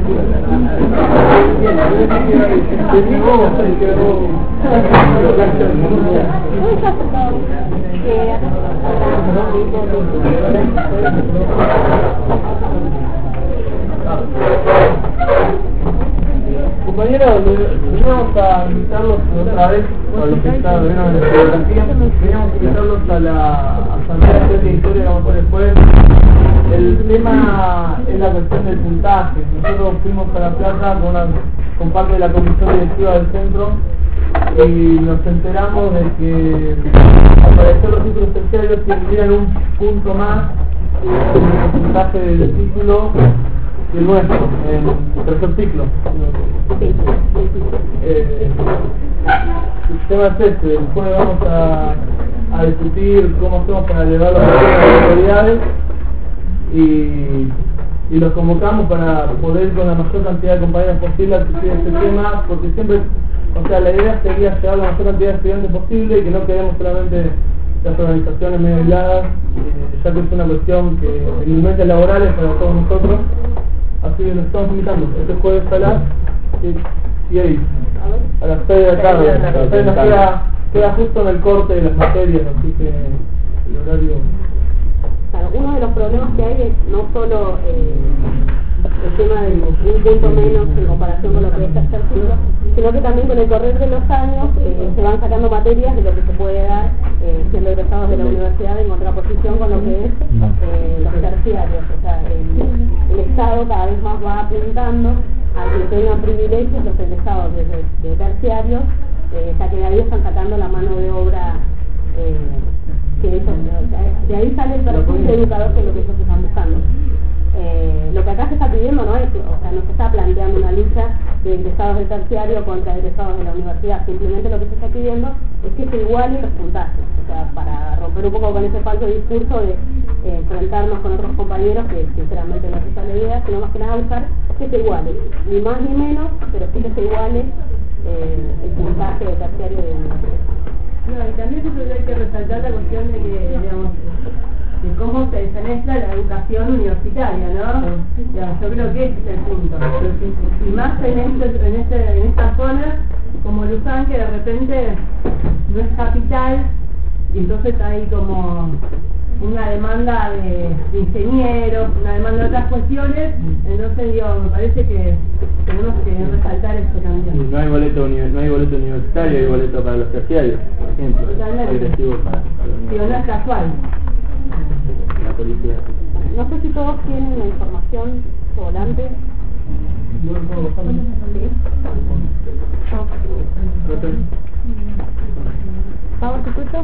Compañeros, veníamos a invitarlos otra vez, a los que están en la fotografía, veníamos a invitarlos a la asamblea de historia que vamos a hacer después. El tema es la cuestión del puntaje. Nosotros fuimos a La Plata con parte de la comisión directiva del centro y nos enteramos de que al parecer los títulos terciarios tendrían un punto más en el puntaje del título que el nuestro, en el tercer ciclo. El tema es este, después vamos a discutir cómo hacemos para elevar las autoridades y los convocamos para poder ir con la mayor cantidad de compañeros posible a discutir este tema, porque siempre, o sea, la idea sería llevar la mayor cantidad de estudiantes posible y que no quedemos solamente las organizaciones medio aisladas, ya que es una cuestión que en niveles laborales para todos nosotros, así que los estamos invitando este jueves a las 6 a las 6 de la tarde. Nos queda justo en el corte de las materias, así que el horario... Claro, uno de los problemas que hay es no solo el tema de un punto menos en comparación con lo que es tercer ciclo, sino que también con el correr de los años se van sacando materias de lo que se puede dar siendo egresados de la universidad en contraposición con lo que es los terciarios. O sea, el Estado cada vez más va apuntando a que tengan privilegios los egresados de terciarios, ya que de ahí están sacando la mano de obra que ellos, de ahí sale el perfil de educador que es lo que ellos están buscando. Lo que acá se está pidiendo no es, o sea, no se está planteando una lucha de egresados de terciario contra egresados de la universidad, simplemente lo que se está pidiendo es que se igualen los puntajes, o sea, para romper un poco con ese falso discurso de enfrentarnos con otros compañeros, que sinceramente no es esa la idea, sino más que nada buscar que se iguale, ni más ni menos, pero sí que se iguale el puntaje de terciario de la universidad. No, y también hay que resaltar la cuestión de que, digamos, de cómo se defenestra la educación universitaria, ¿no? Yo creo que ese es el punto. Y más en esta zona, como Luján, que de repente no es capital, y entonces hay como una demanda de ingenieros, una demanda de otras cuestiones, entonces digo, me parece que tenemos que resaltar esto también. No hay boleto universitario, hay boleto para los terciarios, por ejemplo. Agresivo para los no es casual. La policía. No sé si todos tienen la información volante. ¿Pablo, te escucho?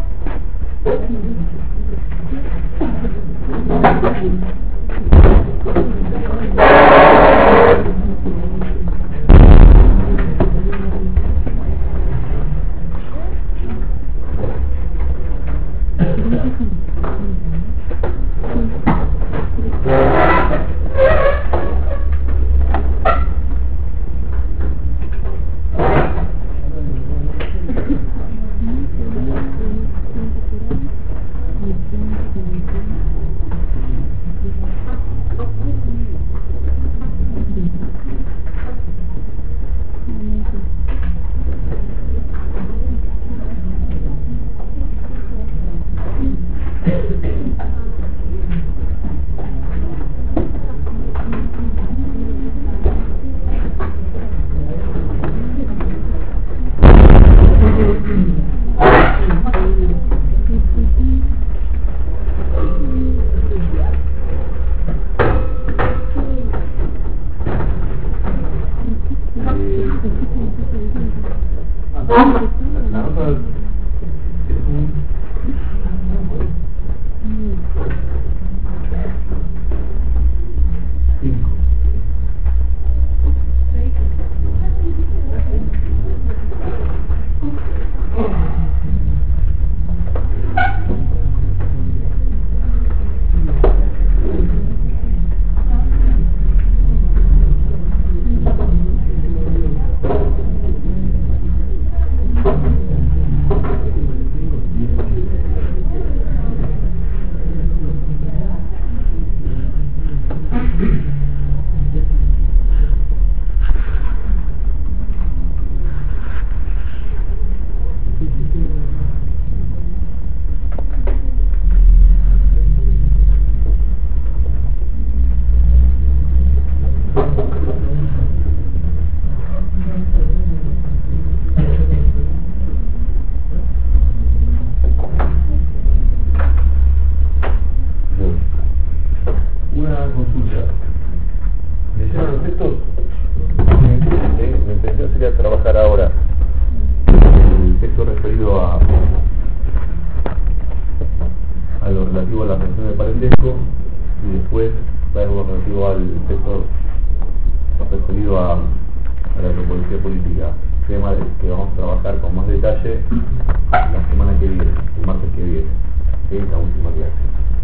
respecto a la antropología política, tema que vamos a trabajar con más detalle la semana que viene, el martes que viene, en la última clase.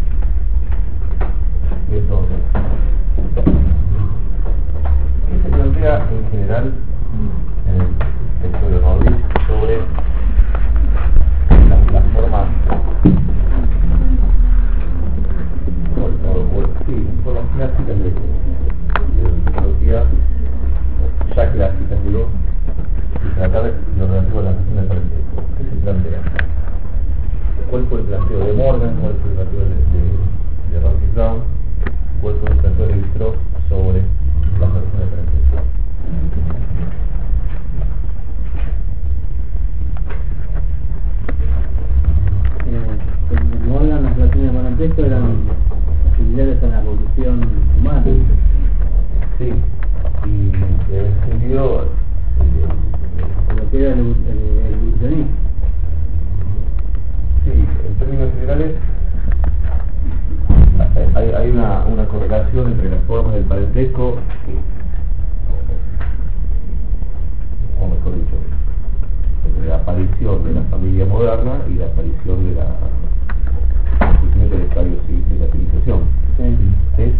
Entonces, ¿qué se plantea en general en el texto de Rodríguez sobre las formas, formas clásicas de antropología, ya clásicas, digo, y tratar de lo relativo a la cuestión del parentesco? ¿Qué se plantea? ¿Cuál fue el planteo de Morgan? ¿Cuál fue el planteo de Rodríguez Brown? ¿Cuál fue el planteo de Levi-Strauss sobre la cuestión del parentesco? En Morgan las relaciones de parentesco eran similares a la evolución humana. Sí, y en ese sentido lo que era el evolucionismo. Sí, en términos generales hay una correlación entre las formas del parentesco o mejor dicho, entre la aparición de la familia moderna y la aparición de la surgimiento del estadio de la civilización. ¿Sí?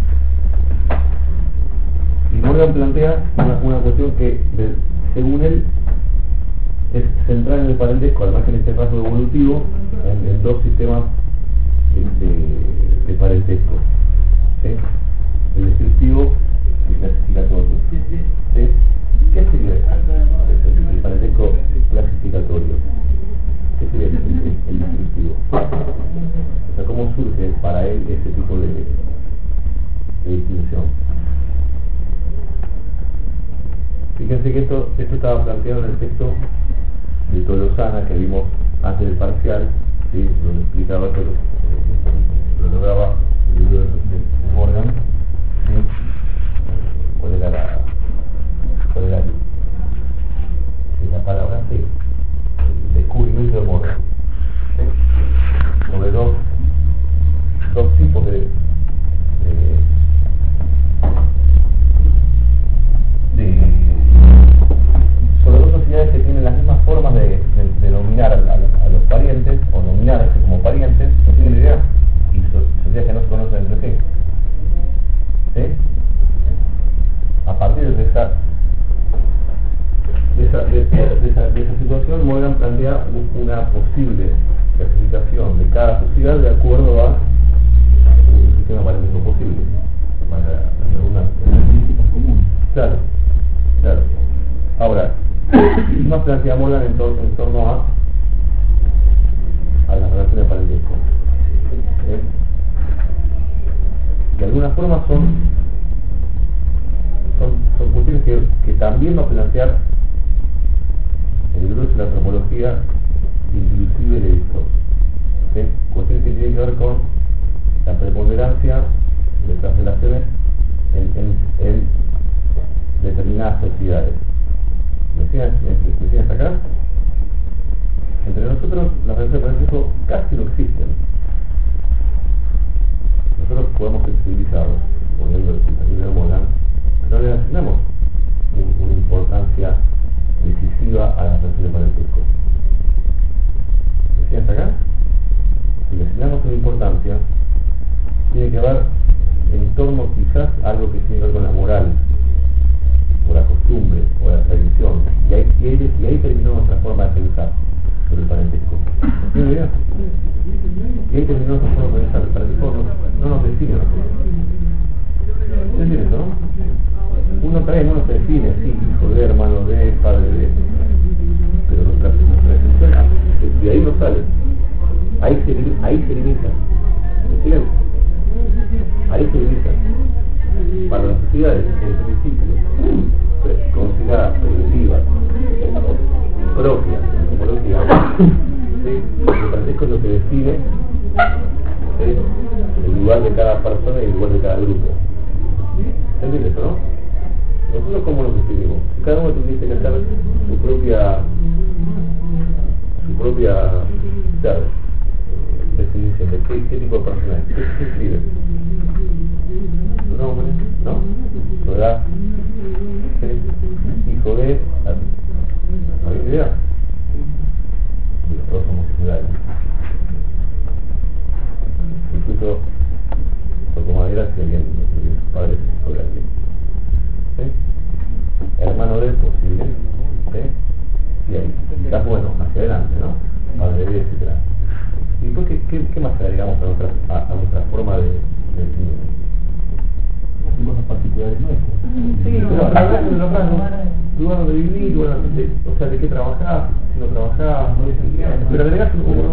Y Morgan plantea una cuestión que, según él, es central en el parentesco, al margen de este rasgo evolutivo, en dos sistemas de parentesco, ¿sí? El descriptivo y el clasificatorio. ¿Sí? ¿Qué sería el parentesco clasificatorio? ¿Qué sería el descriptivo? O sea, ¿cómo surge para él ese tipo de distinción? Fíjense que esto estaba planteado en el texto de Tolosana que vimos antes del parcial, ¿sí? Donde explicaba que lo lograba el libro de Morgan, ¿sí? ¿Cuál era la palabra? Sí, el descubrimiento de Morgan, ¿sí? Sobre dos tipos sobre dos sociedades que tienen las mismas formas de nominar a los parientes o nominarse como parientes, ¿no tienen idea? Y sociedades que no se conocen entre sí. ¿Sí? A partir de esa situación, Morgan plantea una posible clasificación de cada sociedad de acuerdo a un sistema parentesco posible. Claro. Ahora, ¿qué más plantea Morgan en torno a las relaciones de parentesco? De alguna forma son cuestiones que también va a plantear el grueso de la antropología, inclusive de Levi-Strauss. Cuestiones que tienen que ver con la preponderancia de estas relaciones en determinadas sociedades. ¿Me siguen hasta acá? Entre nosotros las relaciones de parentesco casi no existen. Nosotros podemos sensibilizarnos, poniendo el citatorio de Morgan, pero no le asignamos una importancia decisiva a las relaciones de parentesco. ¿Me siguen hasta acá? Si le asignamos una importancia, tiene que ver en torno quizás a algo que tiene que ver con la moral, o la costumbre, o la tradición, y ahí terminó nuestra forma de pensar sobre el parentesco. ¿Tiene idea? Y ahí terminó nuestra forma de pensar. El parentesco no nos define a nosotros. ¿Entiendes eso, no? Uno también no se define, sí, hijo de, hermano de, padre de, pero nuestra definición de ahí no sale. Ahí se limita. ¿Entienden? Ahí se limita. Para las sociedades, en principio, consideradas primitivas, propias, antropología, ¿sí? El parentesco es lo que define, ¿sí?, el lugar de cada persona y el lugar de cada grupo. ¿Se entiende eso, no? Nosotros, ¿cómo nos definimos? Si cada uno tuviese que hacer su propia definición de qué tipo de persona es, qué escribe. ¿Su nombre? ¿No? ¿Su edad? hijo de... ¿Hay idea? Y los dos somos secundarios. Incluso tocó madera si alguien de sus padres es hijo de alguien. ¿Sí? Hermano de posible. ¿Sí? Y ahí, quizás bueno, hacia adelante, ¿no? Padre de, etc. ¿Y después qué más agregamos a nuestra forma de definir? Son cosas particulares nuestras. Sí, pero hablar de los rasgos, lugar donde vivir, bueno, o sea, de qué trabajás, si no trabajás, pero agregás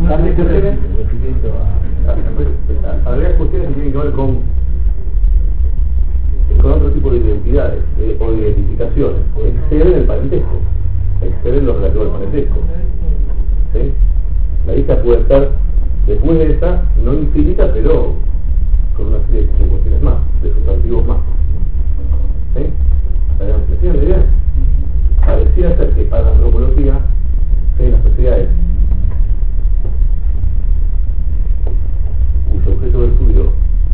agregás cuestiones que tienen que ver con otro tipo de identidades o de identificaciones, exceden el parentesco, exceden lo relativo al parentesco. ¿Sí? La lista puede estar después de esta, no infinita, pero con una serie de cuestiones más, de sustantivos más. ¿Sí? ¿Me entienden bien? Pareciera ser que para la antropología, las sociedades cuyo objeto de estudio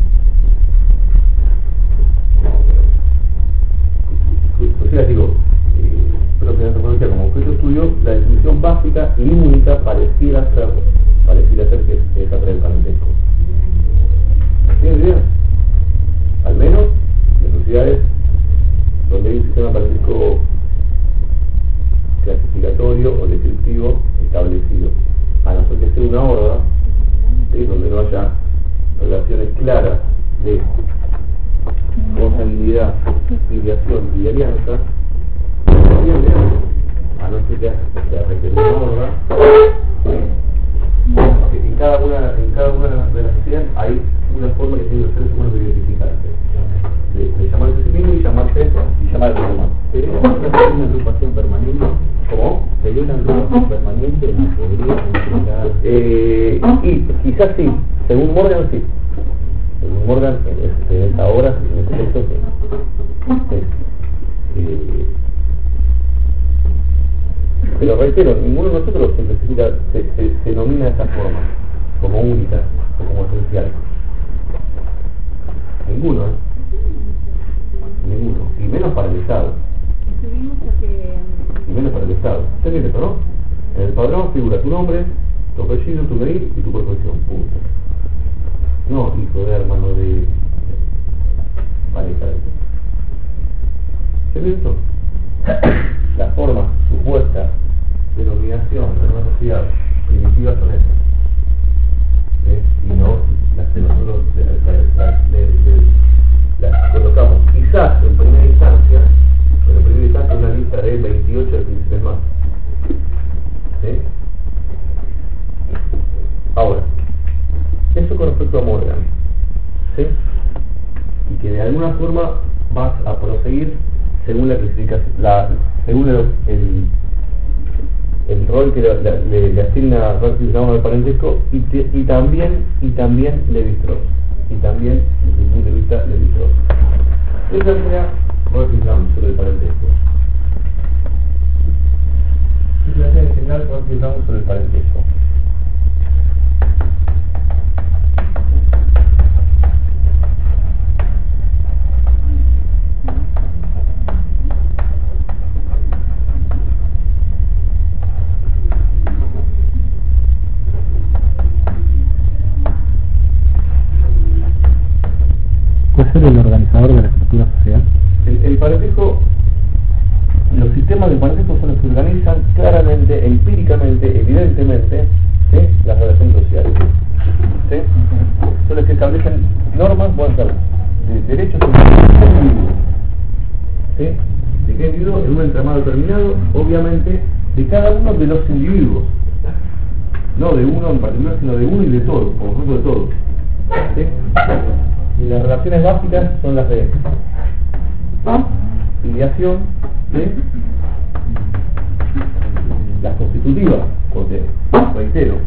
sociedades, digo, propia de antropología como objeto de estudio, la definición básica y única pareciera ser que es atraer el parentesco. ¿Entienden bien? Al menos en sociedades donde hay un sistema parentesco clasificatorio o descriptivo establecido, a no ser que sea una horda, ¿sí? Donde no haya relaciones claras de consanguinidad, filiación y alianza, a no ser que requiere una horda, porque en cada una de las sociedades hay una forma que tienen los seres humanos de identificarse, de llamarse a sí mismo y llamar a los demás. ¿Sería una agrupación permanente? ¿Cómo? ¿Sería una agrupación permanente? ¿Podría funcionar? Y quizás sí, según Morgan sí. Según Morgan, en esta obra, en este texto, pero reitero, ninguno de nosotros se denomina de esta forma, como única o como esencial. Ninguno, ninguno, y menos para el Estado. Y menos para el Estado. ¿Usted entiende esto, no? En el padrón figura tu nombre, tu apellido, tu DNI y tu profesión, punto. No hijo de hermano de pareja. ¿Se entiende esto? La forma supuesta de denominación de una sociedad primitiva son estas. Y no las que nosotros las colocamos quizás en primera instancia, pero en primera instancia una lista de 28 de príncipes más. ¿Sí? Ahora, eso con respecto a Morgan, ¿sí? Y que de alguna forma vas a proseguir según la clasificación, según el rol que le asigna Ratzius al parentesco y también Levi-Strauss, y también desde el punto de vista Levi-Strauss. Esa sería Ratzius sobre el parentesco. Es la idea en general Ratzius sobre el parentesco. ¿Puede ser el organizador de la estructura social? El parentesco, los sistemas de parentesco son los que organizan claramente, empíricamente, evidentemente, ¿sí? Las relaciones sociales. ¿Sí? Son los que establecen normas, de derechos y individuos. ¿Sí? De qué individuo en un entramado determinado, obviamente, de cada uno de los individuos. No de uno en particular, sino de uno y de todos, por conjunto de todos. ¿Sí? Y las relaciones básicas son las de filiación, ¿sí? Las constitutivas, porque reitero,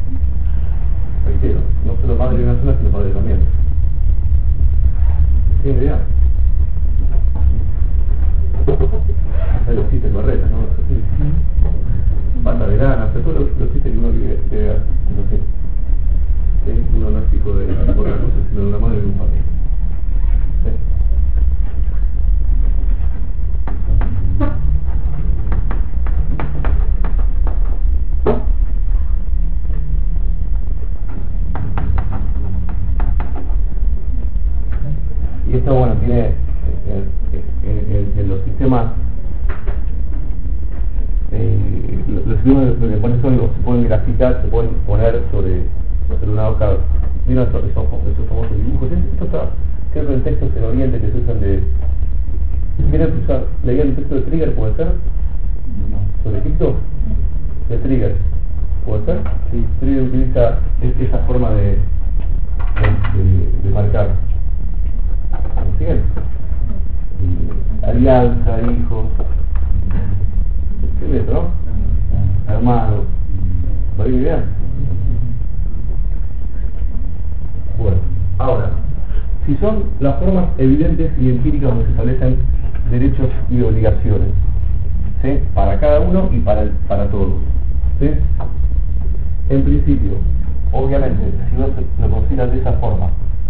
no solo madre de una sola, sino padre también. ¿Sí, idea? Los chistes correctos, ¿no? Pata de lana, todos los chistes que uno quiere dar, no sé. ¿Sí? Uno no es hijo de otra cosa, sino de una madre y de un padre. ¿Sí? esto, bueno, tiene en los sistemas, los sistemas lo que ponen son, se pueden graficar, se pueden poner sobre una hoja. Mira esos famosos dibujos. Esto está, creo que en textos en Oriente que se usan de... ¿Leían el texto de Trigger, puede ser? ¿Sobre Egipto? De Trigger, ¿puede ser? Sí. Trigger utiliza esa forma de marcar. ¿Me siguen? Alianza, hijos. ¿Qué es eso, no? Hermanos. ¿Por ahí idea? Bueno, ahora, si son las formas evidentes y empíricas donde se establecen derechos y obligaciones, ¿sí? Para cada uno y para todos, ¿sí? En principio, obviamente, si uno lo considera de esa forma,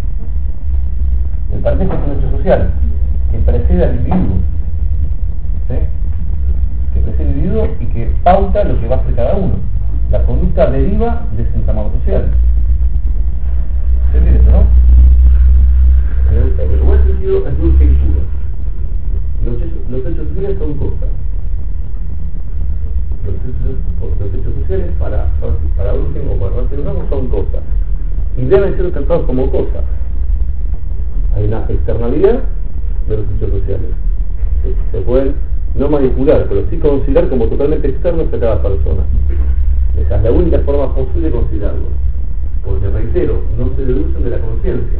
el parentesco es un hecho social que precede al individuo, ¿sí? Que precede al individuo y que pauta lo que va a hacer cada uno. La conducta deriva de ese entramado social. ¿Se entiende eso, no? En el buen sentido es dulce y puro. Los hechos sociales son cosas. Los hechos sociales para Durkheim o para Ramos son cosas. Y deben ser tratados como cosas. Hay una externalidad de los hechos sociales. Se pueden no manipular, pero sí considerar como totalmente externos a cada persona. Esa es la única forma posible de considerarlos. Porque, reitero, no se deducen de la conciencia,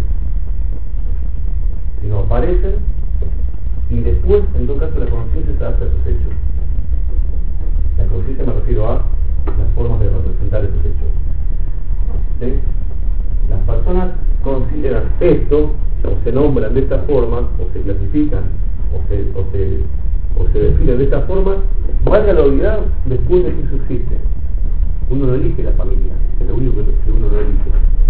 sino aparecen y después, en todo caso, la conciencia se adapta a esos hechos. La conciencia me refiero a las formas de representar esos hechos. ¿Sí? Las personas consideran esto, o se nombran de esta forma, o se clasifican, o se definen de esta forma, valga la obviedad después de que eso existe. Uno no elige la familia, es lo único que uno no elige.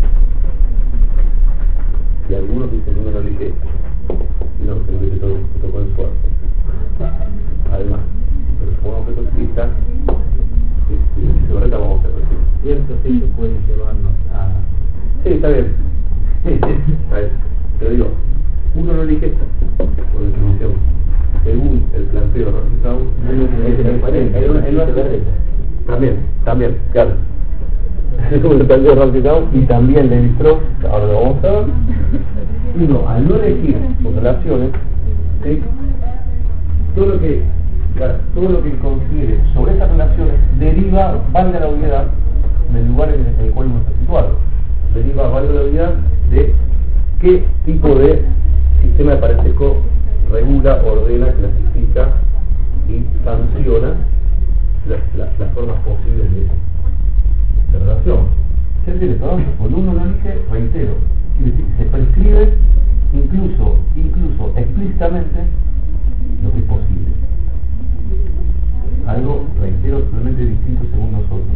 Y algunos dicen que uno no elige, sino que se lo tocó en suerte. Además, pero supongamos que eso exista, si se correcta vamos a hacer. Ciertos hechos pueden llevarnos a... Sí, está bien. A ver, te lo digo, uno no elige esto, por definición. Según el planteo de Racisau, también, claro. Según el planteo de Racisau y también le Strauss, ahora lo vamos a ver, uno al no elegir sus relaciones, ¿sí? todo lo que considere sobre esas relaciones deriva, valga la obviedad, del lugar en el cual uno está situado. Deriva, valga la obviedad, de qué tipo de sistema de parentesco regula, ordena, clasifica y sanciona las formas posibles de relación. ¿Se entiende? Cuando uno lo elige, reitero, se prescribe incluso explícitamente lo que es posible. Algo, reitero, totalmente distinto según nosotros.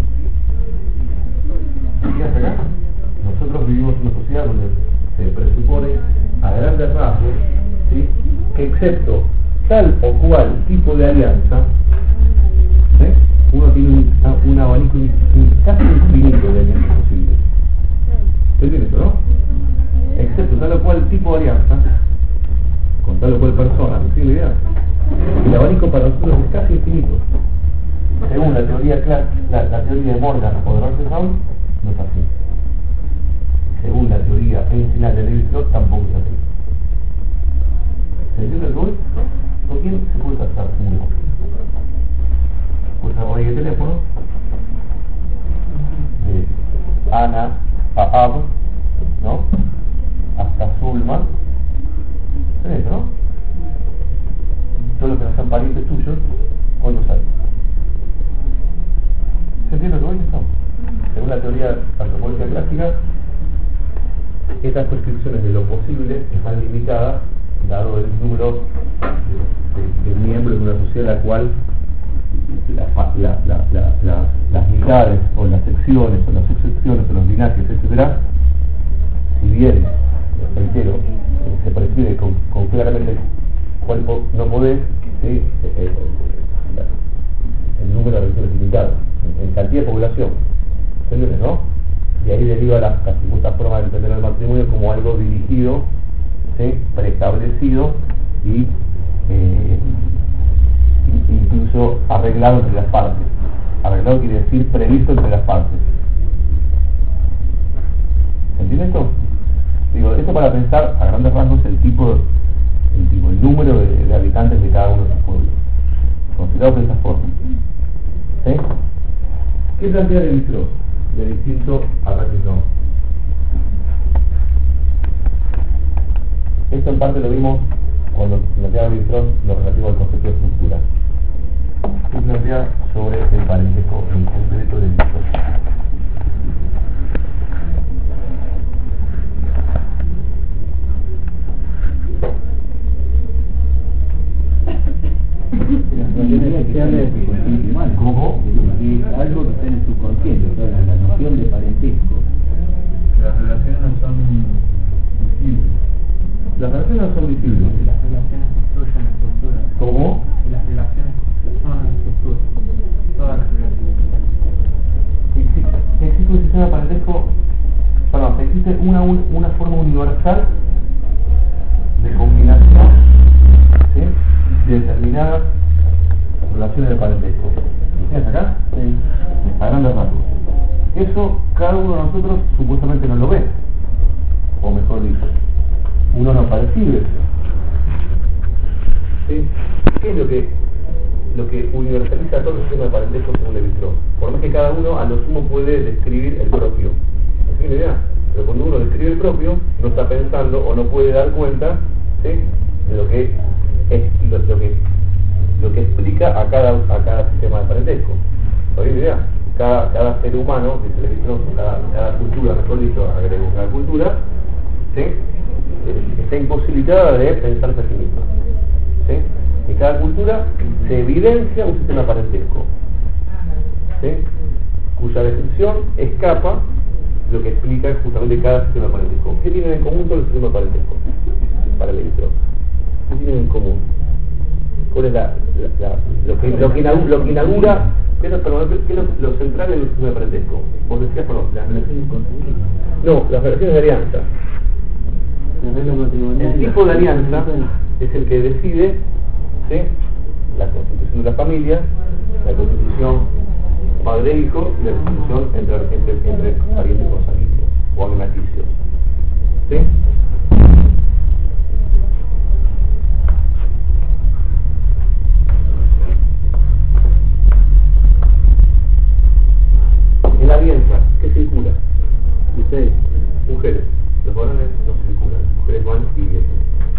Fíjate acá, nosotros vivimos en una sociedad donde se presupone a grandes rasgos, ¿sí?, que excepto tal o cual tipo de alianza, ¿sí?, uno tiene un abanico casi infinito de alianzas posibles. ¿Se entiende eso, no? Excepto tal o cual tipo de alianza, con tal o cual persona, ¿no tiene idea? El abanico para nosotros es casi infinito. Según la teoría de Morgan o de Rosenthal, no es así. Según la teoría inicial de Levi-Strauss, tampoco es así. ¿Se entiende el gol? ¿Con quién se puede casar uno? Pues ahora hay el teléfono de Ana a Ab, ¿no? Hasta Zulma. ¿Tenés, no? Todos los que no sean parientes tuyos, ¿cuántos hay? ¿Se entiende el gol? Según la teoría antropológica clásica, estas prescripciones de lo posible están limitadas dado el número de miembros de una sociedad a la cual las mitades o las secciones o las subsecciones o los linajes, etcétera, si bien, reitero, se prescribe con claramente cuál no podés, ¿sí?, el número de regiones limitadas en cantidad de población, ¿entiendes, no? Y ahí deriva la segunda forma de entender el matrimonio como algo dirigido ¿sí? Preestablecido y incluso arreglado entre las partes. Arreglado quiere decir previsto entre las partes. ¿Se entiende esto? Digo, esto para pensar a grandes rasgos el número de habitantes de cada uno de los pueblos, considerados de esta forma. ¿Sí? ¿Qué plantea el ministro del distinto arráquido? Esto en parte lo vimos cuando planteaba el ministro lo relativo al concepto de estructura. ¿Qué plantea sobre el parentesco en concreto del ministro? ¿Cómo? Algo que está en el subconsciente, o sea, la noción de parentesco. Las relaciones no son visibles. Las relaciones no son visibles. Las relaciones construyen la estructura. ¿Cómo? Las relaciones son la estructura. Todas las relaciones. Existe un sistema parentesco, perdón, existe una forma universal de combinación, ¿sí?, de determinadas relaciones de parentesco. ¿Lo tienes acá? Sí. A grandes rasgos. Eso cada uno de nosotros supuestamente no lo ve, o mejor dicho, uno no percibe eso. ¿Sí? ¿Qué es lo que universaliza todo el sistema de parentesco según Levi-Strauss? Por más que cada uno a lo sumo puede describir el propio. ¿No tiene idea? Pero cuando uno describe el propio, no está pensando o no puede dar cuenta, ¿sí?, de lo que es lo que explica a cada sistema de parentesco. ¿No tiene idea? Cada ser humano, dice Levi-Strauss, cada cultura, mejor dicho, agrego cada cultura, ¿sí?, está imposibilitada de pensarse a sí misma. ¿Sí? En cada cultura se evidencia un sistema parentesco, ¿sí?, cuya descripción escapa lo que explica justamente cada sistema parentesco. ¿Qué tienen en común todos los sistemas parentescos para Levi-Strauss? ¿Qué tienen en común? ¿Cuál es lo que inaugura? ¿Qué es lo central en el sistema parentesco? Vos decías, perdón, las relaciones consanguíneas. No, las relaciones de alianza. El tipo de alianza es el que decide, ¿sí?, la constitución de la familia, la constitución padre-hijo y la constitución entre parientes consanguíneos o agnatícios. ¿Sí? En la alianza, ¿qué circula? Ustedes. Mujeres. Los varones no circulan, las mujeres van y vienen.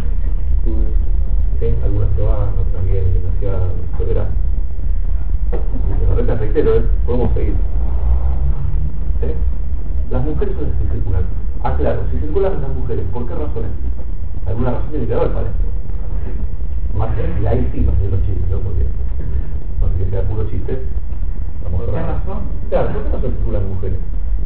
¿Sí? Algunas se van, otras vienen, demasiado, se verá. Ahorita reitero, podemos seguir. ¿Sí? Las mujeres son las que circulan. Claro, si circulan las mujeres, ¿por qué razones? Alguna razón tiene que haber para esto. Más que, y ahí sí, más de los chistes, ¿no? Porque no sé que sea puro chiste. ¿Por qué razón? Claro, ¿por qué razón circulan las mujeres?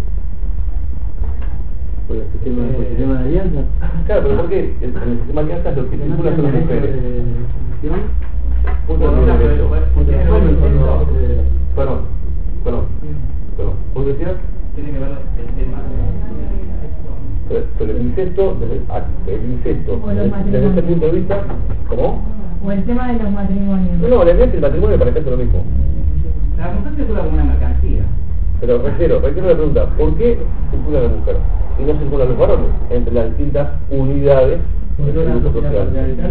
Por el sistema de alianza. Claro, pero ¿por qué? En el sistema de alianza lo que circula son las mujeres. Perdón. ¿Vos decías? Tiene que ver el tema de... Pero el incesto, desde ese punto de vista, ¿cómo? O el tema de los matrimonios. No, la idea es que el matrimonio para acá es lo mismo. La mujer circula como una mercancía. Pero reitero la pregunta, ¿por qué circula la mujer y no circulan los varones entre las distintas unidades del grupo social?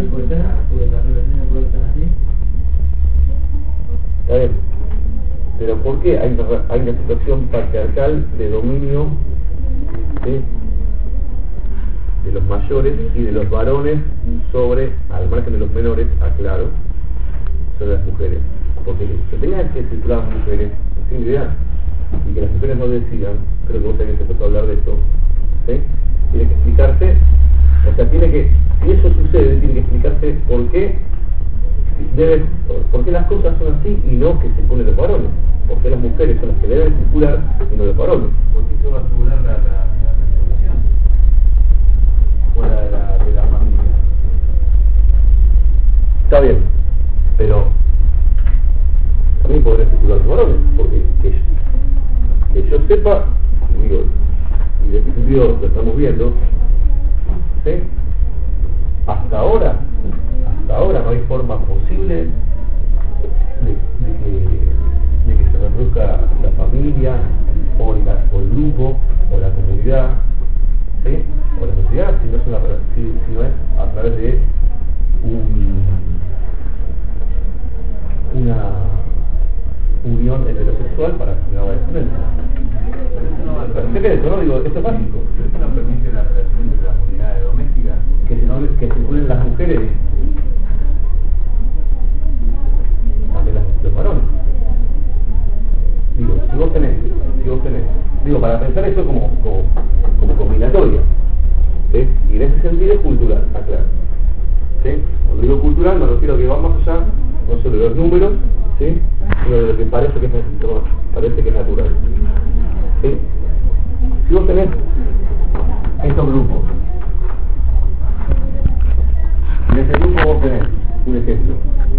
Está bien, pero ¿por qué hay una situación patriarcal de dominio, ¿sí?, de los mayores y de los varones sobre, al margen de los menores, aclaro, sobre las mujeres? Porque se tengan que circular las mujeres, sin idea, y que las mujeres no decidan, creo que vos también empezó a hablar de esto, ¿sí?, tiene que explicarse, o sea, si eso sucede, tiene que explicarse por qué las cosas son así y no que circulen los varones, porque las mujeres son las que deben circular y no los varones. ¿Por qué se va a asegurar la reproducción? Fuera de la familia. Está bien, pero también podrían circular los varones, porque que yo sepa, digo, y de este sentido lo estamos viendo, ¿sí?, hasta ahora no hay forma posible de que se reproduzca la familia o el grupo o la comunidad, ¿sí? O la sociedad, si no es a través de una unión heterosexual para generar la descendencia. Sé que eso, ¿no? Digo, esto es básico. ¿Pero eso no permite la relación entre las unidades domésticas? Que circulen las mujeres, también los varones. Digo, si vos tenés, digo, para pensar eso como combinatoria, ¿sí? Y en ese sentido es cultural, aclaro. ¿Sí? Cuando digo cultural me refiero a que va más allá, no solo de los números, ¿sí? Sino de lo que parece que es natural. ¿Sí? Si vos tenés estos grupos, en ese grupo vos tenés, un ejemplo,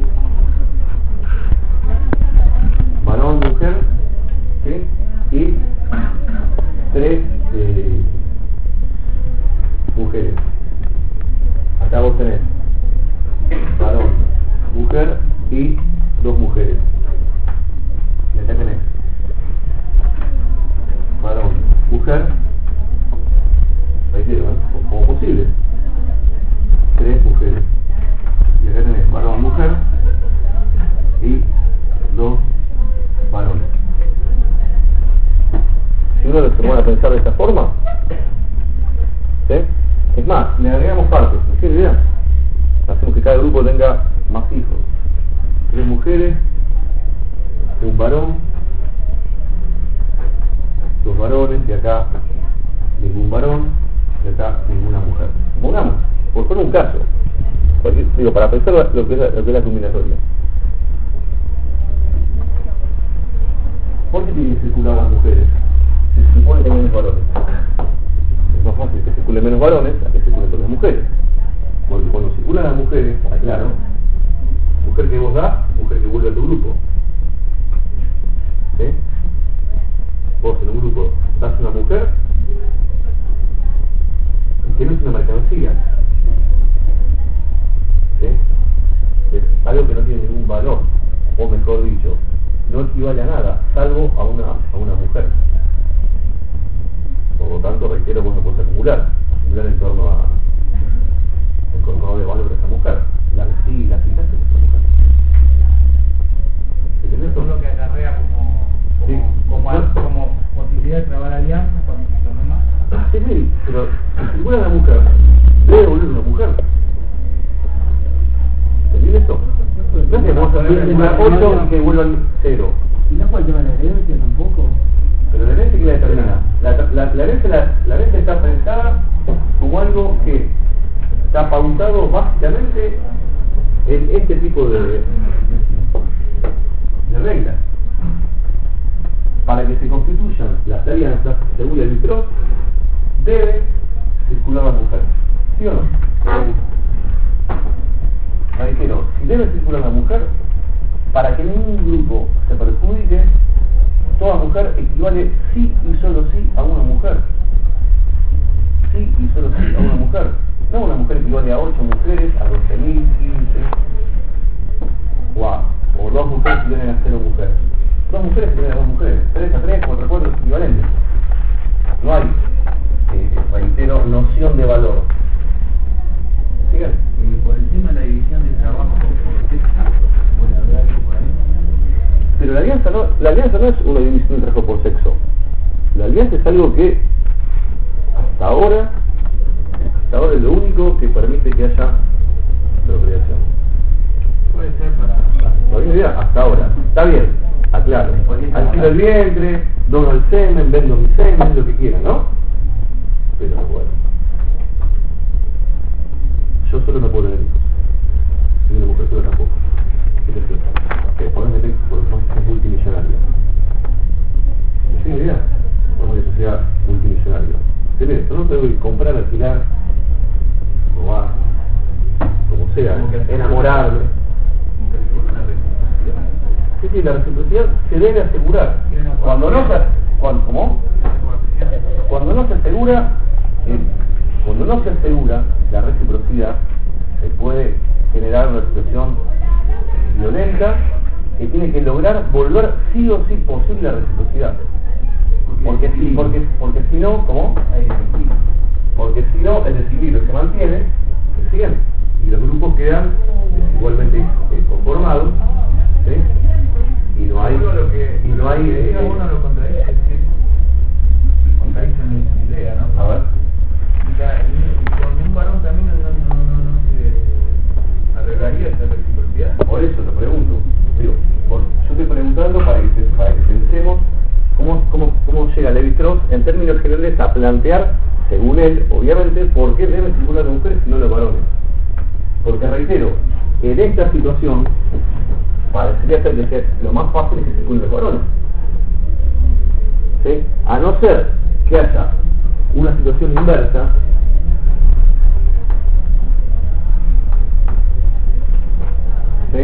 varón, mujer, ¿sí? Y 3 mujeres. Acá vos tenés varón, mujer y 2 mujeres. Y acá tenés varón, mujer, reitero, como posible, 3 mujeres. Y acá tenés varón, mujer y 2 varones. Si uno se pone a pensar de esta forma, ¿sí? Es más, le agregamos partes, ¿no tiene idea? Hacemos que cada grupo tenga más hijos. 3 mujeres, un varón, 2 varones, y acá ningún varón, y acá ninguna mujer. Pongamos, por poner un caso, porque, digo, para pensar lo que es la combinatoria. ¿Por qué tienen que circular las mujeres? Si se supone que hay menos varones. Es más fácil que circulen menos varones a que circulen todas las mujeres. Porque cuando circulan las mujeres, aclaro, mujer que vos das, mujer que vuelve a tu grupo. ¿Sí? Vos en un grupo das una mujer que no es una mercancía. ¿Sí? Es algo que no tiene ningún valor, o mejor dicho, no equivale a nada, salvo a una mujer. Por lo tanto, reitero, vos no podés acumular en torno a el control de valor de esa mujer. La quitaste de esa mujer. ¿Entendés? Eso es lo que acarrea como posibilidad de trabar alianzas con los demás. Sí, pero si circula la mujer, debe volver una mujer. ¿Entendés esto? No es que vamos a hacer una 8 y que vuelvan 0. ¿Y no fue el tema de la herencia tampoco? Pero la herencia que la determina. La herencia está pensada como algo que está pautado básicamente en este tipo de reglas. Para que se constituyan las alianzas, según el Vitros, debe circular la mujer. ¿Sí o no? Reitero, si debe circular la mujer, para que ningún grupo se perjudique, toda mujer equivale sí y solo sí a una mujer. Sí y solo sí a una mujer. No una mujer equivale a 8 mujeres, a 12.000, 15, o 2 mujeres equivalen a 0 mujeres. 2 mujeres equivalen a 2 mujeres. 3 a 3, 4 a 4 es equivalente. No hay, reitero, noción de valor. ¿Sigan? Por el tema de la división del trabajo por sexo, ¿puede haber algo por ahí? Pero la alianza no es una división del trabajo por sexo. La alianza es algo que hasta ahora es lo único que permite que haya procreación. Puede ser para... ¿No hay idea? Hasta ahora. Está bien, aclaro. Alquilo el vientre, dono el semen, vendo mi semen, lo que quieran, ¿no? Pero bueno. Yo solo no puedo tener hijos. Y una mujer sola tampoco. ¿Qué te explica? Que poneme por es multimillonario. ¿No tiene idea? Por una sociedad multimillonario. ¿Entendés? Yo no tengo que comprar, alquilar, robar, como sea, enamorarme. Sí, la reciprocidad se debe asegurar. Cuando no se asegura la reciprocidad, se puede generar una situación violenta que tiene que lograr volver sí o sí posible a la reciprocidad. Porque si no, ¿cómo? Porque si no, el desequilibrio se mantiene, se siguen, y los grupos quedan desigualmente conformados, ¿sí? Y no hay uno lo contradice, es decir, contradice mi idea, ¿no? A ver. Y con un varón también no se arreglaría esa reciprocidad. Por eso te pregunto. Digo, yo estoy preguntando para que pensemos cómo llega Levi-Strauss en términos generales a plantear, según él, obviamente, por qué deben circular las mujeres y no los varones. Porque reitero, en esta situación parecería ser que lo más fácil es que circulen los varones. ¿Sí? A no ser que haya una situación inversa, ¿sí?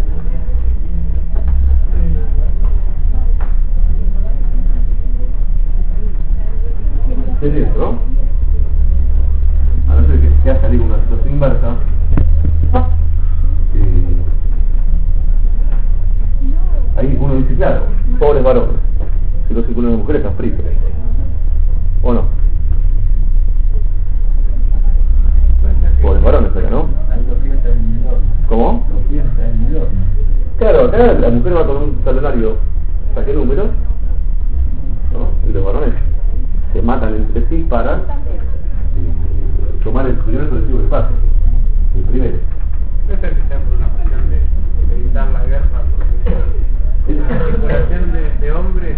¿Es eso, no? A no ser que haya salido una situación inversa, ahí uno dice, claro, pobres varones, si no circulan las mujeres están fritos, ¿o no? Pobres varones, pero ¿no? Ahí los pies están en el horno. ¿Cómo? Los pies están en el horno. Claro, acá la mujer va con un talonario, saque números, ¿no? Y los varones se matan entre sí para tomar el primer colectivo de paz, el primero. Puede ser que sea por una cuestión de evitar la guerra, porque la circulación de hombres,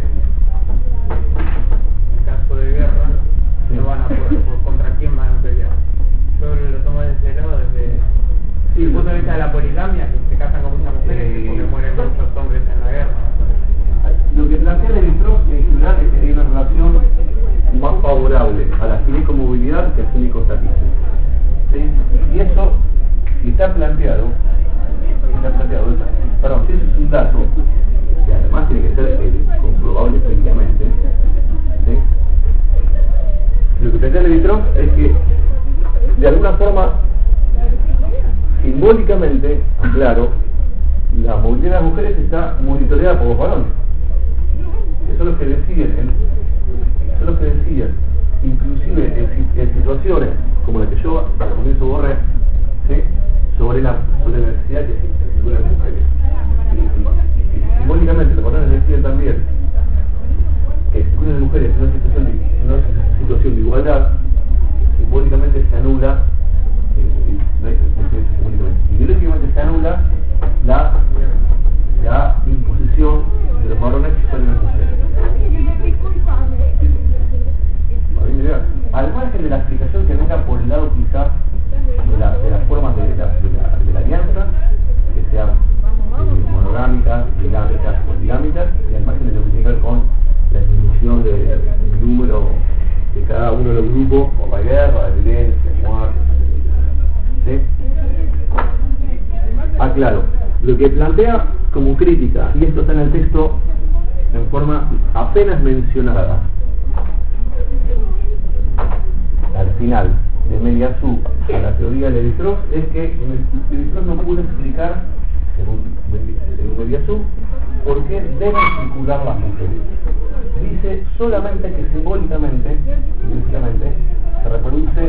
en caso de guerra, no van a poder, contra quién van a pelear. Yo lo tomo desde ese lado, desde el punto de vista de la poligamia, que se casan con muchas mujeres porque mueren muchos hombres en la guerra. Lo que plantea Levi-Strauss en general es que hay una relación más favorable a la ginecomovilidad que al ginecostatismo. ¿Sí? Y eso, si está planteado, perdón, si eso es un dato, que además tiene que ser comprobable técnicamente, ¿sí? Lo que plantea Levi-Strauss es que, de alguna forma, simbólicamente, claro, la movilidad de las mujeres está monitoreada por los varones, que son los que deciden, inclusive en situaciones como la que yo al comienzo borré, ¿sí? sobre la necesidad que existe de las mujeres. Y simbólicamente los varones deciden también que si una de mujeres en una situación de igualdad, simbólicamente se anula, ideológicamente se anula la imposición de los varones sobre las mujeres. Al margen de la explicación que venga por el lado quizás de las formas de la alianza, que sean monogámicas, bigámicas, poligámicas, y al margen de lo que tiene que ver con la disminución del número de cada uno de los grupos por la guerra, la violencia, muerte, etc. ¿Sí? Claro, lo que plantea como crítica, y esto está en el texto en forma apenas mencionada, al final de Mediasú a la teoría de Levi-Strauss, es que Levi-Strauss no pudo explicar, según Mediasú, por qué deben circular las mujeres. Dice solamente que simbólicamente se reproduce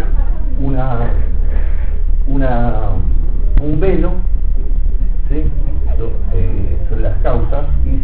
un velo, ¿sí? Sobre las causas, y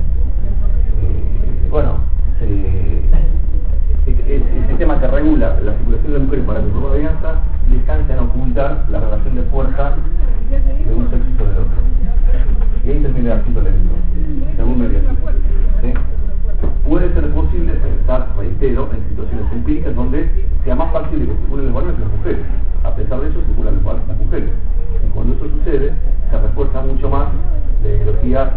el sistema que regula la circulación de las mujeres para que forma alianza descansa en ocultar la relación de fuerza de un sexo sobre el otro. Y ahí termina el asunto del evento, según Mediasú. ¿Sí? Puede ser posible pensar, reitero, en situaciones empíricas donde sea más fácil que circulen los varones que las mujeres. A pesar de eso, circulan las mujeres. Y cuando eso sucede, se refuerza mucho más la ideología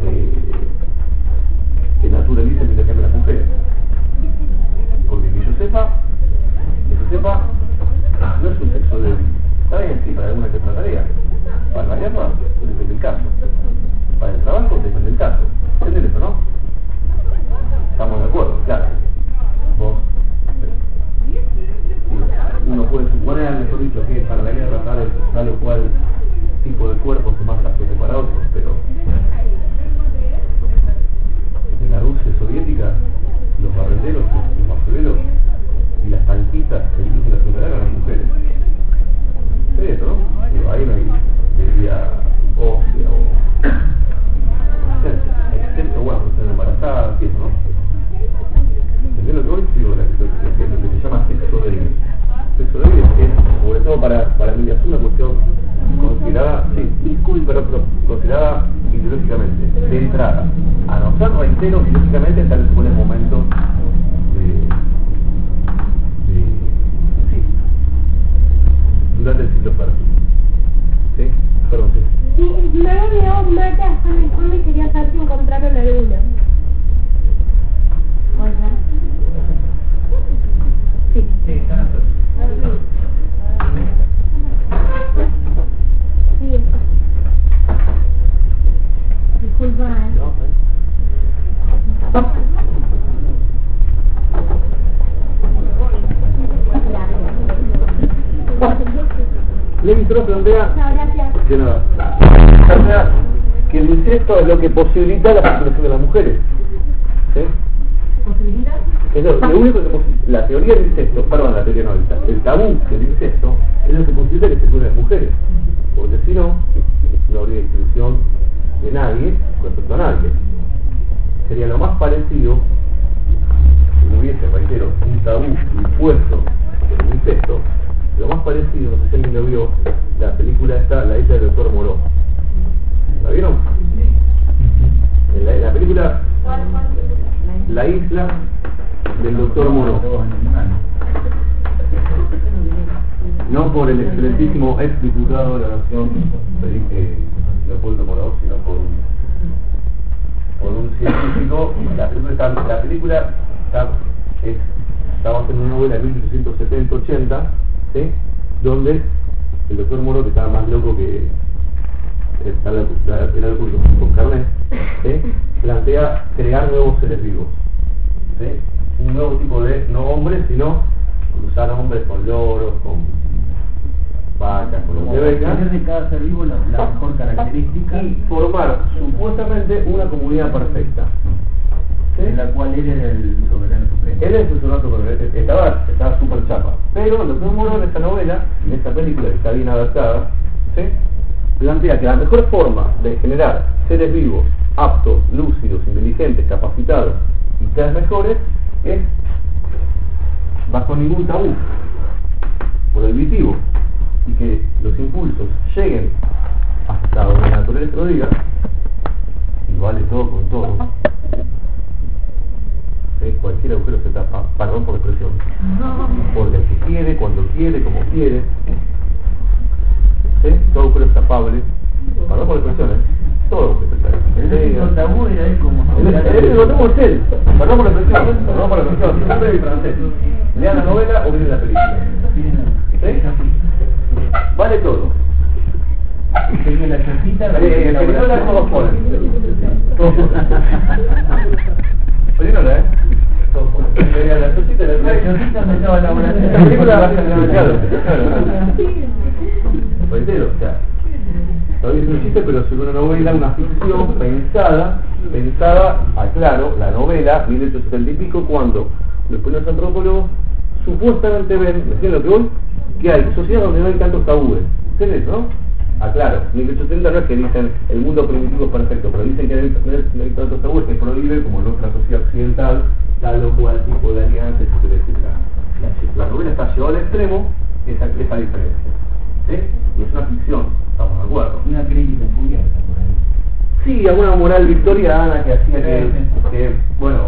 que naturaliza el intercambio de las mujeres. Porque que yo sepa, no es un sexo débil. Está bien, sí, para alguna que otra tarea. Para la guerra, depende del caso. Para el trabajo, depende del caso. ¿Entiendes eso, no? Estamos de acuerdo, claro. Uno puede suponer, mejor dicho, que para la guerra tal o considerada ideológicamente de entrada, a no ser reitero ideológicamente, tal vez fue el momento sí, durante el siglo perdido. ¿Sí? Perdón, sí. Sí, me veo marcas con el fondo y quería saber si encontraron alguna. Sí. Sí, están así. Sí, está. Disculpa, Levi-Strauss plantea No, gracias. de nada. Plantea que el incesto es lo que posibilita la participación de las mujeres. ¿Sí? Es lo único que la teoría del incesto, perdón, la teoría no, el tabú del incesto es lo que posibilita que se curen las mujeres, porque si no, no habría exclusión de nadie respecto a nadie. Sería lo más parecido, si no hubiese, reitero, un tabú impuesto por el incesto, lo más parecido, no sé si alguien lo vio, la película está, La isla del doctor Moreau. ¿La vieron? En la película La isla del doctor Moreau, no por el excelentísimo ex diputado de la Nación Leopoldo Moreau, sino por un científico. La película está basada en una novela de 1870-80, ¿sí? Donde el doctor Moreau, que estaba más loco que era loco con carnet, ¿sí? Plantea crear nuevos seres vivos, ¿sí? Un nuevo tipo de, no hombres, sino cruzar hombres con loros, con vacas, con lo que venga, tener de cada ser vivo la mejor característica y formar supuestamente una comunidad perfecta, ¿sí? en la cual él era el soberano supremo. Él es el soberano supremo, estaba súper chapa, pero lo que Moreau en esta novela, en esta película que está bien adaptada, ¿sí? Plantea que la mejor forma de generar seres vivos, aptos, lúcidos, inteligentes, capacitados y cada vez mejores es bajo ningún tabú prohibitivo, y que los impulsos lleguen hasta donde la naturaleza lo diga, y vale todo con todo. ¿Sí? Cualquier agujero se tapa, perdón por la expresión, porque el que quiere, cuando quiere, como quiere, ¿sí? Todo agujero es tapable, perdón por la expresión, todo agujero es tapable. El único tabú era él como El único tabú es él, perdón por la expresión, siempre en francés. Lean la novela o miren la película. ¿Sí? Vale todo. Tenía la chocita, Perinola todos ponen. Todos ponen. Perinola, todos ponen. La chocita me estaba elaborando. la película va a ser claro. Reitero, o sea, todavía es un chiste, pero es una novela, una ficción pensada, aclaro, la novela, 1870 y pico, cuando los primeros antropólogos supuestamente ven, ¿me entienden lo que voy? Que hay sociedades donde no hay tantos tabúes. ¿Ustedes eso, no? Aclaro, 1870 no es que dicen el mundo primitivo es perfecto, pero dicen que no hay tantos tabúes que prohíbe, como en nuestra sociedad occidental, tal o cual tipo de alianza, etcétera. La novela está llevada al extremo, esa diferencia. ¿Sí? Y es una ficción, estamos de acuerdo. Una crítica encubierta por ahí. Sí, alguna moral victoriana que hacía que bueno,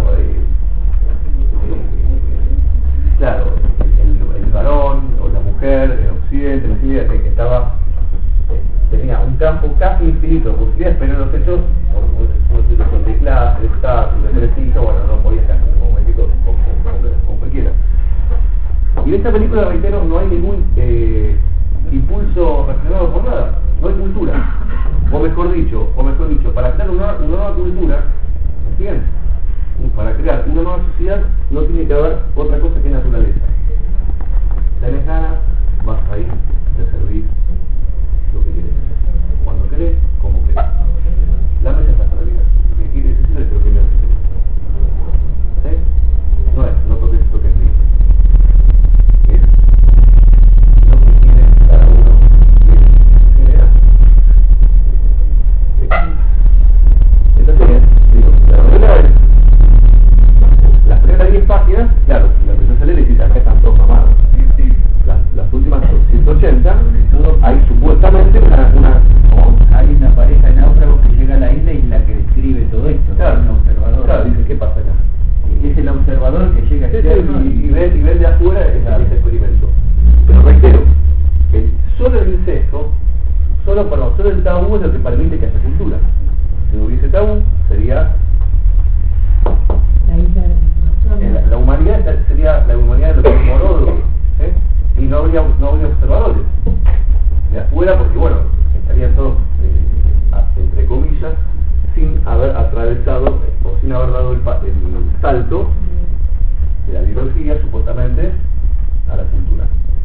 claro, el varón o la mujer en Occidente, en Occidente, que estaba tenía un campo casi infinito de posibilidades, pero en los hechos, por una situación de clase, de estatus, de prestigio, bueno, no podía estar en un momentito con cualquiera. Y en esta película, reitero, no hay ningún impulso refrenado por nada, no hay cultura. O mejor dicho, para crear una nueva cultura, ¿me siguen? Para crear una nueva sociedad no tiene que haber otra cosa que naturaleza. Tenés ganas, vas a ir, te servís lo que querés. Cuando querés, como querés. La mesa está para vida. Si quieres decir es lo primero que querés. ¿Sí? No es, no toques mío. Es lo que quiere cada uno generar. ¿Sí? Entonces, digo, la novela es las primeras 10 páginas, claro, la empezás a leer y dices, acá están todos mamados. Las últimas 180, hay supuestamente hay una pareja de náufragos afuera es ese experimento. Pero reitero, solo el incesto, solo el tabú es lo que permite que haya cultura. Si no hubiese tabú, sería la humanidad sería la humanidad de los morodos, y no habría observadores de afuera, porque bueno, estarían todos entre comillas sin haber atravesado o sin haber dado el salto de la biología supuestamente a la cultura.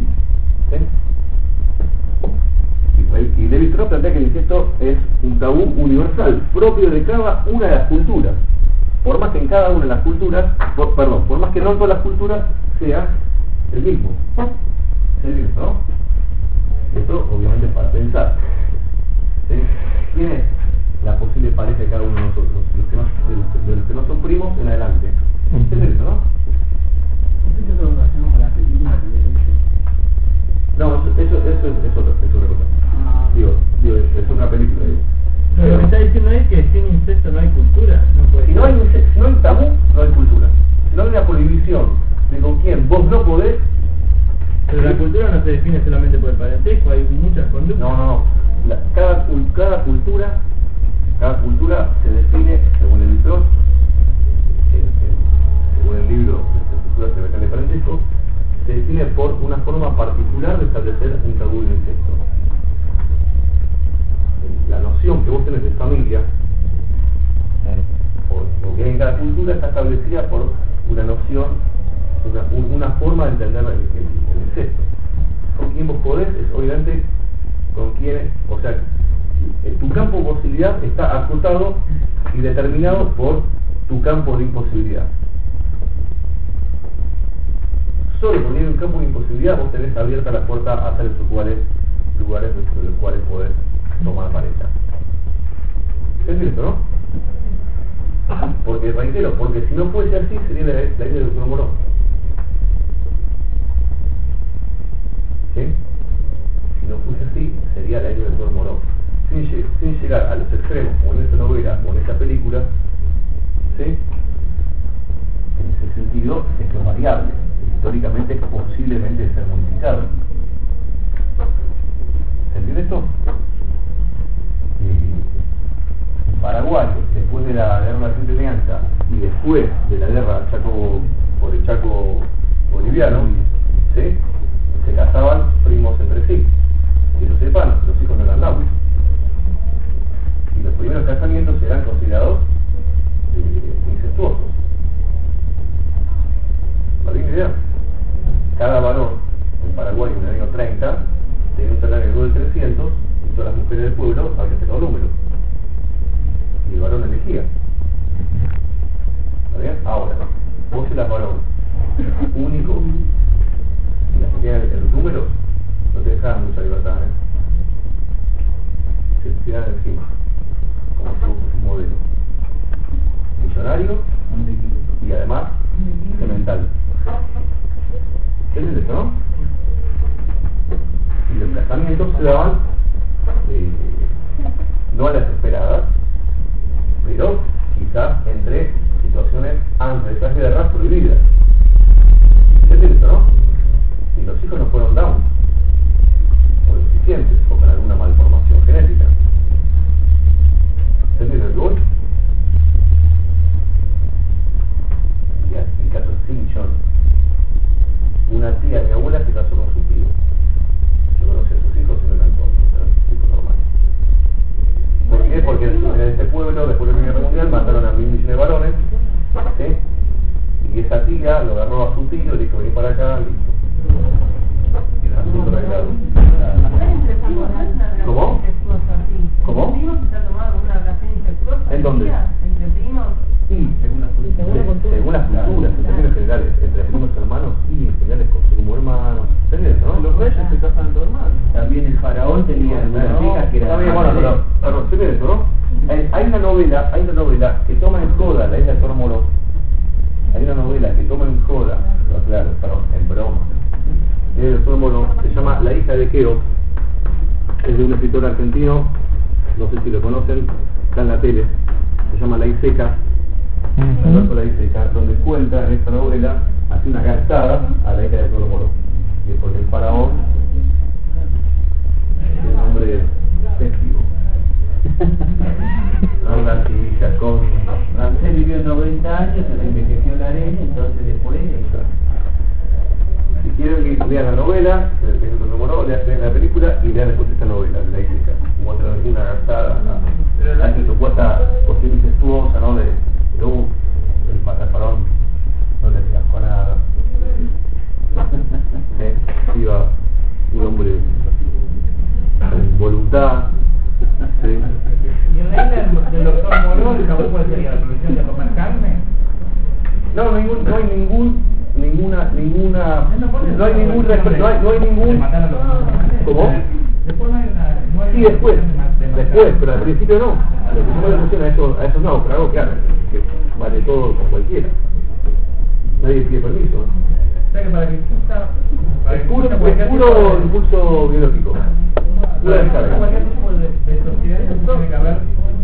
Y David Thoreau plantea que el incesto es un tabú universal, propio de cada una de las culturas. Por más que en cada una de las culturas, por más que no en todas las culturas sea el mismo. ¿No? Esto obviamente es para pensar. ¿Quién es la posible pareja de cada uno de nosotros? De los que no son primos en adelante. ¿Entiendes eso, no? Eso lo hacemos con la película que había dicho. No, eso es otra cosa. Digo, es otra película. Pero lo que está diciendo es que sin incesto no hay cultura. No puede si no hay tabú, no hay cultura. Si no hay una prohibición de con quién vos no podés. Pero la cultura no se define solamente por el parentesco, hay muchas conductas. No. Cada cultura se define, según el libro de estructuras de parentesco, se define por una forma particular de establecer un tabú de incesto. La noción que vos tenés de familia, o que hay en cada cultura, está establecida por una noción, una forma de entender el incesto. Con quién vos podés es obviamente con quién, o sea, tu campo de posibilidad está acotado y determinado por tu campo de imposibilidad. Solo por tener un campo de imposibilidad vos tenés abierta la puerta a tales lugares de los cuales podés tomar pareja. ¿Es cierto, no? Porque, reitero, porque si no fuese así sería la idea del doctor Moró. ¿Sí? Si no fuese así sería la idea del doctor Moró. Sin llegar a los extremos, como en esta novela o en esta película, ¿sí? En ese sentido, esto es variable. Históricamente es posiblemente ser modificado. ¿Se entiende esto? En Paraguay, después de la guerra de la Alianza y después de la guerra por el Chaco boliviano, ¿sí? Se casaban primos entre sí. Que lo sepan, los hijos no eran dados. Y los primeros casamientos eran considerados incestuosos. ¿No tiene idea? Cada varón en Paraguay en el año 30 tenía un salario de 300 y todas las mujeres del pueblo habían sacado números. Y el varón elegía. ¿Está bien? Ahora, vos eras varón único y las que quedan en los números no te dejaban mucha libertad, Se te tiraban encima, como si vos fueses modelo. Millonario y además cemental. ¿Qué es eso, no? Y los casamientos se daban no a las esperadas, pero quizás entre situaciones antes de estas guerras prohibidas. ¿Qué es eso, no? Y los hijos no fueron down o deficientes o con alguna malformación genética. ¿Se entiende lo que voy? Y en caso de Simpson, una tía de mi abuela se casó con su tío. Yo conocí a sus hijos y no eran todos, eran hijos normales. ¿Por qué? Porque en este pueblo, después de la Primera Guerra Mundial, mataron a 1.000 millones de varones, ¿sí? Y esa tía lo agarró a su tío, le dijo, vení para acá, listo. Y el asunto arreglado. ¿Cómo? ¿Cómo? ¿En dónde? ¿Entre primos? Sí, según las culturas, en generales, entre algunos hermanos, sí, en general es como hermanos. ¿Entendés, no? Los reyes se casan entre hermanos. También el faraón tenía algunas hijas que eran... Bueno, pero ¿entendés eso, no? Hay una novela que toma en joda la isla de Tormoró. Hay una novela que toma en joda, no, claro, perdón, en broma. La isla de Tormoró se llama La hija de Keops. Es de un escritor argentino, no sé si lo conocen, está en la tele. Se llama La Iseca. Alberto La Iseca, donde cuenta en esta novela hace una gastada a la hija de Colomoro. Y es porque el faraón es el nombre festivo. Habla así, Chacón. Ramsés vivió 90 años, se le envejeció la arena, entonces después... Si quieren que lean la novela, lean la película y lean después esta novela, la iglesia. Muestra una gastada, la supuesta cuestión incestuosa, ¿no? El faraón no le cascó nada. Iba un hombre con voluntad. Sí. ¿Y en la isla del doctor Moró, el tabú cuál sería? ¿La prohibición de comer carne? No hay ningún ¿cómo? Después no hay una... Sí, después, pero al principio no. Al principio le funciona a esos no, pero algo claro, que vale todo con cualquiera. Nadie pide permiso, ¿no? O sea que para que exista... Es puro impulso biológico. Pura descarga. Cualquier tipo de sociedad tiene que haber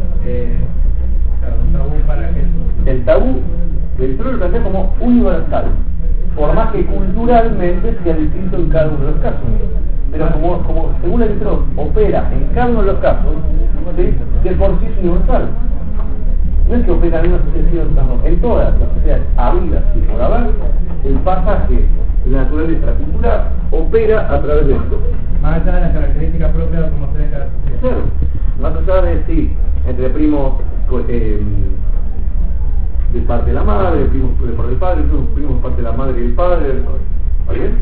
un tabú para que... El tabú, el lo plantea como universal, por más que culturalmente sea distinto en cada uno de los casos. Pero como según el electrón opera en cada uno de los casos, ¿sí? De por sí es universal. No es que opera en una sociedad, no, en todas las sociedades habidas y por haber, el pasaje de la naturaleza de la cultura opera a través de esto. Más allá de las características propias como se ve en cada sociedad. Claro, más allá de sí, entre primos de parte de la madre, primos de parte del padre, primos de parte de la madre y el padre, ¿está bien?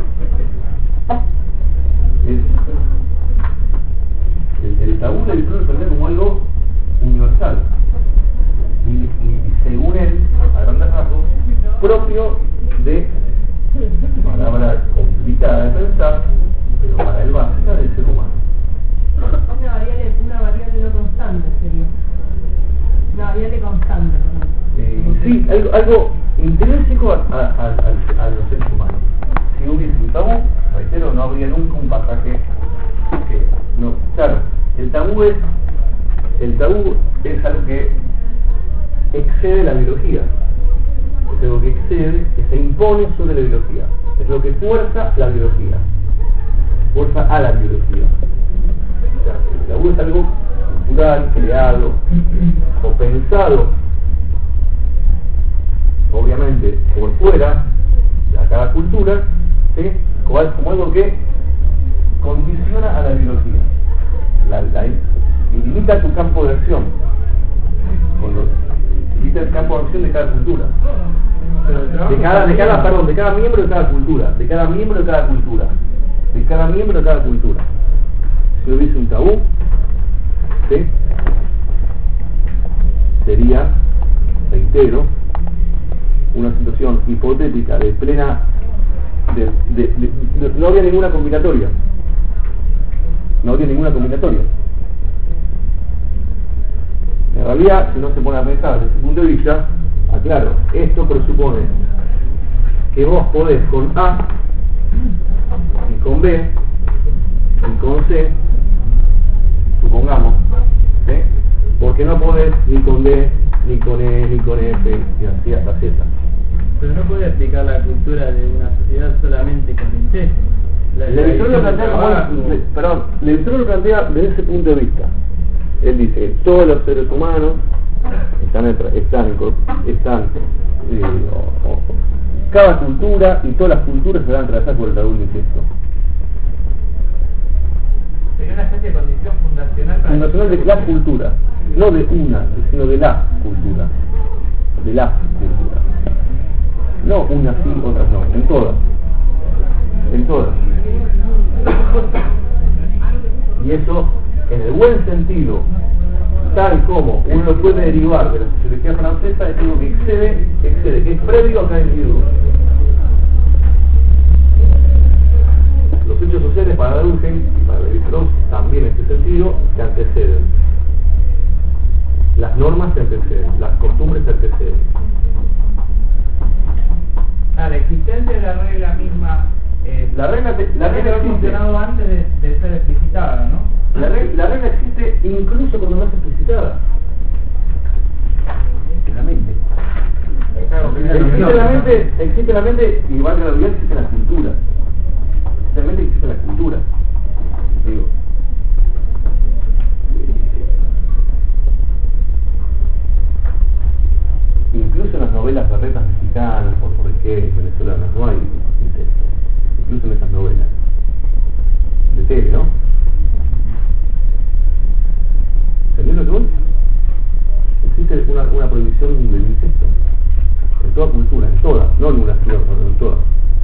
El tabú del electrón lo como algo universal y según él, a grandes rasgos, propio de palabra complicada de pensar, pero para él básica del ser humano. Una variable no constante sería. Una variable constante, perdón. Sí, algo intrínseco a los seres humanos. Si hubiese un tabú, reitero, no habría nunca un pasaje que no. Claro, el tabú es algo que excede la biología. Es algo que excede, que se impone sobre la biología. Es lo que fuerza la biología. Fuerza a la biología. O sea, el tabú es algo cultural, creado o pensado, obviamente, por fuera de cada cultura, ¿sí? Como algo que condiciona a la biología, y limita tu campo de acción, limita el campo de acción de cada cultura, de cada miembro de cada cultura, de cada miembro de cada cultura. Si hubiese un tabú, ¿sí? Sería, reitero, una situación hipotética de plena no había ninguna combinatoria. En realidad, si uno se pone a pensar desde ese punto de vista, aclaro, esto presupone que vos podés con A y con B y con C, supongamos, ¿sí? Porque no podés ni con D, ni con E, ni con F, y así hasta Z. Pero no puede explicar la cultura de una sociedad solamente con incesto. El electrón lo plantea desde ese punto de vista. Él dice que todos los seres humanos cada cultura y todas las culturas se van a atravesar por el tabú del incesto. Sería una especie de condición fundacional para de la cultura, no de una, sino de la cultura. No unas sí, otras no, en todas. Y eso, en el buen sentido, tal como uno lo puede derivar de la sociología francesa, es algo que excede, que es previo a cada individuo. Los hechos sociales para Durkheim y para Levi-Strauss también en este sentido se anteceden. Las normas se anteceden, las costumbres se anteceden. La existencia de la regla misma la regla ha funcionado antes de ser explicitada, ¿no? La regla existe incluso cuando no es explicitada. En la mente. Claro, El existe la mente, y igual que la vida existe la cultura. Existe la mente y existe la cultura. Digo, incluso en las novelas berretas mexicanas, puertorriqueñas, venezolanas, no hay incesto. Incluso en esas novelas de tele, ¿no? ¿Entendés lo que voy? Existe una prohibición del incesto en toda cultura, en todas, no en una ciudad, sino en todas.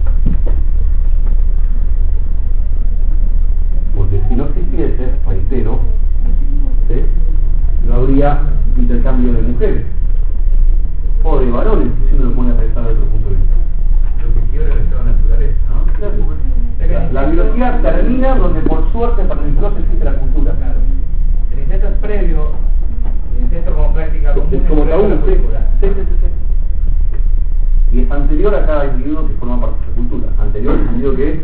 Porque si no existiese, reitero, ¿sí?, no habría intercambio de mujeres o de varones, si uno lo pone a pensar desde otro punto de vista. Lo que quiebra el estado de naturaleza, ¿no? La biología termina donde por suerte para el Dios existe la cultura. Claro. El incesto es previo, el incesto como práctica común Es como es tabú, previo a la sí. cultura. Y es anterior a cada individuo que forma parte de esa cultura. Anterior en el sentido que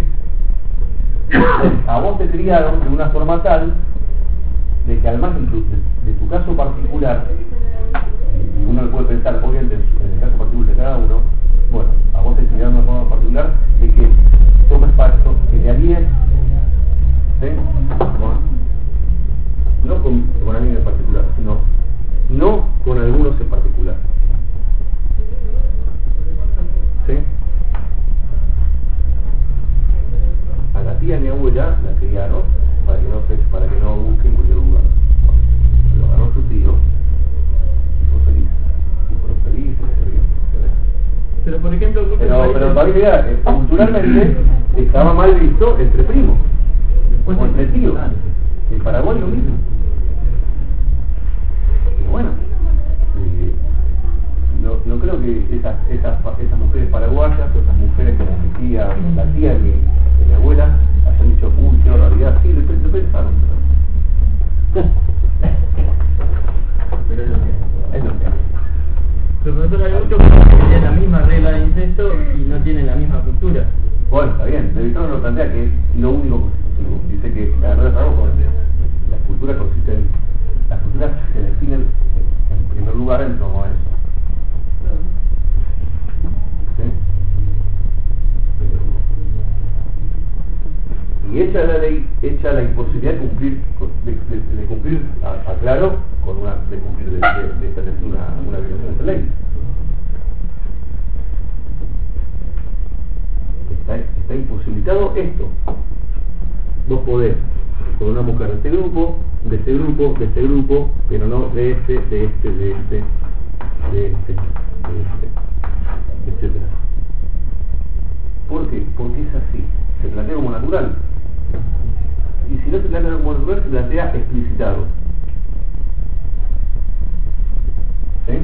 a vos te criaron de una forma tal de que además de tu caso particular, y uno lo puede pensar obviamente en el caso particular de cada uno, bueno, a vos te criaron de una forma particular de que tomes pacto, que te alíes, ¿sí?, no con alguien en particular, sino no con algunos en particular. ¿Sí? A la tía mi abuela la criaron para que no busque en cualquier lugar. Lo agarró su tío y fue feliz. Y fueron felices, se ríen. Pero por ejemplo, Pero todavía culturalmente estaba mal visto entre primos o entre tíos. En Paraguay lo mismo. Y bueno, no creo que esas mujeres paraguayas o esas mujeres como mi tía, la tía de mi abuela, hayan dicho, uy, qué barbaridad. Sí, lo pensaron. Pero es lo que Es lo que hay. Pero profesor, hay muchos que tienen la misma regla de incesto y no tienen la misma cultura. Bueno, está bien. El editor lo plantea que es lo único constitutivo. Dice que la verdad es algo la cultura consiste en... Las culturas se definen en primer lugar en torno a eso. ¿Sí? Y hecha la ley, hecha la imposibilidad de cumplir, de cumplir, aclaro, de cumplir, de establecer una violación de esa ley. Está imposibilitado esto. Vos podés con una mujer de este grupo, pero no de este, etcétera. ¿Por qué? Porque es así. Se plantea como natural. Y si no se plantea como natural, se plantea explicitado. ¿Sí?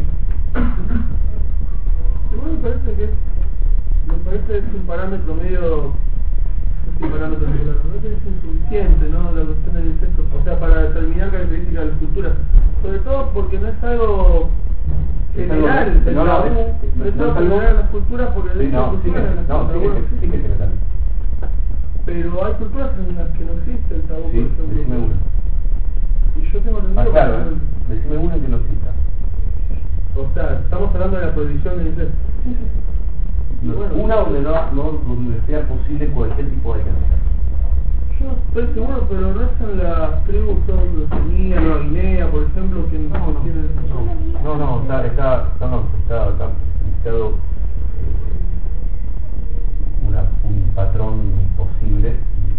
Igual me parece que es un parámetro medio... un parámetro regular, me parece que es insuficiente, ¿no? La cuestión del incesto, o sea, para determinar características de la cultura. Sobre todo porque no es algo general, es algo general en las culturas porque sí, sí que general. Pero hay culturas en las que no existe el tabú, Sí, por ejemplo. decime una. Y yo tengo entendido Claro, que... decime una que no exista. O sea, estamos hablando de la prohibición del incesto. Sí. No, Bueno, una donde sea posible cualquier tipo de cáncer. yo estoy seguro, pero no es en las tribus de Guinea, Nueva Guinea, por ejemplo, que tienen... Está explicitado un patrón posible,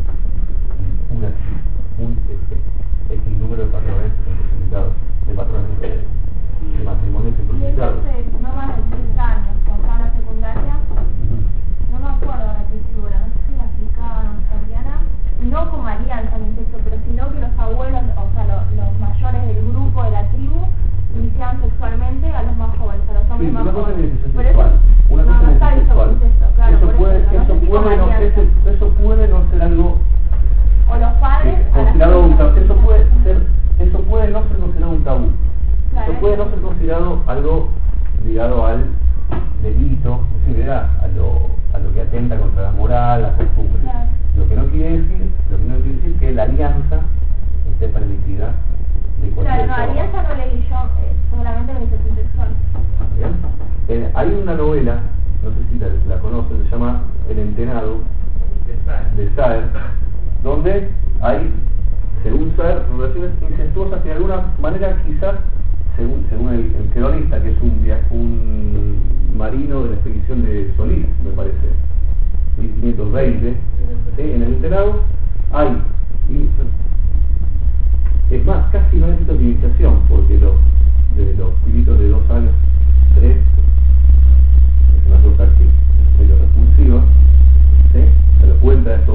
un X número de patrones imposibilitados, de patrones de matrimonios imposibilitados. Entonces, no más de 30 años, cuando estaba en la secundaria, no me acuerdo ahora qué figura, no sé si la africana o australiana, no como alianza en incesto, pero sino que los abuelos, o sea, los mayores del grupo, de la tribu, iniciaban sexualmente a los más jóvenes, a los hombres más jóvenes. Por eso, una cosa no está es eso sexual. con incesto, claro, Eso por puede, eso, no sé si como alianza. eso puede no ser algo O los padres a las considerado un tabú. hijas. Eso puede no ser considerado un tabú. Claro. Eso puede no ser considerado algo ligado al delito, es decir, a lo que atenta contra la moral, la costumbre. Claro. Lo que no quiere decir que la alianza esté permitida de cualquier Claro, no, forma. alianza no leí yo, seguramente la iniciación sexual. ¿Bien? Hay una novela la conocen, se llama el entenado de Saer, donde hay, según Saer, relaciones incestuosas que de alguna manera quizás, según el cronista, que es un marino de la expedición de Solís, me parece, 1520, ¿sí? En el entenado hay, es más, casi no hay ritos de iniciación, porque de los pibitos de 2 años, 3, es una cosa que es medio repulsiva, ¿sí? Se lo cuenta esto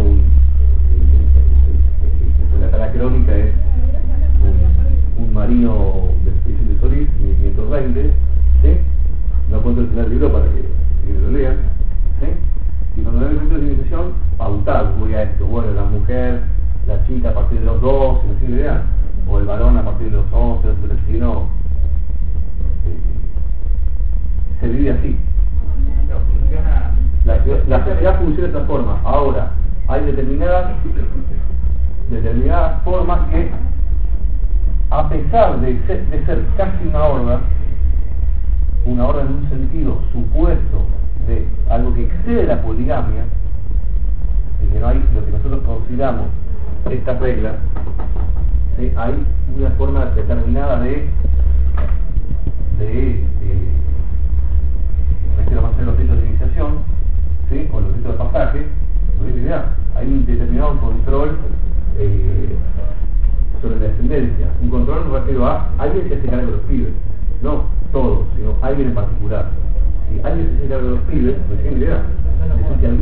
la crónica es un marino de la expedición de Solís, 1520, ¿sí? No cuento el final del libro para que lo lean, ¿sí? Y cuando hay ritos de iniciación, pautados, voy a esto, bueno, la mujer, la chica a partir de los 12, no sé la idea, o el varón a partir de los 11, los 13, sino se vive así. La sociedad funciona de esta forma. Ahora, hay determinadas formas que, a pesar de ser casi una horda en un sentido supuesto de algo que excede la poligamia, de que no hay lo que nosotros consideramos estas reglas, ¿sí? Hay una forma determinada de vamos a hacer los ritos de iniciación, ¿sí? O los ritos de pasaje, hay un determinado control sobre la descendencia. Un control me refiero a alguien que se encarga de los pibes, no todos, sino alguien en particular. Si alguien se encarga de los pibes, no tiene idea. Es decir,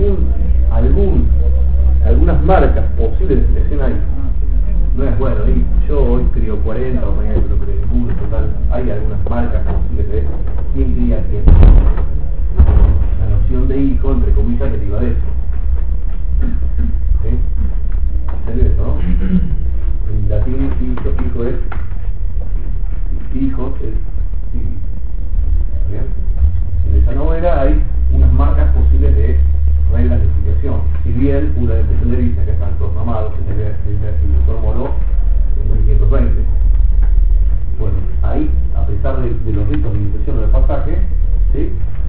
que algunas marcas posibles de filiación hay. No es bueno, yo hoy crío 40 o mañana no creo ninguno, total, hay algunas marcas posibles de quién cría a quién. La noción de hijo, entre comillas, deriva de eso. ¿Sí? ¿Serio eso, no? En latín hijo es hijos, es ¿bien? En esa novela hay unas marcas posibles de reglas de explicación. Si bien una de senderistas que están todos mamados, el doctor Moró en 1520. Bueno, ahí, a pesar de los ritos de iniciación o de pasaje, ¿sí?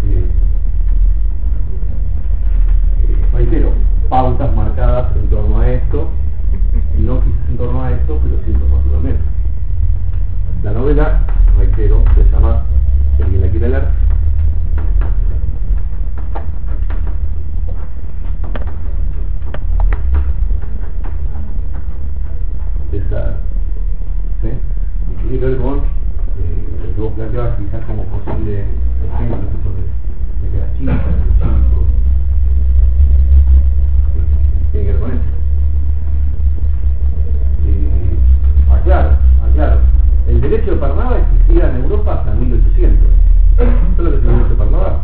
Reitero, pautas marcadas en torno a esto, y no quizás en torno a esto, pero sí en torno a esto también. La novela, reitero, se llama, si alguien la quiere leer, esa, ¿sí? Y tiene que ver con lo que vos planteabas quizás como posible ejemplo de que las chicas, los chicos, tiene que ver con eso. Aclaro, el derecho de Parnava existía en Europa hasta 1800. ¿Sabes lo que es el derecho de Parnava?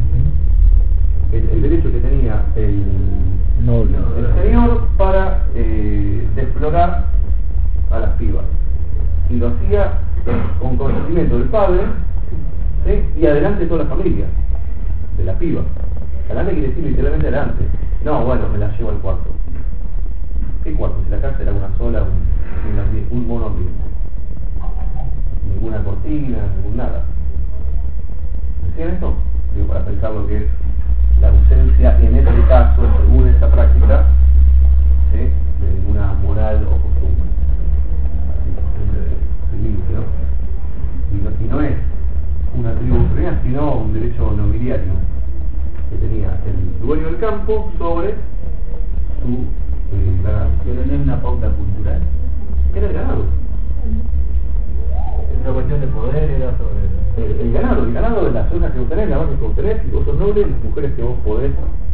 El derecho que tenía el señor para explorar a las pibas, y lo hacía con consentimiento del padre, ¿sí? Y adelante de toda la familia de la piba. Adelante quiere decir literalmente adelante. No, bueno, me la llevo al cuarto. ¿Qué cuarto? Si la casa era una sola, un mono ambiente, ninguna cortina, ningún nada. ¿Entienden esto? Digo, para pensar lo que es la ausencia en este caso, según esta práctica, ¿sí? De ninguna moral o costumbre. Y no es una tribu ucraniana, sino un derecho nobiliario que tenía el dueño del campo sobre su ganado. Pero no es una pauta cultural. Era el ganado. Es una cuestión de poder, era sobre el ganado de las zonas que vos tenés, la base que vos tenés, y vos sos noble, las mujeres que vos podés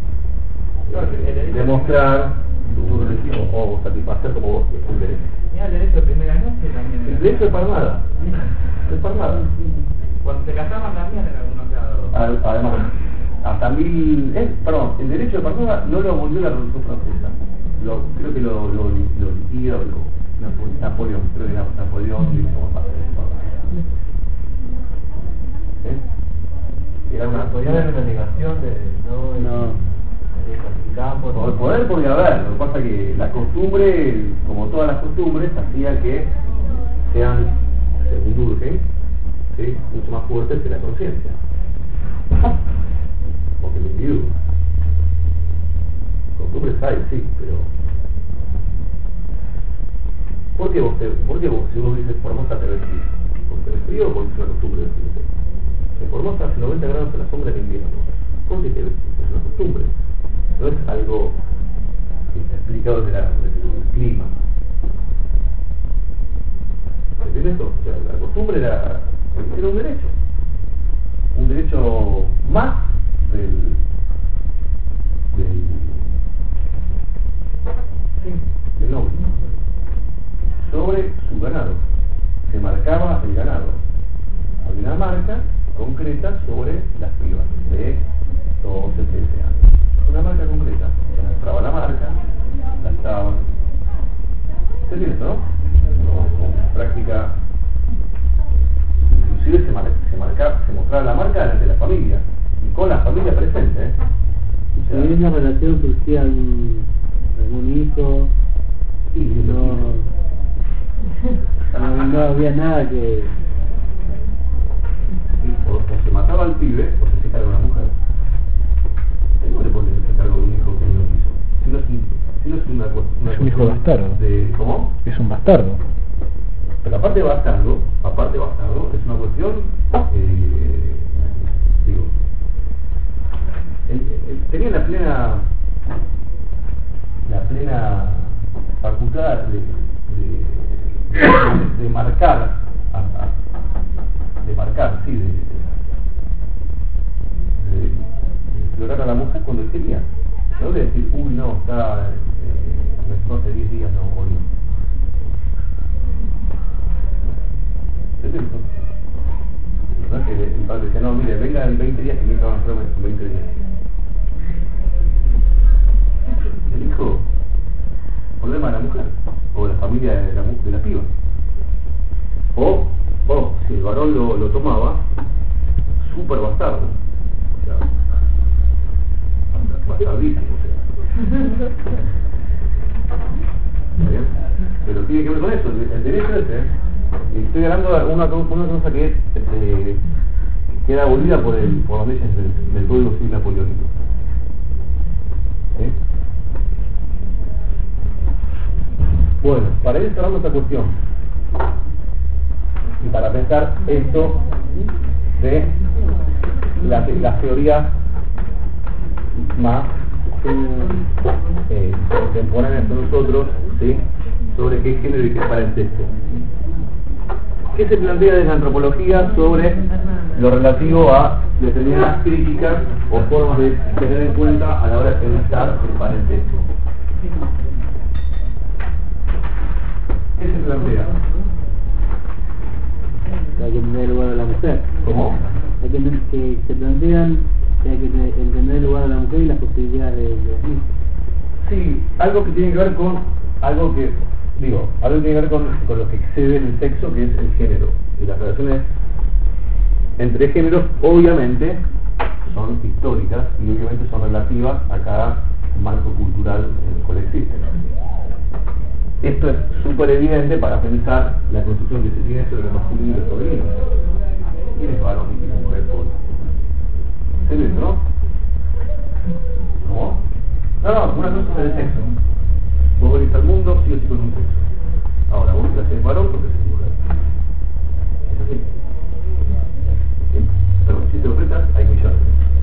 demostrar o satisfacer como vos querés. Mira, el derecho de primera noche también. El derecho de parnada. De parnada. Cuando se casaban también en algunos lados. Además, hasta el derecho de parnada no lo abolió la Revolución Francesa. Creo que lo liquida Napoleón, creo que Napoleón lo hizo más fácil. Era una negación de campo. Por el poder podía haber, lo que pasa es que la costumbre, como todas las costumbres, hacía que sean, según Durkheim, ¿sí? Mucho más fuertes que la conciencia. Porque el individuo costumbres hay, sí, pero ¿por qué vos, si vos dices Formosa te vestís? ¿Porque te vestís o porque es una costumbre vestirte? En Formosa hace 90 grados a la sombra en invierno. ¿Por qué te vestís? Es una costumbre. No es algo que está explicado desde el clima. ¿Entiendes esto? O sea, la costumbre era un derecho más del noble sobre su ganado. Se marcaba el ganado. Había una marca concreta sobre las pibas de 12, 13 años. Una marca concreta. Se mostraba la marca, la estaban. ¿Se entiende, no? Con práctica. Inclusive se mostraba la marca delante de la familia y con la familia presente. O sea, en esa relación surgía algún hijo y no había nada que... O se mataba al pibe o se hacía cargo de la mujer. No le ponen ese cargo de un hijo que no quiso. Si no es una es un hijo bastardo. ¿Cómo? Es un bastardo. Pero aparte de bastardo, es una cuestión, tenía la plena facultad de marcar, de explorar a la mujer cuando él quería. No de decir, uy, no, está, me hace 10 días, no, hoy no. ¿Es esto? ¿No? Que el padre decía, no, mire, venga en 20 días que me acaban en 20 días. El hijo, problema de la mujer, o de la familia de la piba. O si el varón lo tomaba, súper bastardo. O sea, bastardísimo, o sea. ¿Está bien? Pero tiene que ver con eso, el derecho ese. Estoy hablando de una cosa que queda abolida por las leyes del Código Civil Napoleónico. ¿Sí? Bueno, para ir cerrando esta cuestión y para pensar esto de las teorías más contemporáneas de nosotros, ¿sí? Sobre qué género y qué parentesco. ¿Qué se plantea desde la antropología sobre lo relativo a determinadas críticas o formas de tener en cuenta a la hora de pensar el parentesco? ¿Qué se plantea? Hay que entender el lugar de la mujer. ¿Cómo? Hay que se plantean que hay que entender el lugar de la mujer y las posibilidades de los mismos. Sí, algo que tiene que ver con algo que tiene que ver con lo que excede el sexo, que es el género. Y las relaciones entre géneros obviamente son históricas y obviamente son relativas a cada marco cultural en el cual existen. Esto es súper evidente para pensar la construcción que se tiene sobre lo masculino y lo femenino. ¿Quién es varón y quién es mujer? ¿Se ve, no? ¿Cómo? No, una cosa es el sexo. Vos venís al mundo sí o sí con un sexo. Ahora, vos te haces varón porque sos mujer. Es así. Pero si te ofretas, hay millones.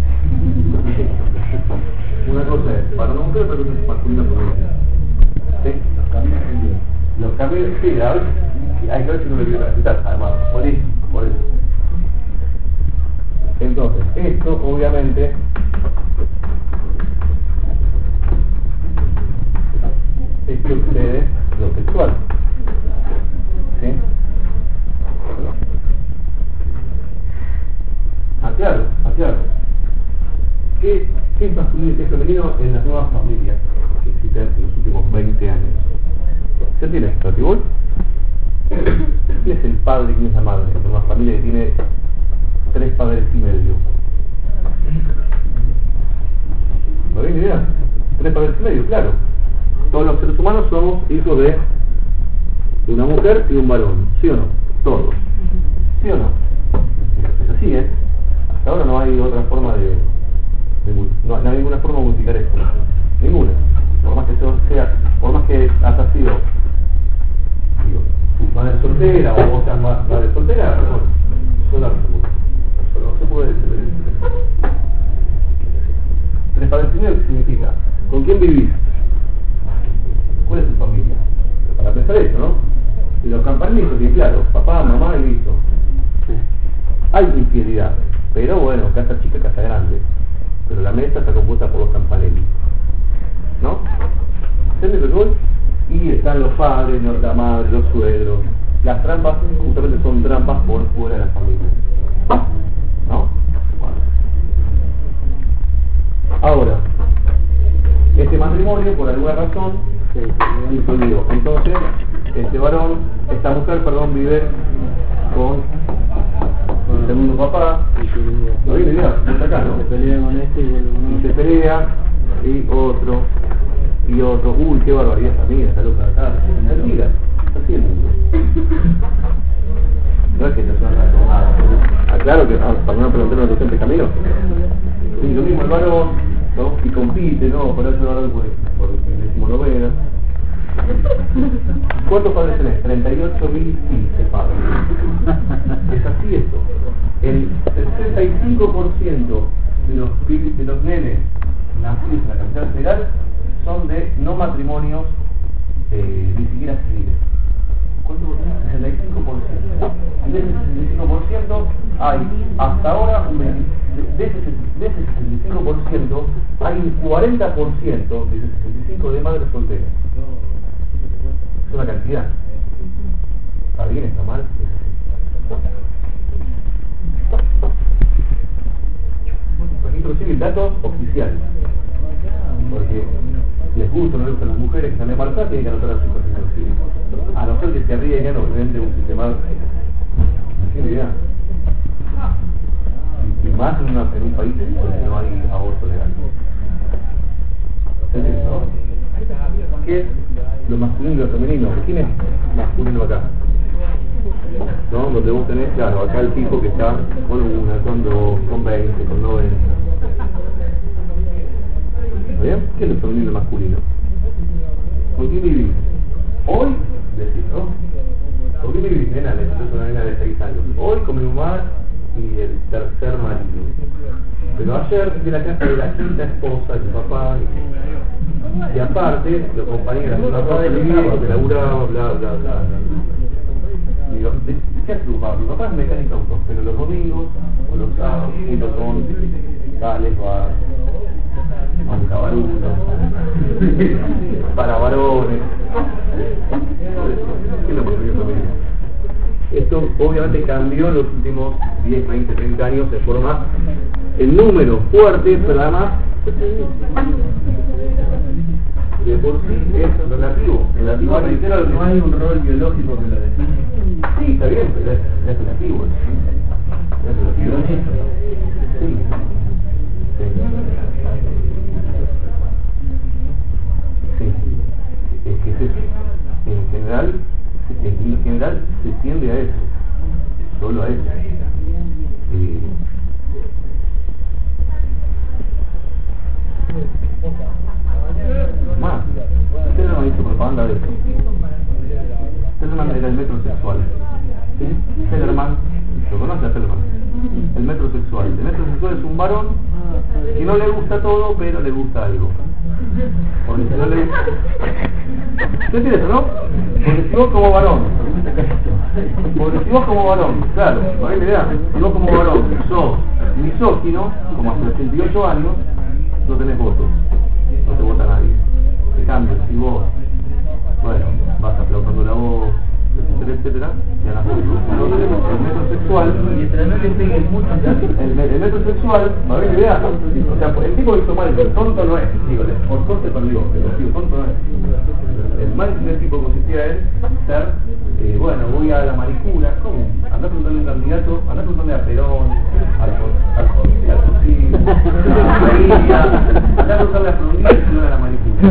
Una cosa es varón o mujer, otra cosa es masculino o femenino. ¿Sí? Los cambios, sí, a veces hay que ver si no lo quiero transitar, además, por eso. Entonces, esto obviamente es que excede lo sexual. ¿Sí? Aclaro. ¿Qué es masculino y qué es femenino en las nuevas familias que existen en los últimos 20 años? ¿Se tiene esto, Tibol? ¿Quién es el padre y quién es la madre? En una familia que tiene 3 padres y medio. ¿No ven idea? 3 padres y medio, claro. Todos los seres humanos somos hijos de una mujer y un varón, ¿sí o no? Todos. ¿Sí o no? Es así, ¿eh? Hasta ahora no hay otra forma no hay ninguna forma de multiplicar esto. Ninguna. por más que por más que haya sido, digo, tu madre soltera o vos seas madre soltera, bueno, sola no se puede. Solo no se puede. Preestablecimiento significa, ¿con quién vivís? ¿Cuál es tu familia? Pero para pensar eso, ¿no? Y los campanilitos, bien claro, papá, mamá y listo. Hay infidelidad, pero bueno, casa chica, casa grande. Pero la mesa está compuesta por los campanelos, ¿no? ¿Entiendes lo que voy? Y están los padres, la madre, los suegros. Las trampas justamente son trampas por fuera de la familia, ¿no? Bueno. Ahora, este matrimonio, por alguna razón, disolvió. Entonces, esta mujer, vive con el segundo papá. ¿No viene idea? Está acá, ¿no? Se pelea con este y vuelve con Y otro. se pelea, y otro. Uy, qué barbaridad esta amiga, está loca acá. Mentira, está haciendo. No es que no sea nada. Claro que para no preguntar una cuestión de camino. Sí, lo mismo el varón, ¿no? Y compite, ¿no? Por eso el varón por decimonovena. ¿Cuántos padres tenés? 38.015 padres. Es así esto. El 65% de los nenes nacidos en la capital federal son de no matrimonios ni siquiera civiles. ¿Cuánto por ciento? 65%. De ese 65% hay hasta ahora de ese 65% hay un 40% de ese 65% de madres solteras. Es una cantidad. ¿Está bien? ¿Está mal? Aquí inclusive datos oficiales. Porque les gusta o no les gustan las mujeres que están embarazadas, tienen que anotar las situaciones civiles. A no ser que se arriesguen obviamente un sistema sin idea. Y más en un país donde no hay aborto legal. ¿Entendés, no? ¿Qué es lo masculino y lo femenino? ¿Quién es masculino acá? ¿No? Donde vos tenés, claro, acá el tipo que está con una, con dos, con 20, con 90. ¿Está bien? ¿Qué es lo femenino y lo masculino? ¿Con quién vivís? Hoy, decís, ¿no? ¿Con quién vivís? Nena, es una nena de 6 años. Hoy con mi mamá y el tercer marido. Pero ayer de la casa de la quinta esposa de tu papá. Y aparte, los compañeros de papá de que laburaba, bla, bla, bla, bla. Digo, ¿qué hace tu papá? Mi papá es mecánico auto, pero los domingos o los sábados, junto con Tales, va a un cabaruno, para varones. ¿Qué es lo más familia? Esto obviamente cambió en los últimos 10, 20, 30 años de forma en número fuerte, pero además de por sí es relativo a reitero, No hay un rol biológico que lo define. sí, está bien, pero es relativo. Es relativo. Sí. Sí. Es que en general se tiende a eso, solo a eso. Más, ustedes no han visto propaganda de eso. Tellerman era el metrosexual. ¿Sí? Tellerman, ¿lo conoce a Tellerman? El metrosexual. El metrosexual es un varón que no le gusta todo, pero le gusta algo. Porque si no le gusta... ¿Usted entiende eso, no? Porque si vos como varón, claro, para que me idea, si vos como varón sos misógino, como hasta 88 años, no tenés votos. No te vota nadie. En cambio, si vos, bueno, vas aplaudiendo la voz, etcétera, ya las votos. Entonces, el metrosexual, Mientras no le peguen mucho, el metrosexual, a ver, idea, o sea, el tipo hizo mal, pero tonto no es, digo, por suerte perdió, pero digo, tonto no es. El mal del tipo consistía en ser, bueno, voy a la manicura, ¿cómo? Andá preguntarle a un candidato, andá preguntarle a Perón, al Fusil, a María, andá preguntarle a Florida y no a la manicura.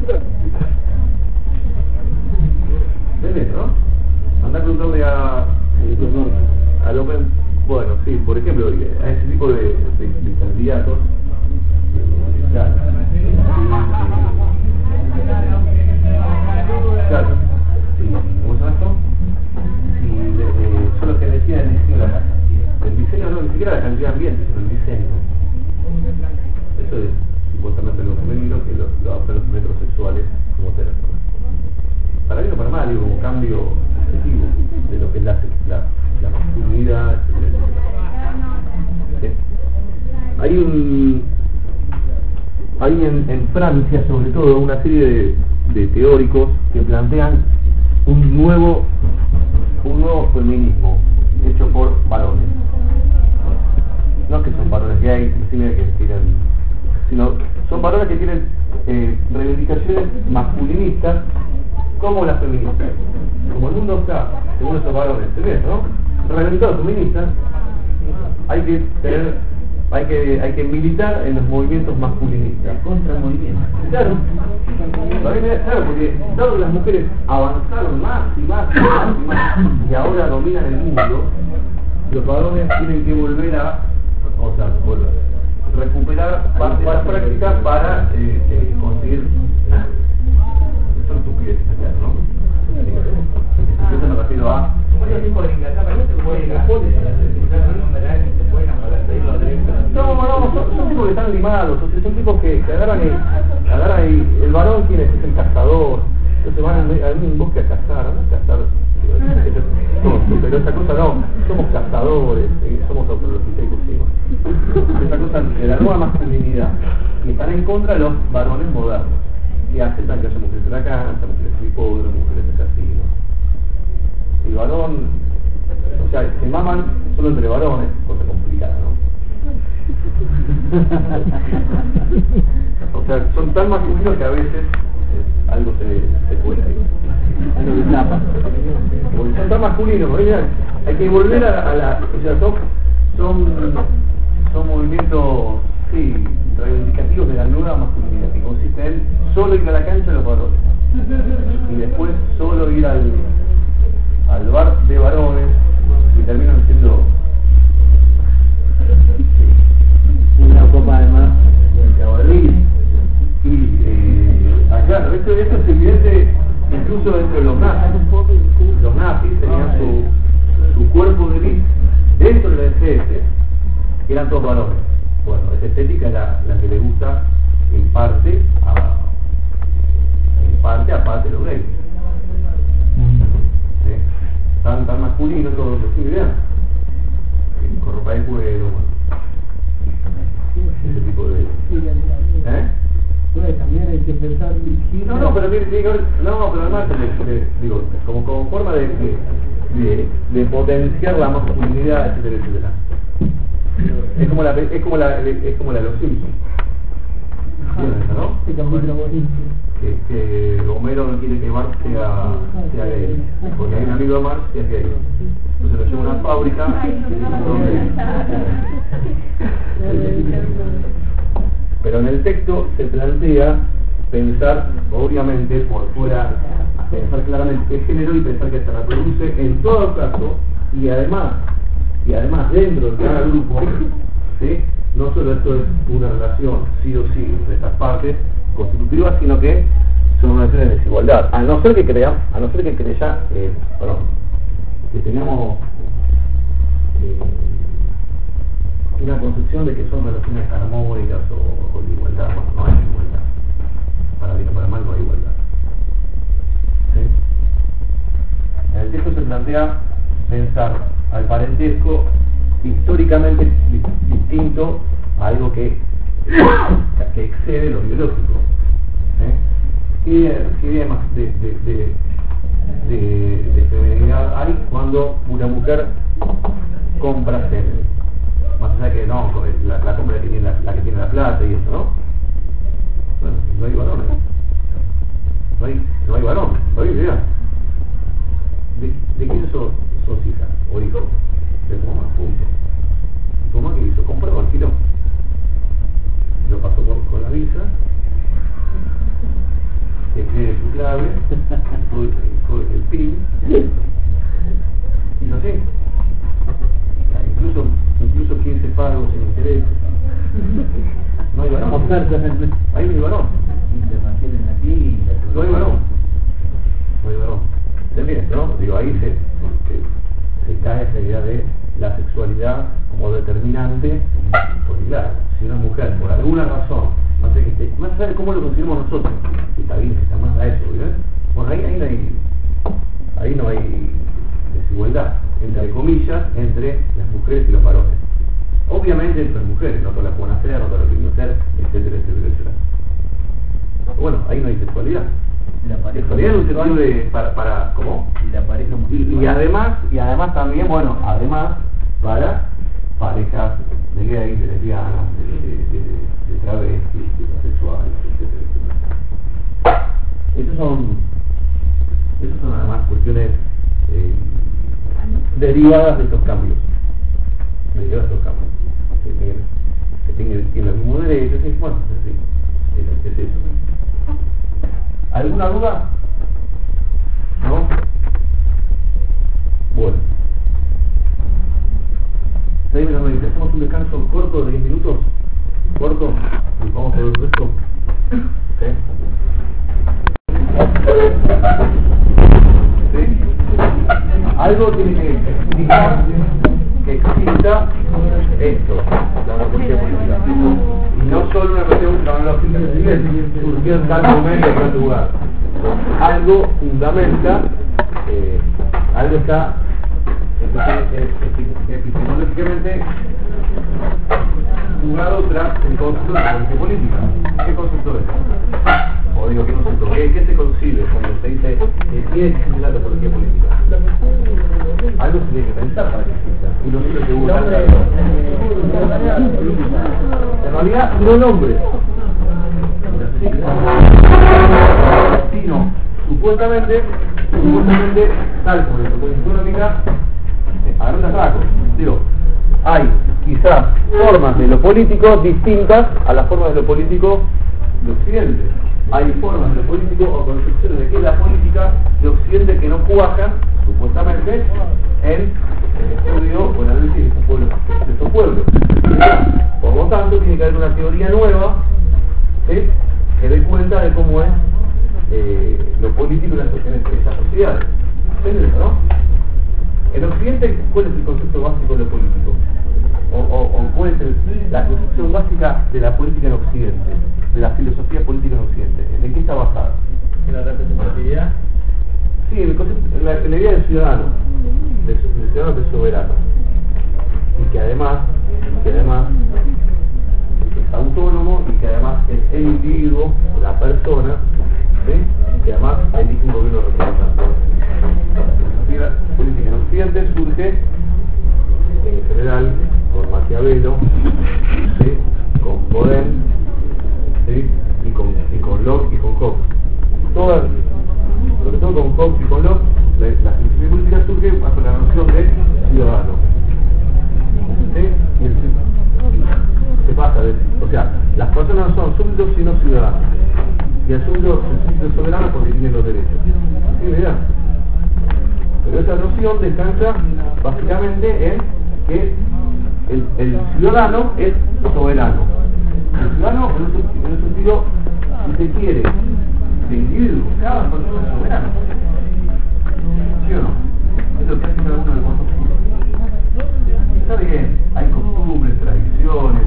¿Entendés, no? Andá preguntarle a López, bueno, sí, por ejemplo, a ese tipo de candidatos, claro, Claro. Sí, ¿cómo se llama esto? Sí, son los que decían el diseño de la casa. El diseño no, ni siquiera la cantidad de ambiente, sino el diseño. Eso es supuestamente lo femenino que lo adoptan los metrosexuales como teléfono. Para bien o para mal, digo, como cambio objetivo de lo que es la masculinidad, etc. ¿Sí? Hay en Francia, sobre todo, una serie de teóricos que plantean un nuevo feminismo hecho por varones. No es que son varones gays, sino son varones que tienen reivindicaciones masculinistas como las feministas. Como el mundo está, según esos varones, ¿no? Reivindicados feministas, hay que militar en los movimientos masculinistas. Contra el movimiento. Claro, porque dado que las mujeres avanzaron más y más y ahora dominan el mundo, los varones tienen que volver a, recuperar parte de las prácticas para conseguir. Son estupideces acá, ¿no? Eso me refiero a. ¿Cuántos tipos de Inglaterra se puede son tipos que están limados, o sea, son tipos que agarran el varón, ¿quién es? Es el cazador. Entonces van a un bosque a cazar, pero esa cosa no, somos cazadores, somos australopithecus, esa cosa de la nueva masculinidad, y están en contra de los varones modernos, que aceptan que haya mujeres en la cancha, mujeres en el hipódromo, mujeres en el casino. El varón, o sea, se maman solo entre varones, cosa complicada, ¿no? O sea, son tan masculinos que a veces algo se cuela ahí. Algo de tapa. Porque son tan masculinos, hay que volver a la... O sea, son movimientos, sí, reivindicativos de la nueva masculinidad, que consiste en solo ir a la cancha de los varones. Y después solo ir al bar de varones, y terminan siendo... Una copa de más de caballería. Claro, esto es evidente incluso dentro de los nazis. Los nazis tenían su cuerpo de élite dentro de la SS, que eran todos varones. Bueno, esa estética es la que le gusta en parte a los gays. ¿Sí? Tan masculino todo lo que vean. Con ropa de cuero, ese tipo de... También hay que pensar... pero además, digo, como forma de potenciar la masculinidad, etcétera. Es como la de los Simpsons. ¿No? Que Homero no quiere que Marx sea gay, porque hay un amigo de Marx que es gay. Entonces lo lleva a una fábrica pero en el texto se plantea pensar, obviamente, por fuera, pensar claramente qué género y pensar que se reproduce en todo caso, y además dentro de cada grupo, ¿sí? No solo esto es una relación sí o sí entre estas partes constitutivas, sino que son relaciones de desigualdad, a no ser que tengamos una concepción de que son relaciones armónicas o de igualdad. Bueno, no hay igualdad. Para bien o para mal no hay igualdad. ¿Sí? En el texto se plantea pensar al parentesco históricamente distinto a algo que excede lo biológico. ¿Qué idea más de feminidad hay cuando una mujer compra semen? Más allá que no, la compra que tiene la que tiene la plata y eso, ¿no? Bueno, no hay varones. No hay varón, no hay idea. ¿De quién sos hija o hijo? De tu mamá, punto. ¿Tu mamá qué hizo? Compró, alquiló. Lo pasó con la visa, que cree su clave, el PIN, y no sé. Incluso 15 pagos sin interés. No hay varón. Ahí no hay varón. se mantienen aquí y no hay varón. No hay varón. También, ¿no? Digo, ahí se cae esa idea de la sexualidad como determinante, porque claro, si una mujer por alguna razón, más allá de cómo lo consideramos nosotros, si está bien, si está mal a eso, ¿verdad? Bueno, ahí no hay desigualdad, entre comillas, entre las mujeres y los varones. Obviamente entre las mujeres, no todas las pueden hacer, no todas las quieren hacer, etcétera, etcétera, etcétera. Bueno, ahí no hay sexualidad. la pareja Sexualidad en un sentido de, para ¿cómo? y la pareja Y además también, bueno, además para parejas de gays, de lesbianas, de travestis, de bisexuales, etcétera, etcétera. Esos son además cuestiones derivadas de estos cambios. Que tienen los mismos derechos, y bueno, es eso. ¿Alguna duda? ¿No? Bueno. 6 menos 20. Hacemos un descanso corto de 10 minutos. Corto. Y vamos a ver el resto. ¿Sí? ¿Sí? Algo tiene que explicar que exista esto, la antropología política. Y no solo una cuestión cronológica, surgió en tal momento en tal lugar. Algo fundamenta, algo está epistemológicamente jugado tras el concepto de antropología política. ¿Qué concepto es? O digo, ¿qué concepto? ¿Qué se concibe cuando se dice que tiene que existir la antropología política? Algo se tiene que pensar para que exista. Y no solo que busca en realidad, no nombres. Sino, supuestamente, tal como la antropología económica, a grandes rasgos. Digo, hay quizás formas de lo político distintas a las formas de lo político de Occidente. Hay formas de lo político o concepciones de qué es la política de Occidente que no cuajan, supuestamente, en el estudio o el análisis de estos pueblos. Por lo tanto, tiene que haber una teoría nueva, ¿sí?, que dé cuenta de cómo es lo político en estas sociedades. ¿Entiendes eso, no? En Occidente, ¿cuál es el concepto básico de lo político? O cuál es la concepción básica de la política en Occidente, de la filosofía política en Occidente? ¿En qué está basada? ¿En la representatividad? Sí, en la idea del ciudadano, del ciudadano que es soberano, y que además es autónomo y que además es el individuo, la persona, ¿sí?, que además elige un gobierno representante. La filosofía política en Occidente surge en general con Maquiavelo, ¿sí?, con Bodin, ¿sí?, y con Locke y con Hobbes. Sobre todo con Hobbes y con Locke, la filosofía política surge bajo la noción de ciudadano. ¿Sí? ¿Qué pasa? O sea, las personas no son súbditos sino ciudadanos. Y el súbdito es soberano porque tiene los derechos. ¿Sí, verdad? Pero esa noción descansa básicamente en que el ciudadano es soberano. El ciudadano, en un sentido, si se quiere, de individuo, cada persona es soberano. ¿Sí o no? Es lo que hace cada uno de nosotros. Está bien, hay costumbres, tradiciones,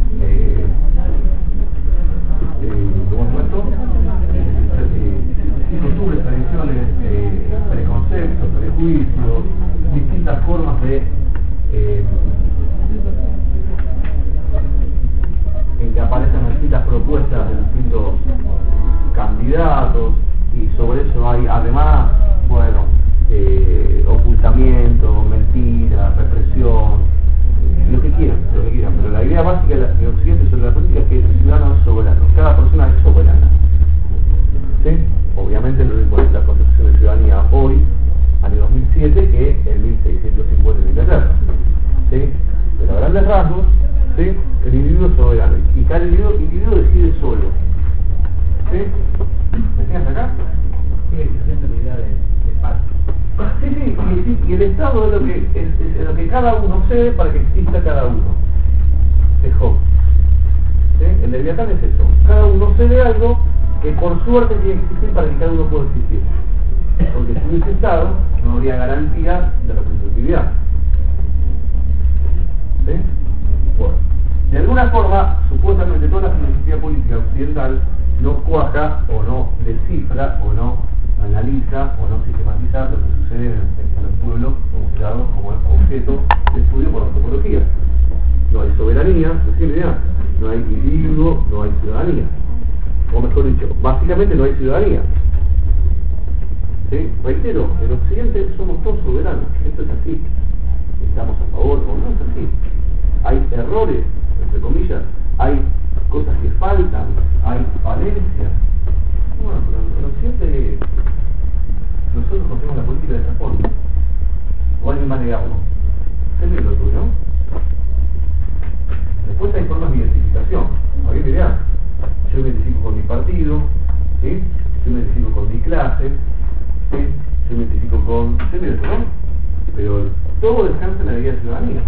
¿cómo es esto? Costumbres, tradiciones, preconceptos, prejuicios, distintas formas de en que aparecen distintas propuestas de distintos candidatos, y sobre eso hay además, bueno, ocultamiento, mentira, represión, lo que quieran, pero la idea básica de Occidente sobre la política es que el ciudadano es soberano, cada persona es soberana. ¿Sí? Obviamente no es lo mismo la concepción de ciudadanía hoy, año 2007, que en 1650 en Inglaterra. ¿Sí? Pero a grandes rasgos, ¿sí?, el individuo es soberano y cada individuo decide solo. ¿Sí? ¿Me entiendes acá? Sigue existiendo la idea de paz. Sí, y el Estado es lo que cada uno cede para que exista cada uno. Es Hobbes. ¿Sí? El Leviatán es eso. Cada uno cede algo que por suerte tiene que existir para que cada uno pueda existir. Porque si hubiese estado, no habría garantía de representatividad. ¿Sí? Bueno, de alguna forma, supuestamente toda la filosofía política occidental no cuaja o no descifra o no analiza o no sistematiza lo que sucede en los pueblos considerados como objeto de estudio por la antropología. No hay soberanía, no hay individuo, no hay ciudadanía. O mejor dicho, básicamente no hay ciudadanía. ¿Sí? Reitero, en Occidente somos todos soberanos, esto es así. Estamos a favor o no es así. Hay errores, entre comillas, hay cosas que faltan, hay falencias. Bueno, pero en Occidente nosotros conocemos la política de esta forma. O alguien va a negarlo. ¿Qué es lo tuyo? Después hay formas de identificación. ¿A qué idea? Yo me identifico con mi partido, ¿sí? Yo me identifico con mi clase, ¿sí? Yo me identifico con... ¿Se me ¿no? Pero todo descansa en la idea de ciudadanía.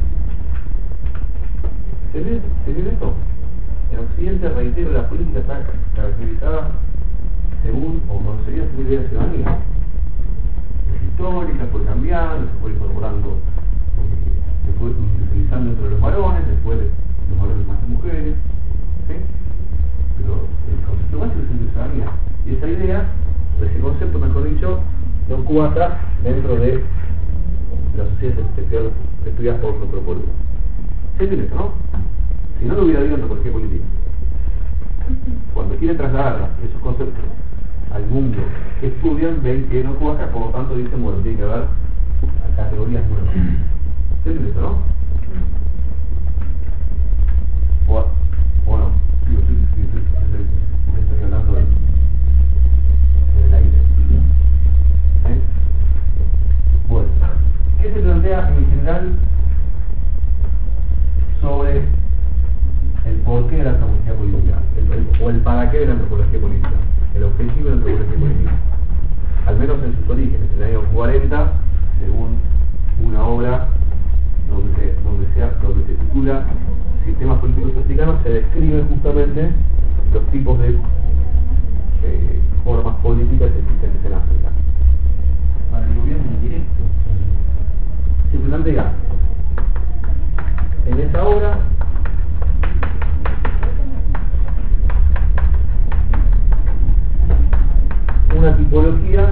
¿Se ve esto? En Occidente, reitero, la política está caracterizada según, o conocería según la idea de ciudadanía. Es histórica, fue cambiando, se fue incorporando, se fue utilizando entre los varones, después los varones más las mujeres, ¿sí? Pero el concepto básico es el de ciudadanía. Y esa idea, ese concepto, mejor dicho, no cuaja dentro de la sociedad estudiada por nuestro pueblo. ¿Se entiende esto, no? Si no, lo hubiera habido antropología política. Cuando quieren trasladar esos conceptos al mundo que estudian, ven que no cuaja, por lo tanto dicen, bueno, tiene que haber categorías nuevas. ¿Se entiende esto, no? O no. Digo, estoy hablando del aire. ¿Eh? Bueno, ¿qué se plantea en general sobre el porqué de la antropología política? O el para qué de la antropología política, el objetivo de la antropología política, al menos en sus orígenes, en el año 40, según una obra donde se titula Sistemas Políticos Africanos, se describen justamente los tipos de formas políticas existentes en África. Para el gobierno indirecto. Se plantea en esa obra una tipología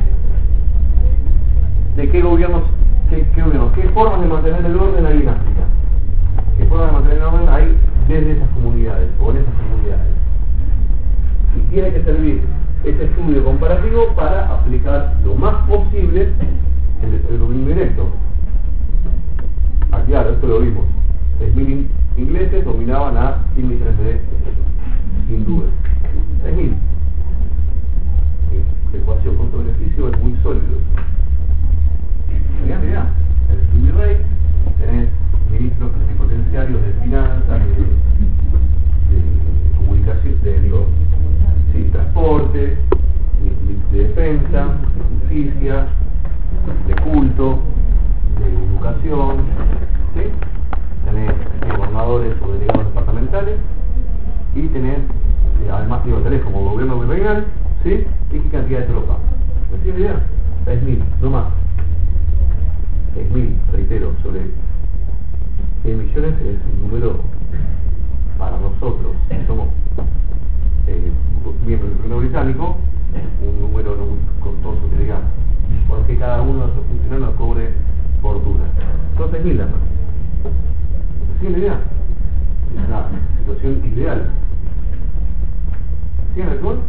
de qué gobiernos, qué formas de mantener el orden hay en África, qué formas de mantener el orden hay desde esas comunidades o en esas comunidades, y tiene que servir ese estudio comparativo para aplicar lo más posible el gobierno directo. Claro, esto lo vimos. 6.000 ingleses dominaban a 100 millones de hindúes. 6.000. La ecuación costo-beneficio es muy sólido. Mirá, tenés un virrey, tenés ministros plenipotenciarios de finanzas, de comunicación, transporte, de defensa, de justicia, de culto, de educación, ¿sí? Tenés gobernadores o delegados departamentales y tenés, además tenés como gobierno virreinal, ¿sí? Y qué cantidad de tropas. ¿Me sigue idea? 6.000, no más. 6.000, reitero, sobre 100 millones es un número para nosotros, que somos miembros del gobierno británico, un número no muy costoso que digamos, porque cada uno de esos funcionarios cobre fortuna. Son 6.000 nada más. ¿Me sigue la idea? Es una situación ideal. ¿Sí, alcohol?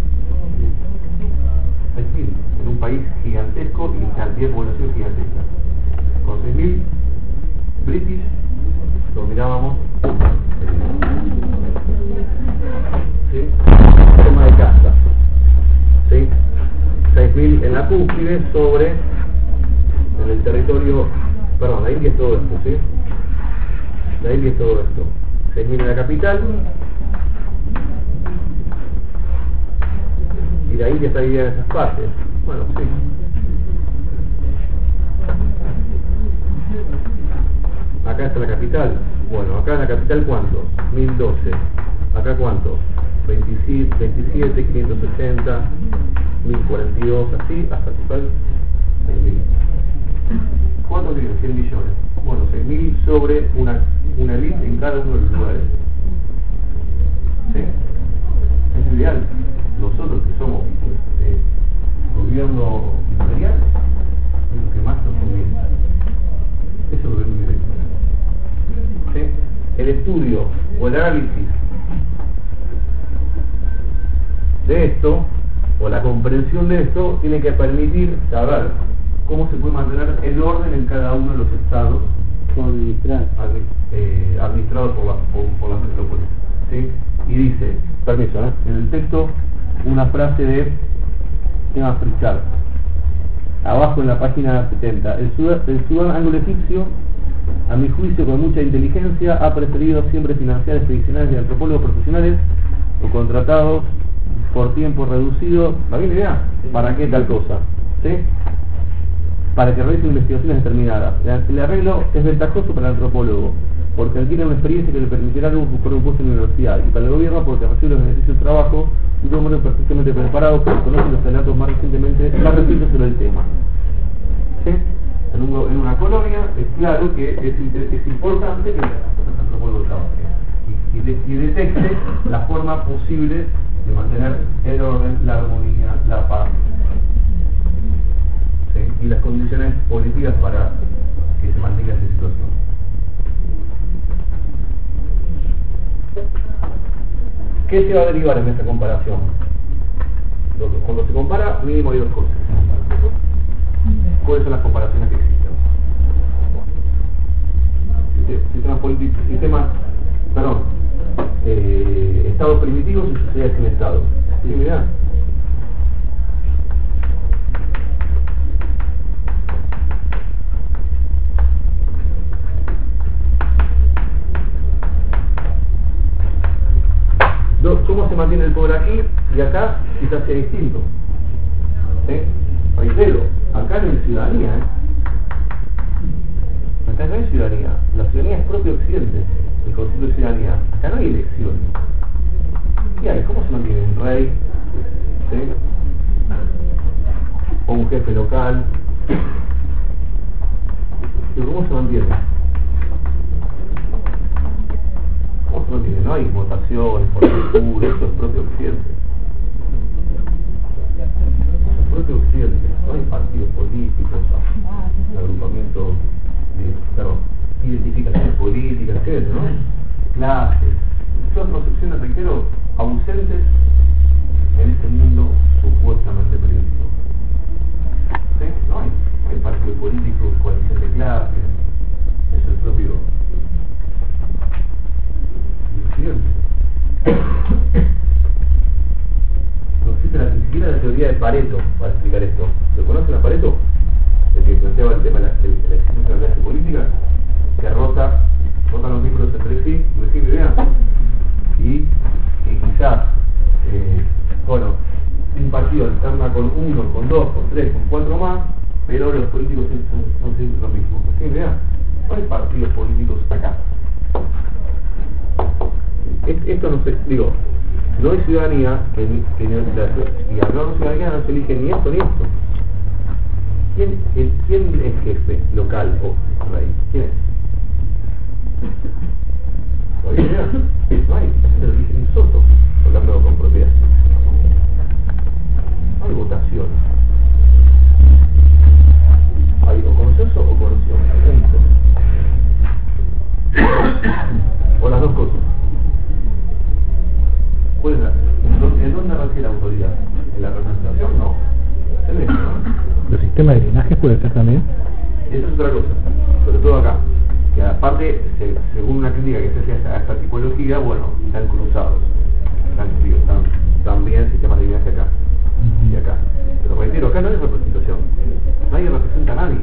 6.000 en un país gigantesco y cantidad de población gigantesca. Con 6.000 british dominábamos ¿sí? El tema de casta, ¿sí? 6.000 en la cúspide sobre en el territorio, perdón, la India es todo esto, ¿sí? La India es todo esto. 6.000 en la capital y la India está dividida en esas partes. Bueno, sí. Acá está la capital, Bueno, acá en la capital, ¿cuánto? 1012. Acá, ¿cuánto? 27, 580, 1042, así, hasta total 6.000. ¿Cuánto tiene? 100 millones. Bueno, 6.000 sobre una elite en cada uno de los lugares. ¿Sí? Es ideal. Nosotros que somos gobierno imperial, es lo que más nos conviene. Eso es lo que nos interesa. ¿Sí? El estudio o el análisis de esto, o la comprensión de esto, tiene que permitir saber cómo se puede mantener el orden en cada uno de los estados administrados por las metrópolis. ¿Sí? Y dice, permiso, en el texto, una frase de Thomas Pritchard, abajo en la página 70, el Sudán anglo-egipcio, a mi juicio con mucha inteligencia, ha preferido siempre financiar expedicionarios de antropólogos profesionales o contratados por tiempo reducido. ¿Va bien la idea? ¿Para qué tal cosa? ¿Sí? Para que realicen investigaciones determinadas. El arreglo es ventajoso para el antropólogo, porque adquiere una experiencia que le permitirá buscar un puesto en la universidad, y para el gobierno porque recibe los beneficios del trabajo de un hombre perfectamente preparado que conoce los relatos más recientes sobre el tema. ¿Sí? En una colonia es claro que es importante que el antropólogo trabaje y detecte la forma posible de mantener el orden, la armonía, la paz, ¿sí? Y las condiciones políticas para que se mantenga esa situación. ¿Qué se va a derivar en esta comparación? Cuando se compara, mínimo hay dos cosas. ¿Cuáles son las comparaciones que existen? Estados primitivos y sociedades sin Estado. ¿Sí, mirá? ¿Cómo se mantiene el poder aquí y acá? Quizás sea distinto. ¿Sí? Reitero, acá no hay ciudadanía, Acá no hay ciudadanía. La ciudadanía es propio Occidente, el concepto de ciudadanía. Acá no hay elecciones. ¿Qué hay? ¿Cómo se mantiene un rey? ¿Sí? O un jefe local. ¿Pero cómo se mantiene? ¿Cómo se mantiene? No hay votaciones por cultura, esto es propio Occidente. Es propio Occidente. No hay partidos políticos, agrupamientos de identificaciones políticas, etc., ¿no? Clases. Son concepciones, reitero, ausentes en este mundo supuestamente primitivo. ¿Sí? No hay partido político, coalición de clases. Es el propio Occidente. No existe ni siquiera la teoría de Pareto para explicar esto. ¿Lo conocen a Pareto? El que planteaba el tema de la existencia de la clase política, que rotan los miembros entre sí, ¿me idea? Y quizás, un partido alterna con uno, con dos, con tres, con cuatro más, pero los políticos son siempre lo mismo. ¿Me idea? No hay partidos políticos acá. Esto no se, digo, no hay ciudadanía, y hablando de ciudadanía no se elige ni esto ni esto. ¿Quién es jefe local o rey? ¿Quién es? ¿No hay idea? No hay, se lo dije nosotros, hablando con propiedad. No hay votación. Hay o consenso o coerción. O las dos cosas. ¿Cuál es ¿En dónde radica la autoridad? ¿En la representación? No. ¿En esto, no? ¿Los sistemas de drenaje puede ser también? Eso es otra cosa, sobre todo acá. Que aparte, según una crítica que se hace a esta tipología, bueno, están cruzados. Están también sistemas de drenaje acá y acá. Pero reitero, acá no hay representación. Nadie representa a nadie.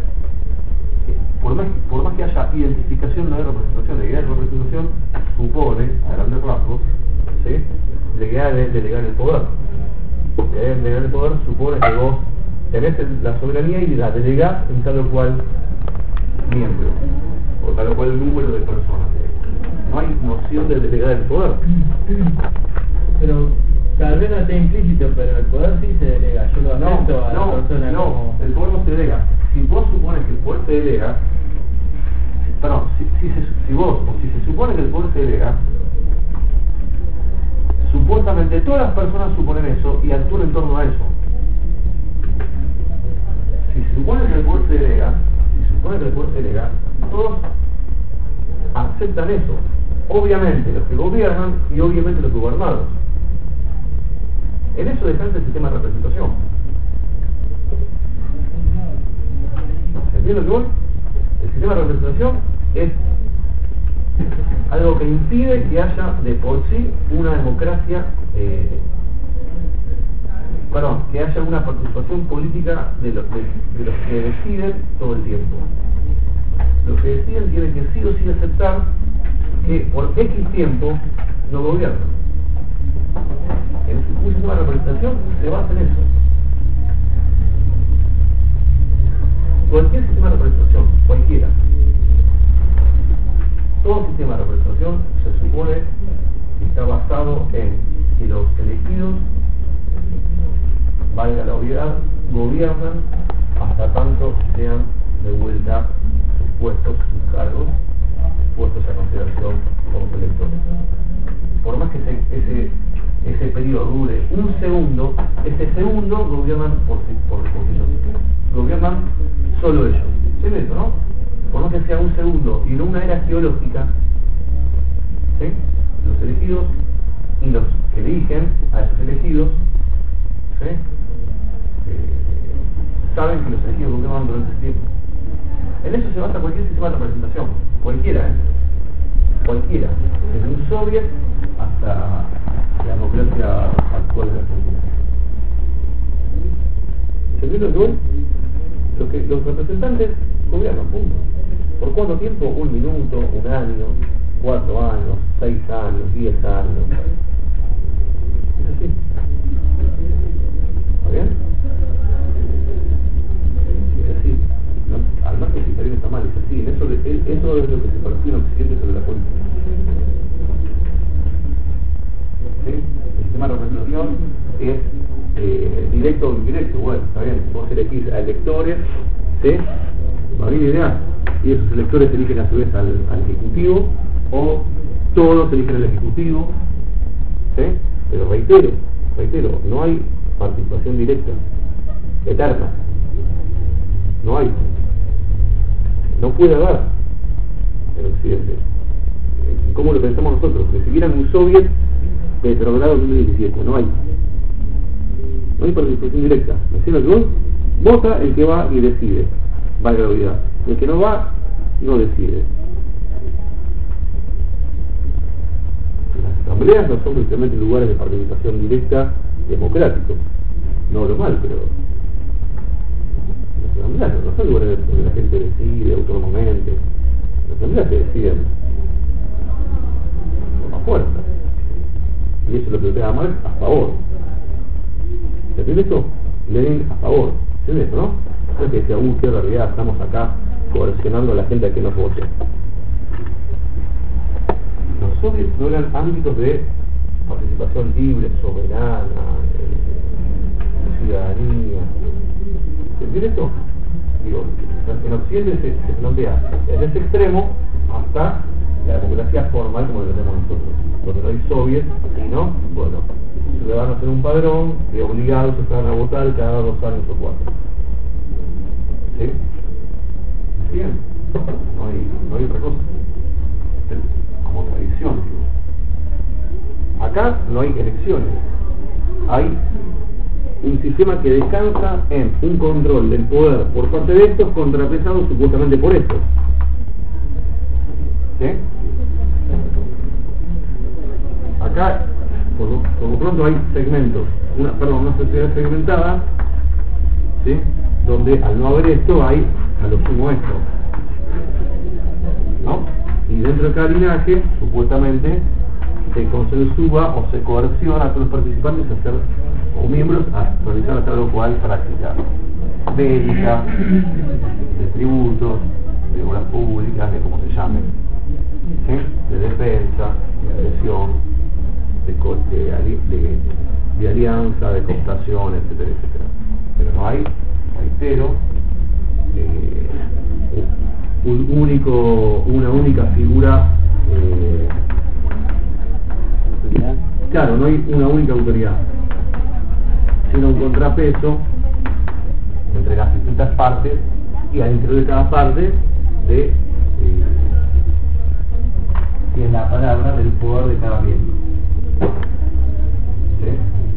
Por más que haya identificación, no hay representación. La idea de representación supone, a grandes rasgos, ¿sí?, delegar el poder. Delegar el poder supone que vos tenés la soberanía y la delegás en tal o cual miembro, o tal o cual número de personas. opción de delegar el poder. Pero tal vez no esté implícito, pero el poder sí se delega. Yo lo acepto a la persona como... el poder no se delega. Si vos supones que el poder se delega, perdón, si se supone que el poder se delega, supuestamente todas las personas suponen eso y actúan en torno a eso. Si se supone que el poder se delega, todos aceptan eso. Obviamente los que gobiernan y obviamente los gobernados. En eso descansa el sistema de representación. ¿Se entiende lo que voy? El sistema de representación es algo que impide que haya de por sí una democracia, que haya una participación política de los que deciden todo el tiempo. Los que deciden tienen que sí o sí aceptar que por X tiempo no gobiernan. Un sistema de representación se basa en eso. Cualquier sistema de representación, cualquiera, todo sistema de representación se supone que está basado en que los elegidos, valga la obviedad, gobiernan hasta tanto sean de vuelta sus puestos, sus cargos, puestos a consideración por los electores. Por más que ese periodo dure un segundo, ese segundo gobiernan por ellos. Gobiernan solo ellos. ¿Sí eso, no? Por más que sea un segundo y no una era geológica, ¿sí? Los elegidos y los que eligen a esos elegidos, ¿sí? Saben que los elegidos gobiernan durante ese tiempo. En eso se basa cualquier sistema de representación, cualquiera, cualquiera, desde un soviet hasta la democracia actual de Argentina. ¿Se entiende lo que voy? Los representantes gobiernan, punto. ¿Por cuánto tiempo? 1 minuto, 1 año, 4 años, 6 años, 10 años. Es así. ¿Está bien? Es así. No, al margen si está mal, es así. Eso es lo que se percibe en Occidente sobre la política. ¿Sí? El sistema de representación es directo o indirecto. Bueno, está bien. Vos elegís a electores, ¿sí? No hay idea. Y esos electores eligen a su vez al Ejecutivo, o todos eligen al Ejecutivo, ¿sí? Pero reitero, no hay participación directa, eterna. No hay. No puede haber en Occidente. ¿Cómo lo pensamos nosotros? Que si vieran un soviet Petrogrado 2017, no hay. No hay participación directa. ¿Me entiendes lo que vota el que va y decide, valga la obviedad. El que no va, no decide. Las asambleas no son precisamente lugares de participación directa democráticos. No lo mal, pero las asambleas no son lugares donde la gente decide autónomamente. Las asambleas se deciden por la fuerza. Y eso es lo que te da Marx a favor. ¿Se entiende esto? Lenin a favor. ¿Se entiende esto, no? No es que decía, qué realidad, estamos acá coercionando a la gente a que nos vote. Los soviets no eran ámbitos de participación libre, soberana, ciudadanía. ¿Se entiende esto? Digo, en Occidente se plantea desde ese extremo hasta la democracia formal como lo tenemos nosotros, donde no hay soviets, sino, bueno, ciudadanos en un padrón que obligados están a votar cada 2 años o 4. ¿Sí? Bien, no hay otra cosa. Como tradición, digo. Acá no hay elecciones. Hay un sistema que descansa en un control del poder por parte de estos contrapesados supuestamente por estos. ¿Sí? Acá, por lo pronto hay segmentos, una sociedad segmentada, ¿sí? Donde al no haber esto hay a lo sumo esto, ¿no? Y dentro de cada linaje, supuestamente, se consensúa o se coerciona a todos los participantes a hacer, o miembros a realizar tal o cual práctica bélica, de tributos, de obras públicas, de como se llamen, ¿sí? De defensa, cooperación, de alianza, de cooptación, etcétera, etcétera. Pero no hay, reitero, una única figura, claro, no hay una única autoridad, sino un contrapeso entre las distintas partes y al interior de cada parte de y en la palabra del poder de cada miembro. ¿Sí?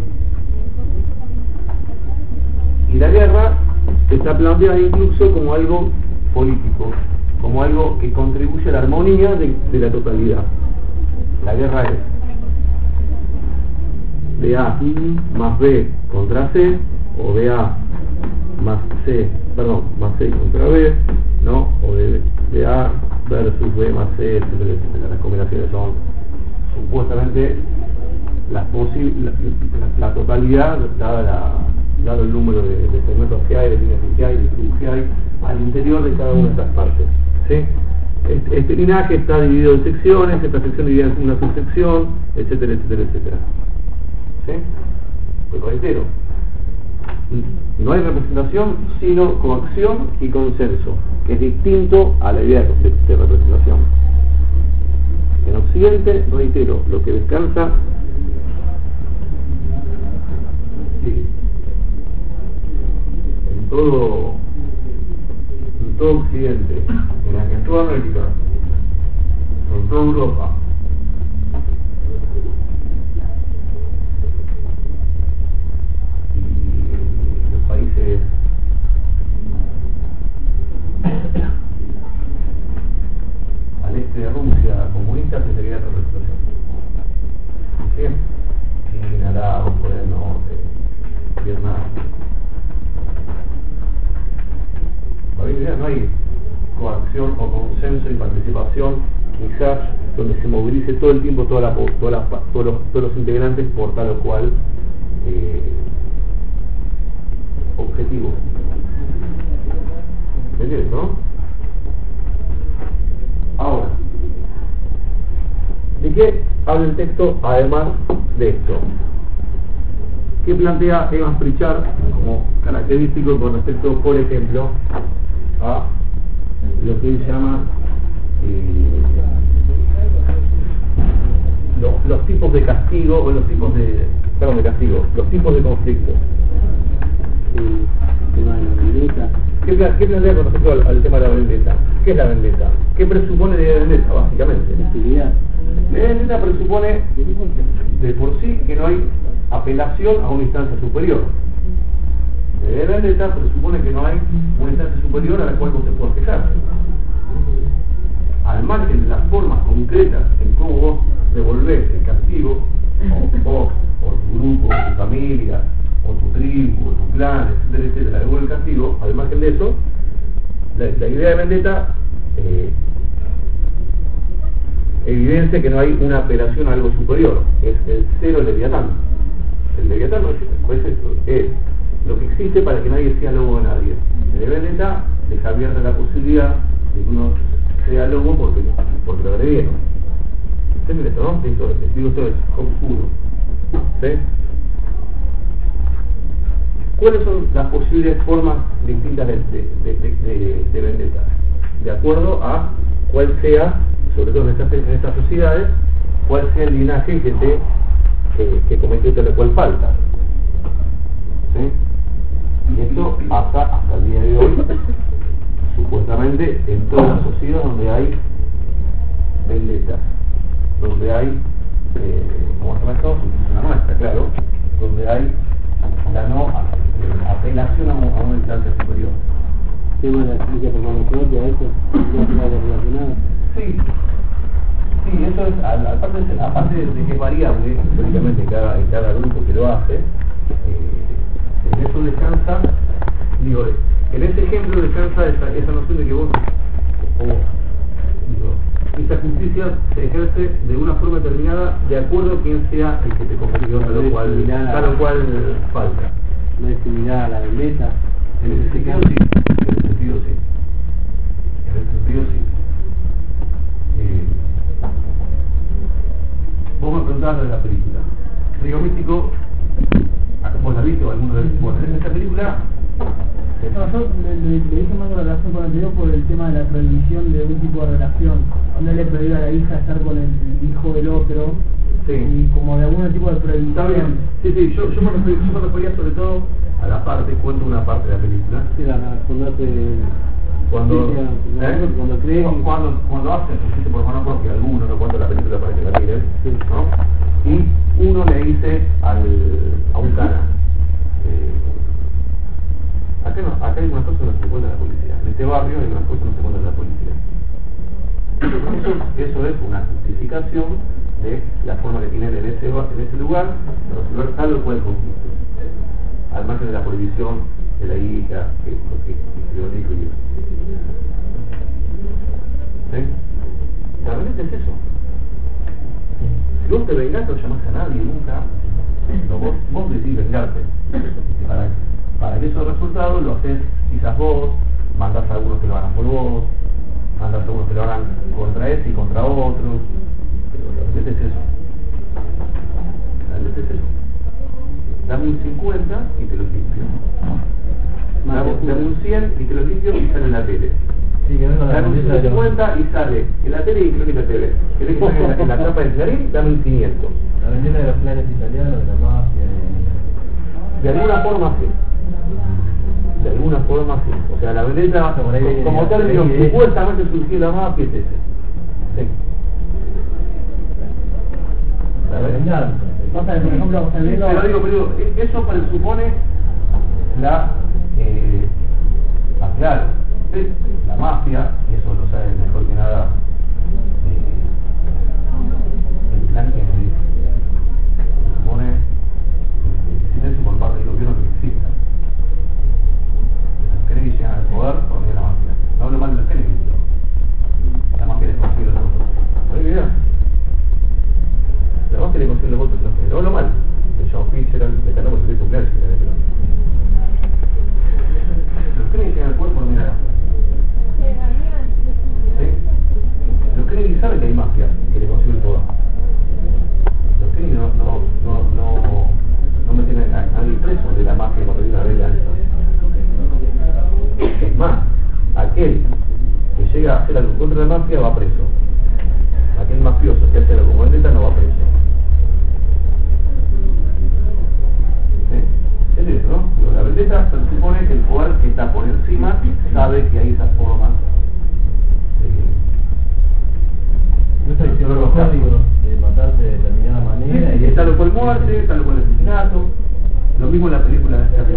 Y la guerra está planteada incluso como algo político, como algo que contribuye a la armonía de la totalidad. La guerra es de A más B contra C, o de A más C contra B, ¿no? O de A versus B más C, etcétera, etcétera. Las combinaciones son supuestamente la totalidad, dado el número de segmentos que hay, de líneas que hay, de tribus que hay, al interior de cada una de estas partes. ¿Sí? Este linaje está dividido en secciones, esta sección dividida en una subsección, etcétera, etcétera, etcétera. ¿Sí? Pues reitero, no hay representación sino coacción y consenso, que es distinto a la idea de representación. En Occidente, reitero, lo que descansa en todo Occidente, en toda América, en toda Europa, y los países al este de Rusia comunistas, se sería la representación. ¿Sí? China, Laos, Corea del Norte, Vietnam. No hay coacción o consenso y participación, quizás donde se movilice todo el tiempo todos los integrantes por tal o cual objetivo. ¿Entiendes, no? Ahora, ¿de qué habla el texto además de esto? ¿Qué plantea Evans Pritchard como característico con respecto, por ejemplo, a lo que él llama los tipos de castigo o los tipos de conflicto? ¿Qué plantea con respecto al tema de la vendetta? ¿Qué es la vendetta? ¿Qué presupone de vendetta, básicamente? La vendetta presupone de por sí que no hay apelación a una instancia superior. La vendetta presupone que no hay una instancia superior a la cual vos te puedas quejar. Al margen de las formas concretas en cómo vos devolvés el castigo, o vos, o tu grupo, o tu familia, o tu tribu, o tu clan, etcétera, etcétera, devuelve el castigo, al margen de eso, la idea de vendetta evidencia que no hay una apelación a algo superior, es el cero leviatán. El leviatán no es esto, es lo que existe para que nadie sea lobo de nadie. El vendetta deja abierta la posibilidad de que uno sea lobo porque lo agredieron. ¿Entienden esto, no? Les digo esto es oscuro. ¿Sí? ¿Cuáles son las posibles formas distintas de vendetta? De acuerdo a cuál sea, sobre todo en estas sociedades, cuál sea el linaje que cometió tal o cual falta. ¿Sí? Y esto pasa hasta el día de hoy, supuestamente, en todas las sociedades donde hay vendetas, donde hay, como se llama esto, es una nuestra, claro, donde hay la no apelación a una instancia superior. ¿Tema de la ciencia por mano propia, eso? ¿No tiene algo relacionado? Sí, eso es, aparte de que es variable, históricamente en cada grupo que lo hace, en eso descansa, en ese ejemplo descansa esa noción de que vos, esta justicia se ejerce de una forma determinada de acuerdo a quién sea el que te cometió tal o cual falta. ¿No es similar a la vendetta? En ese sentido sí. Vos contabas de la película. Riesgo místico, ¿vos la viste o alguno la viste? Bueno, en esta película... No, yo le dije más la relación con el anterior por el tema de la prohibición de un tipo de relación. Donde le prohíbe a la hija estar con el hijo del otro. Sí. Y como de algún tipo de prohibición. Está bien. Sí, yo me refería sobre todo a la parte, cuento una parte de la película. Sí, Cuando hacen justicia por mano propia, alguno, no cuento la película para que la miren, ¿no? Y uno le dice a un cana, acá hay algunas cosas que no se encuentran en la policía. En este barrio hay algunas cosas que no se encuentran en la policía. Eso es una justificación de la forma que tienen en ese lugar de resolver tal o cual conflicto. Al margen de la prohibición de la hija, que escribió el hijo y eso. ¿Sí? Realmente es eso. Si vos te vengás no llamás a nadie nunca, no, vos decidís vengarte. Para que esos resultados lo haces quizás vos, mandás a algunos que lo hagan por vos, mandás a algunos que lo hagan contra ese y contra otros, pero realmente es eso. Realmente es eso. Dame un 50 y te lo limpio. Dame un 100 y te lo limpio y sale en la tele. Sí, que no Dame un 50 y sale en la tele y creo que en la tele. ¿Querés que salga en la tapa del Clarín? Dame un 500. La vendetta de los planes italianos, de la mafia. De alguna forma sí. De alguna forma sí. O sea, la vendetta, como término, supuestamente surgió la mafia, es ese. Sí. La venganza. Por ejemplo, Pero eso presupone aclaro, la mafia, y eso lo sabe mejor que nada el plan que supone el silencio por parte del gobierno que exista. Los Kennedy llegan al poder por medio de la mafia. No hablo mal de los Kennedy, pero la mafia les consigue los votos. ¿No hay idea? La mafia le consigue los votos a los Kennedy. No hablo mal. De John Fitzgerald, de Carlos Felipe Cumpleaños, los Kennedy llegan al poder por medio de la mafia. ¿Sí? Los Kennedy saben que hay mafia que le consigue el poder. Los Kennedy no meten a nadie preso de la mafia cuando hay una regla. Es más, aquel que llega a hacer algo contra la mafia va preso. Aquel mafioso que hace algo con vendetta no va preso. ¿Sí? Es eso, ¿no? Digo, la vendetta presupone que el poder que está por encima sabe que hay esas formas No está diciendo los códigos de matarse de determinada manera. Y está lo por muerte, está lo por asesinato. Lo mismo en la película de esta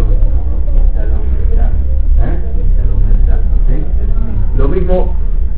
Lo mismo,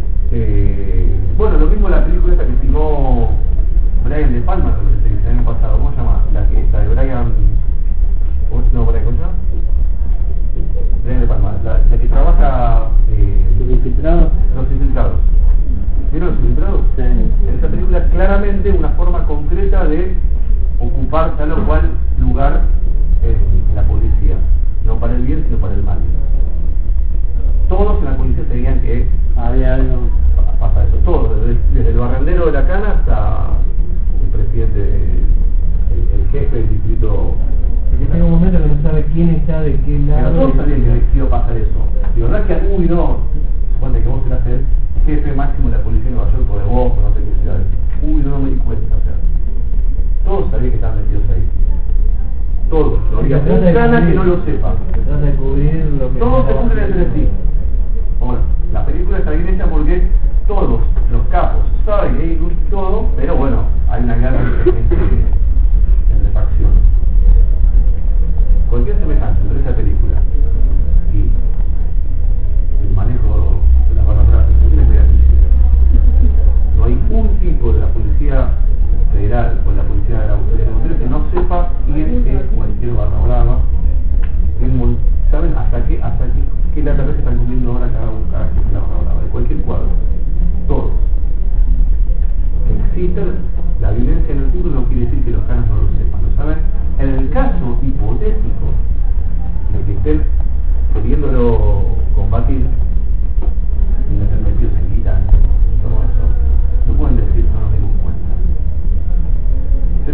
lo mismo la película esta que filmó Brian De Palma, me parece que el año pasado. ¿Cómo se llama? La de Brian... No, Brian, ¿cómo se llama? Brian De Palma, la que trabaja... ¿Los infiltrados? Los infiltrados. ¿Vieron los infiltrados? Sí. En esa película es claramente una forma concreta de ocupar tal o cual lugar en la policía. No para el bien, sino para el mal. Todos en la policía sabían que había algo. Pasa eso. Todos, desde el barrendero de la cana hasta el presidente, el jefe del distrito. Es que llega un momento que no sabe quién está de qué lado. Pero todos sabían que iba a pasar eso. Digo, no es que suponte que vos eras el jefe máximo de la policía de Nueva York, por vos, por no sé qué ciudad. No me di cuenta, o sea. Todos sabían que estaban metidos ahí. Todos. No había un cana que no lo sepa. Se trata de cubrir lo que... Todos se cumplen entre sí. Bueno, la película está bien hecha porque todos los capos saben que hay todo, pero bueno, hay una guerra entre facciones. Cualquier semejanza entre esa película y el manejo de las barras bravas es muy difícil. No hay un tipo de la policía federal o de la policía de la que no sepa quién es cualquier barra brava. ¿Saben hasta qué lata se están comiendo ahora cada jefe de la barra brava? De cualquier cuadro. Todos. Que exista la violencia en el fútbol no quiere decir que los canas no lo sepan. ¿Lo saben? En el caso hipotético de que estén queriéndolo combatir y no estén metidos en guita, todo eso, no pueden decir no nos dimos cuenta. ¿Sí?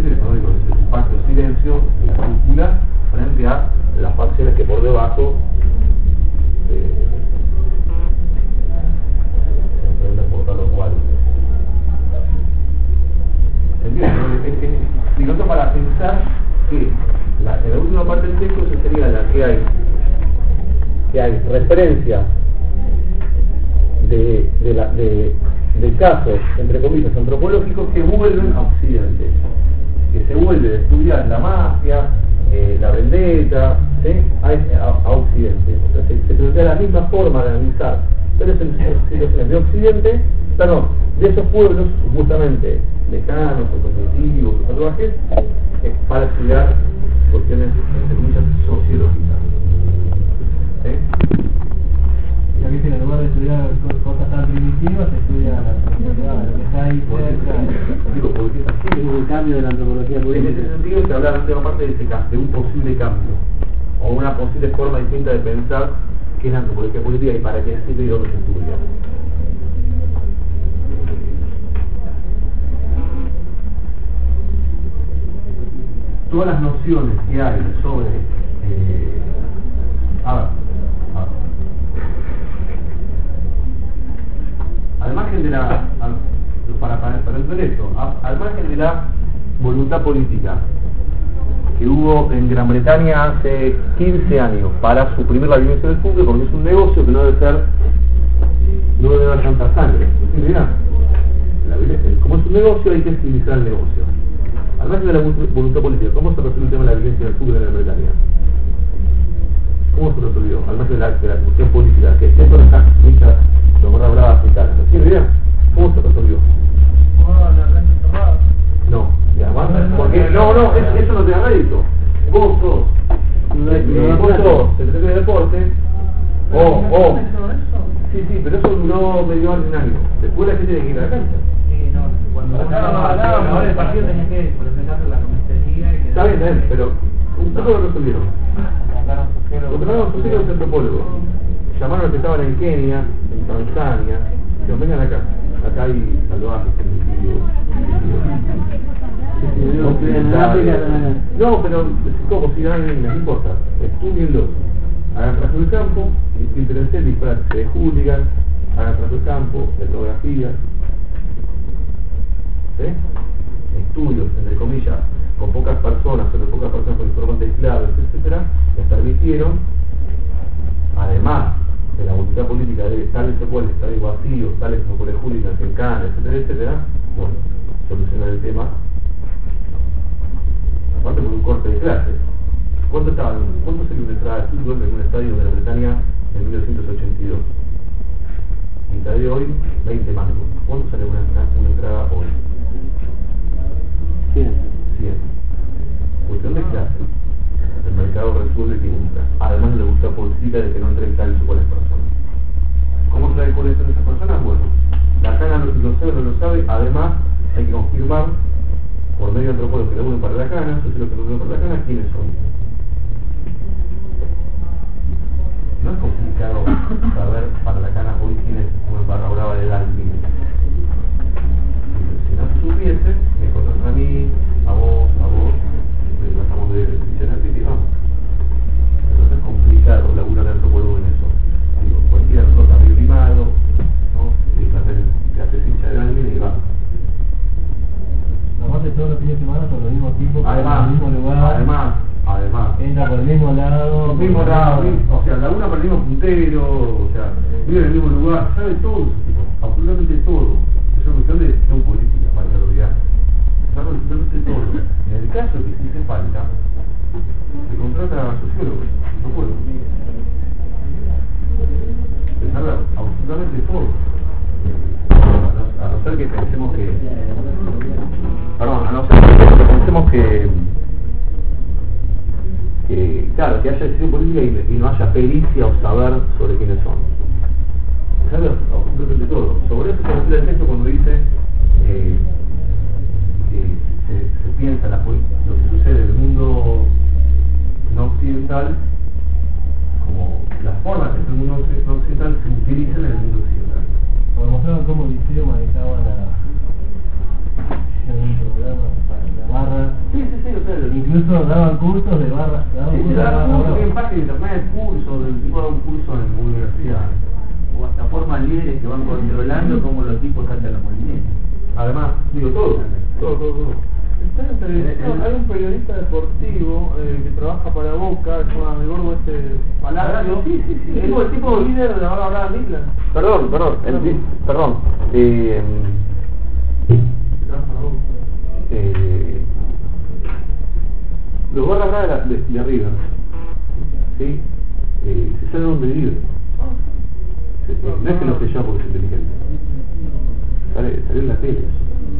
que por debajo por lo cual digamos para pensar que en la última parte del texto se sería la que hay referencias de casos, entre comillas, antropológicos que vuelven a Occidente, que se vuelve de estudiar la mafia, la vendetta, ¿sí? a Occidente. O sea, se plantea la misma forma de analizar, pero es en situaciones de Occidente, perdón, de esos pueblos supuestamente lejanos, o primitivos, o salvajes, para estudiar cuestiones, entre comillas, sociológicas. ¿Sí? Ya viste, en lugar de estudiar cosas tan primitivas, se estudia la sociedad, lo que está ahí cerca. Digo, porque es así, Es un cambio de la antropología en política. ese sentido se habla de una parte de un posible cambio, o una posible forma distinta de pensar qué es la antropología política y para qué sirve y dónde se estudia. Todas las nociones que hay sobre al margen de para entender esto, al margen de la voluntad política que hubo en Gran Bretaña hace 15 años para suprimir la violencia del fútbol, porque es un negocio que no debe haber tanta sangre. Como es un negocio, hay que estilizar el negocio. Al margen de la voluntad política, ¿cómo se resuelve el tema de la violencia del fútbol en Gran Bretaña? ¿Cómo se resolvió? Al margen de la cuestión política, que esto no está mucha lograda brava africana. ¿Sí, idea? ¿Cómo se resolvió? No, y además, porque eso no te da rédito. Vos sos secretario de deporte, sí, pero eso duró medio año, un año. Después la gente tiene que ir a la cancha. Sí, no, cuando ahora el partido tenía que presentarse en la comisaría y que... Está bien, pero un poco lo resolvieron. Contrataron sociólogos y antropólogos. Llamaron a los que estaban en Kenia, en Tanzania, y dijeron, vengan acá hay salvajes, primitivos. No, pero como si ganan, no importa, estudienlos. Hagan trabajo de campo, infiltrense el disfraz de hooligan, hagan trabajo de campo, etnografía, ¿sí? Estudios, entre comillas, con pocas personas, con informantes claves, etcétera, les permitieron, además de la voluntad política de tales o cuales estadios vacíos, tales o cuales hooligans en Cannes, etcétera, bueno, solucionar el tema, aparte por un corte de clases. ¿Cuánto salió una entrada de fútbol en un estadio de Gran Bretaña en 1982? Y el de hoy, 20 mangos. ¿Cuánto sale una entrada hoy? 100. Cuestión de clase. El mercado resuelve que entra. Además de la voluntad política de que no entren tales o cuales personas. ¿Cómo sabe cuáles son esas personas? Bueno, la Cana lo sabe o no lo sabe. Además, hay que confirmar por medio de antropólogos que lo unen para la Cana, sociólogos que lo unen para la Cana, quiénes son. No es complicado saber para la Cana hoy quién es un barra brava de Dalvin. Si no se supiese, me contratan a mí, a vos, le tratamos de diccionar y vamos. Entonces es complicado laburar de antropólogo en eso. Digo, cualquier cosa medio limado, ¿no? Que haces hincha de Dalvin y va. Además de todos los fines de semana son los mismos tipos, Además, en el mismo lugar. Además. Entra por el mismo lado. O sea, labura para el mismo puntero, o sea, vive en el mismo lugar, sabe todo, absolutamente todo. Es una cuestión de decisión política, para la realidad. Sabe absolutamente todo. En el caso que se hace falta, se contrata a sociólogos, antropólogos. Se sabe absolutamente todo. A no ser que pensemos que... claro, que haya decisión política y no haya pericia o saber sobre quiénes son. ¿Sabes? Absolutamente todo. Sobre eso se refiere el texto cuando dice se piensa lo que sucede en el mundo no occidental como las formas que el mundo no occidental se utilizan en el mundo occidental. Cuando mostraban cómo Liceo manejaba en un programa, la barra. Sí, o sea, Incluso daban cursos de barra. Sí, se da cursos en página de internet, cursos, del tipo de un curso en la universidad. O hasta formas líderes que van controlando cómo los tipos hacen los movimientos. Además, digo todo. Está en televisión, hay un periodista deportivo que trabaja para Boca, es mi gordo Palacio. Sí. El tipo líder de la barra brava Midland. Perdón. Los barras bravas de River, ¿sí? Se salieron de libre. No es que lo sé yo porque es inteligente. Salió en la tele eso.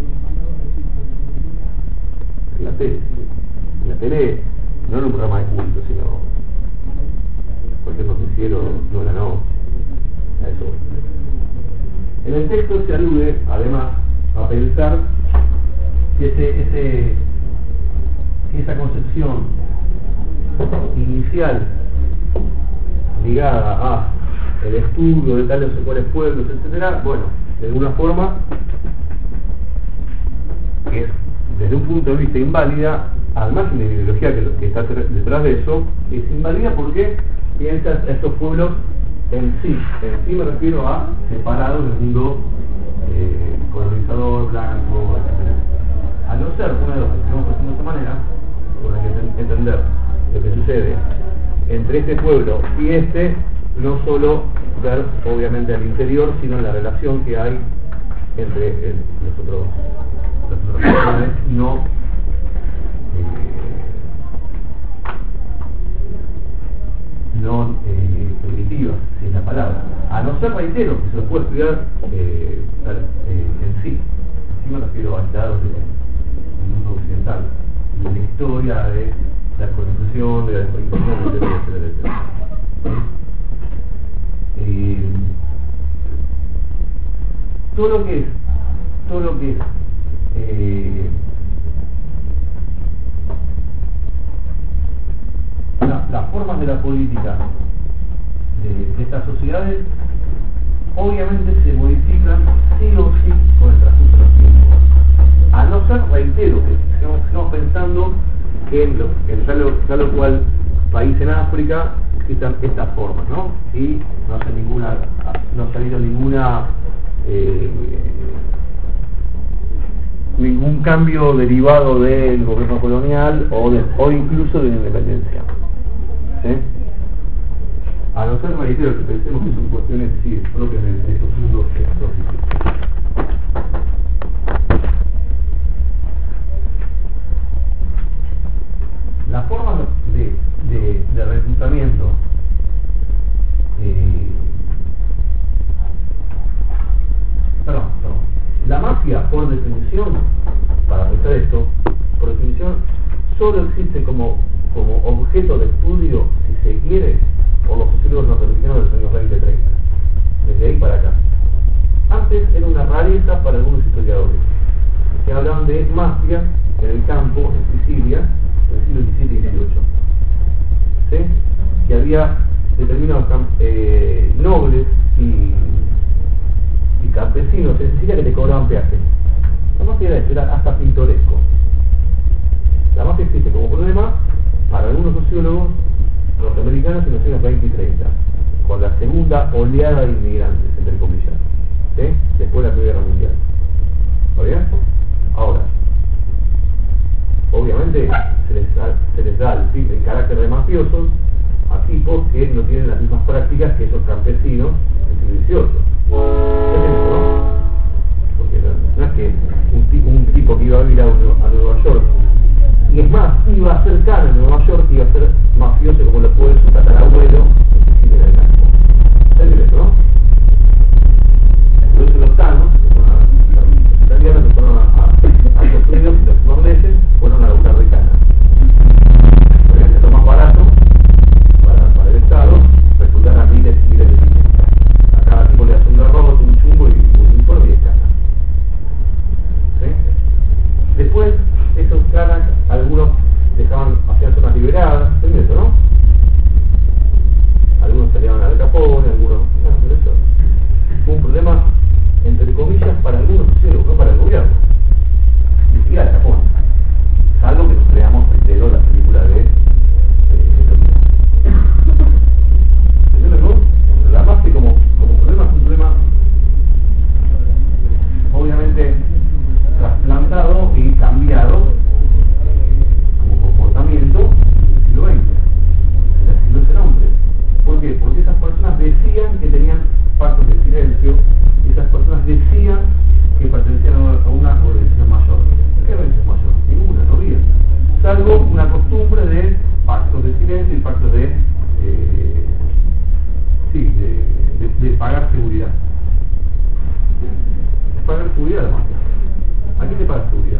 En la tele no era un programa de culto, sino cualquier noticiero de la noche. A eso. En el texto se alude, además, a pensar que esa concepción inicial ligada a el estudio de tales o cuales pueblos, etcétera, bueno, de alguna forma es desde un punto de vista inválida, al margen de la ideología que está detrás de eso, es inválida porque piensas a estos pueblos en sí me refiero a separados del mundo colonizador, blanco, etc. A no ser una de las que estamos haciendo de esta manera, bueno, hay que entender lo que sucede entre este pueblo y no solo ver obviamente al interior, sino en la relación que hay entre las otras comunidades no primitivas, si es la palabra. A no ser, reitero, que se los puede estudiar en sí. Sí me refiero a estados del mundo occidental, de la historia de la colonización, de la descolonización, etcétera. Todo lo que es las formas de la política de estas sociedades obviamente se modifican sí o sí con el transcurso de los tiempos, a no ser, reitero, que sigamos pensando que en tal o cual país en África existan estas formas, ¿no? Y no ha salido ningún cambio derivado del gobierno colonial o incluso de la independencia, ¿sí? A no ser, reitero, que pensemos que son cuestiones propias de estos mundos exóticos. La forma de reclutamiento la mafia, por definición, para aplicar esto, por definición, solo existe como objeto de estudio, si se quiere, por los sociólogos norteamericanos de los años 20-30, desde ahí para acá. Antes era una rareza para algunos historiadores, que hablaban de mafia en el campo, en Sicilia, en el siglo XVII y XVIII. ¿Sí? Que había determinados nobles y campesinos en Sicilia que te cobraban peaje. La mafia era eso, era hasta pintoresco. La mafia existe como problema para algunos sociólogos norteamericanos en los años 20 y 30, con la segunda oleada de inmigrantes, entre comillas, ¿sí? Después de la Primera Guerra Mundial. ¿Está bien? Ahora, obviamente se les da el carácter de mafiosos a tipos que no tienen las mismas prácticas que esos campesinos del siglo XVIII. ¿No? Porque no es que un tipo que iba a vivir a Nueva York, y es más, iba a ser cana en Nueva York, iba a ser mafioso como lo puede su tatarabuelo en Sicilia del campo. ¿Entiendes eso, no? Entonces los tanos, los italianos que fueron a Estados Unidos y los irlandeses fueron a laburar de cana. Porque es lo más barato para el Estado reclutar a miles y miles de tipos. A cada tipo le hace un garrobo, un chumbo y un uniforme y de cana. ¿Sí? Después, esos canas, algunos hacían zonas liberadas, ¿entendés eso, no? Algunos salían al Capone, algunos... No, pero eso fue un problema, entre comillas, para algunos sociólogos, no para el gobierno. Ni siquiera al Capone. Salvo que nos creamos entero salvo una costumbre de pactos de silencio y pactos de pagar seguridad. Es pagar seguridad la mafia. ¿A quién le pagas seguridad?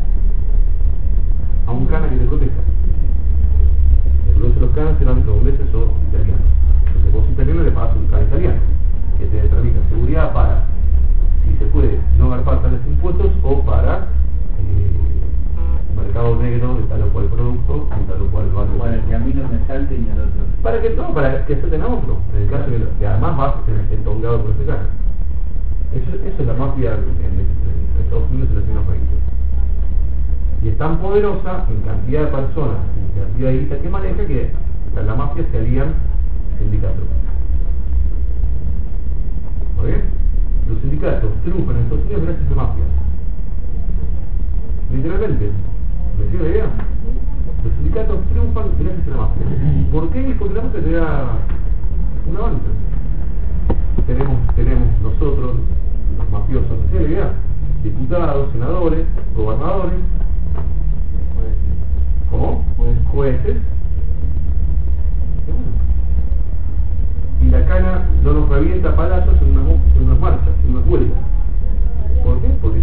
A un cana que te proteja. El grueso de los canas eran holandeses o italianos. Entonces vos italiano le pagas a un cana italiano que te tramita seguridad para, si se puede, no garpar tales impuestos o para mercado negro de tal o cual producto en tal o cual valor. Para que a mí no me salten y al otro. Para que salten a otro, en el caso de que además vas entongado por ese cara. Eso es la mafia en Estados Unidos y en los Estados países. Y es tan poderosa en cantidad de personas, en cantidad de guita que maneja, que la mafia se alían sindicatos. ¿Muy bien? Los sindicatos triunfan en Estados Unidos gracias a la mafia. Literalmente. ¿Me sigue la idea? Los sindicatos triunfan gracias a la mafia. ¿Por qué? Porque la mafia te da una banca. Tenemos nosotros, los mafiosos, ¿me sigue la idea? Diputados, senadores, gobernadores, ¿cómo? Jueces. Y la cana no nos revienta a palazos en unas marchas, en unas huelgas. ¿Por qué? Porque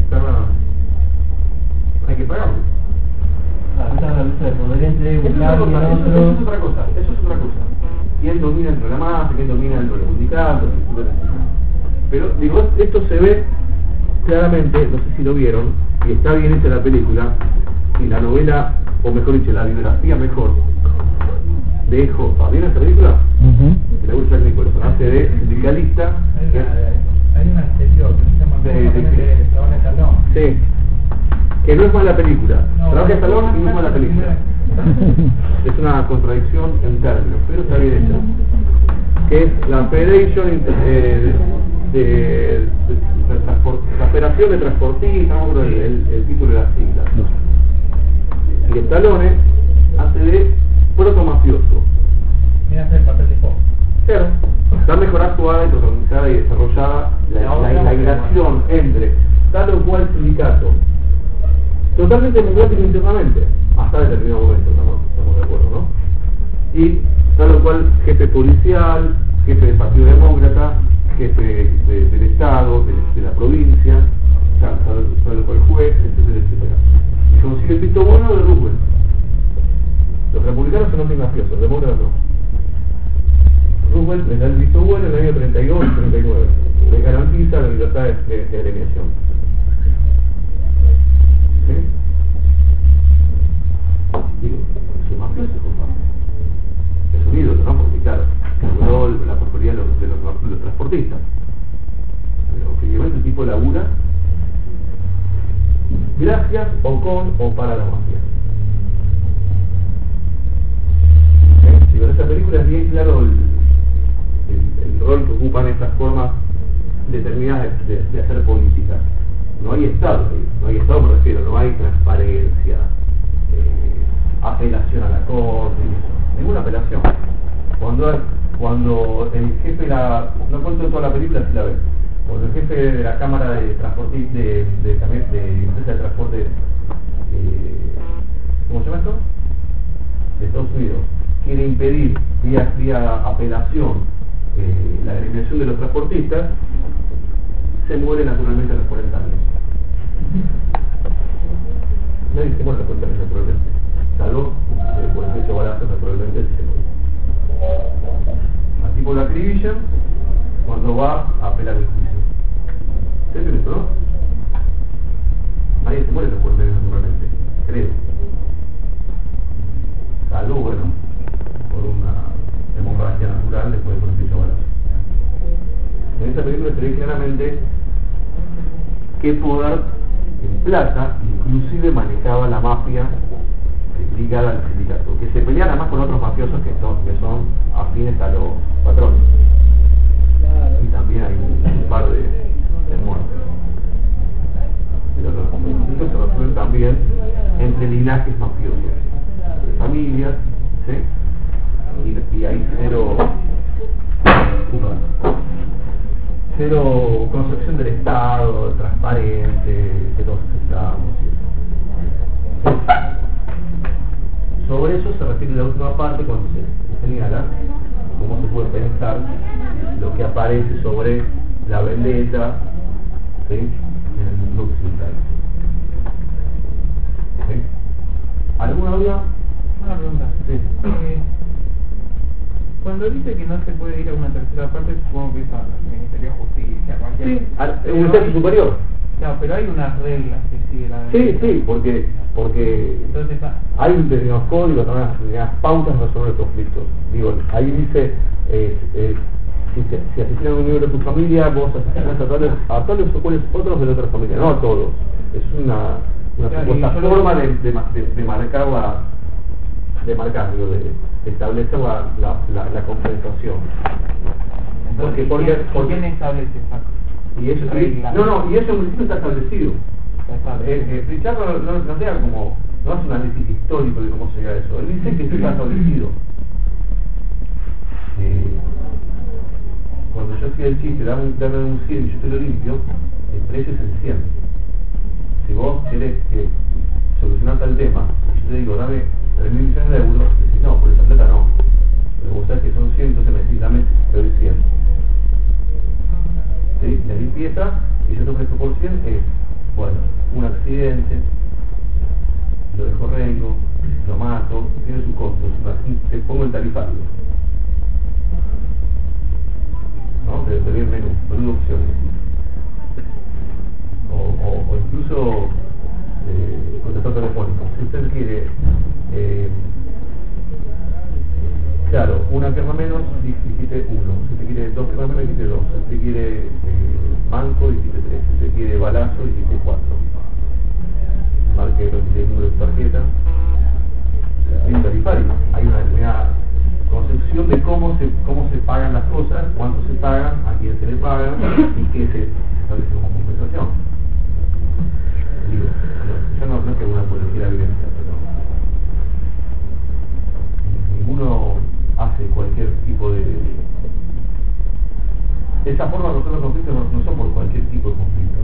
hay que pagarlo. Esa es la lucha de poder entre Eso es otra cosa. ¿Quién domina entre la masa? ¿Quién domina entre los sindicatos? Pero digo, esto se ve claramente, no sé si lo vieron, y está bien hecha la película, y la novela, o mejor dicho, la biografía mejor, de J. ¿Vieron esta película? Que le gusta el personaje de sindicalista. Hay una anterior que se llama de Trabaja Estalón. Sí. Que no es mala película. Trabaja Estalón y no es mala película. Es una contradicción en términos, pero está bien hecha. Que es la Federation la Federación de Transportistas, no me el título de las siglas. Y Stallone hace de protomafioso. Viene a hacer el papel de Fox. Claro, está mejor actuada y protagonizada y desarrollada la relación entre tal o cual sindicato, totalmente democrático internamente, hasta determinado momento, estamos de acuerdo, ¿no? Y tal o cual jefe policial, jefe del Partido Demócrata, jefe del Estado, de la provincia, tal o cual juez, etcétera, etcétera. Y consigue el visto bueno de Roosevelt. Los republicanos son los mafiosos, los demócratas no. Roosevelt les da el visto bueno en el año 32 y 39. Les garantiza la libertad de agremiación. ¿Sí? Digo, es un mafioso, compadre. Es un ídolo, ¿no? Porque claro, logró la prosperidad de los transportistas. Pero efectivamente el tipo labura gracias o con o para la mafia. ¿Sí? Y con esta película es bien claro el rol que ocupan estas formas determinadas de hacer política. No hay Estado, me refiero, no hay transparencia, apelación a la corte, ninguna apelación. Cuando el jefe, no cuento toda la película si la ven, cuando el jefe de la Cámara de Transporte, de empresa de transporte, ¿cómo se llama esto? De Estados Unidos, quiere impedir vía apelación la agremiación de los transportistas, se muere naturalmente a los 40 años. Nadie se muere a los 40 años naturalmente, salvo por el hecho balazo naturalmente si se muere. Al tipo lo acribillan cuando va a apelar el juicio. ¿Serio esto, no? Nadie se muere a los 40 años naturalmente, creo. Salvo, bueno, por una hemorragia natural después de un hecho balazo. En esta película se ve claramente qué poder en plata inclusive manejaba la mafia ligada al sindicato, que se pelean además con otros mafiosos que son afines a los patrones. Y también hay un par de muertes. Pero los conflictos se resuelven también entre linajes mafiosos, entre familias, ¿sí? Y hay cero concepción del Estado, transparente, que todos aceptamos. ¿Sí? en la última parte cuando se señala cómo se puede pensar lo que aparece sobre la vendetta, ¿sí?, en el mundo occidental. ¿Sí? ¿Alguna duda? Una pregunta. Sí. Cuando dice que no se puede ir a una tercera parte, supongo que eso al Ministerio de Justicia, cualquier... Sí, en un texto superior. Claro, pero hay unas reglas que sigue la Sí, porque entonces, hay determinados códigos, determinadas pautas para resolver conflictos. Digo, ahí dice, si asesinan a un miembro de tu familia, vos asesinás a tales o cuales otros de la otra familia, no a todos. Es una supuesta forma de marcar de establecer la compensación. Entonces, ¿quién establece esa y eso regla? Y eso en principio está establecido. Pritchard no sea como, no hace un análisis histórico de cómo se llega a eso. Él dice que está establecido. Cuando yo hacía el chiste, dame un 100 y yo te lo limpio, el precio es el 100. Si vos querés que solucionar tal tema, y yo te digo, dame 3.000 millones de euros, decís, no, por esa plata no. Pero vos sabés que son 100, entonces me decís, dame, te doy 100. ¿Sí? La limpieza, y yo te ofrezco por 100, es, bueno, un accidente, lo dejo rengo, lo mato, tiene sus costos, te pongo el tarifario. ¿No? Te doy el menú, menú de opciones. O incluso contestar telefónico. Si usted quiere, claro, una pierna menos, dijiste 1. Si usted quiere 2 piernas menos, dijiste 2. Si usted quiere manco, dijiste 3. Si usted quiere balazo, dijiste 4. Marque el número de tarjeta. Hay un tarifario, hay una determinada concepción de cómo se pagan las cosas, cuánto se pagan, a quién se le paga y qué se establece como compensación. Digo, yo no es que una apología de la violencia, pero ninguno hace cualquier tipo de... Esa forma de resolver los conflictos no son por cualquier tipo de conflicto.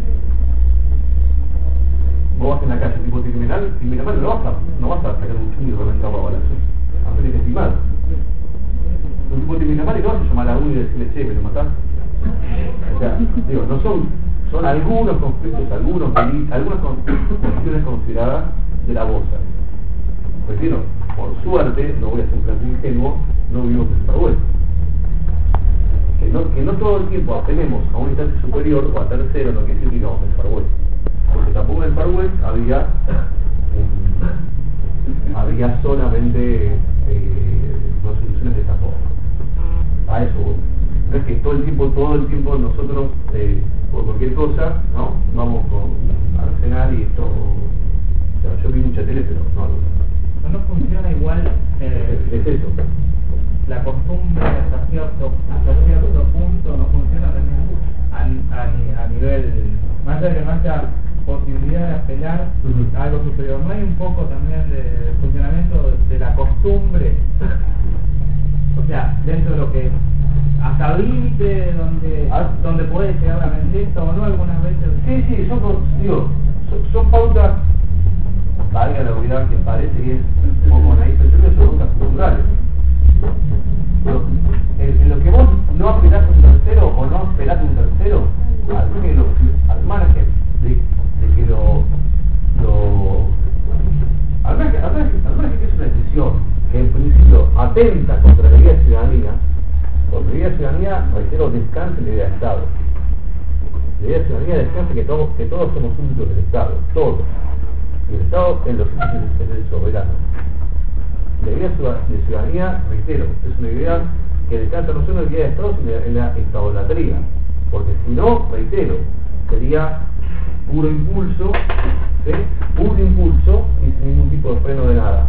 Vos vas en la calle, tipo criminal no vas a sacar un chumbo y reventarlo a balazos. A veces es filmado. Un tipo criminal y no vas a llamar a uno y decirle, che, ¿me lo matás? O sea, digo, no son algunos conflictos, algunas cuestiones consideradas de la bosa. Prefiero, por suerte, no voy a ser un plan ingenuo, no vivimos en el Far West. Que no todo el tiempo apelemos a una instancia superior o a tercero, no quiere decir que vivamos en el Far West. Porque tampoco en el Far West había solamente resoluciones de esta forma. A eso voy. No es que todo el tiempo nosotros por cualquier cosa, ¿no? Vamos con Arsenal y esto. O sea, yo vi mucha tele, pero no funciona igual. Es eso. La costumbre hasta cierto punto no funciona también a nivel, más allá de que no haya posibilidad de apelar a algo superior. ¿No hay un poco también de funcionamiento de la costumbre? O sea, dentro de lo que hasta el límite donde puede llegar la vendetta o no algunas veces. Sí, son pautas, valga la unidad que parece que es un poco naif, pero son pautas culturales. En lo que vos no apelás a un tercero o no esperás a un tercero, al margen de que al margen que es una decisión que en principio atenta contra la vida de ciudadanía, porque la vida de ciudadanía, reitero, descansa en la idea de Estado. La idea de ciudadanía descansa que todos somos súbditos del Estado, todos. Y el Estado en los es el soberano. La idea de ciudadanía, reitero, es una idea que descansa no solo en la idea de Estado, sino en la estadolatría. Porque si no, reitero, sería puro impulso, ¿sí? Puro impulso y sin ningún tipo de freno de nada.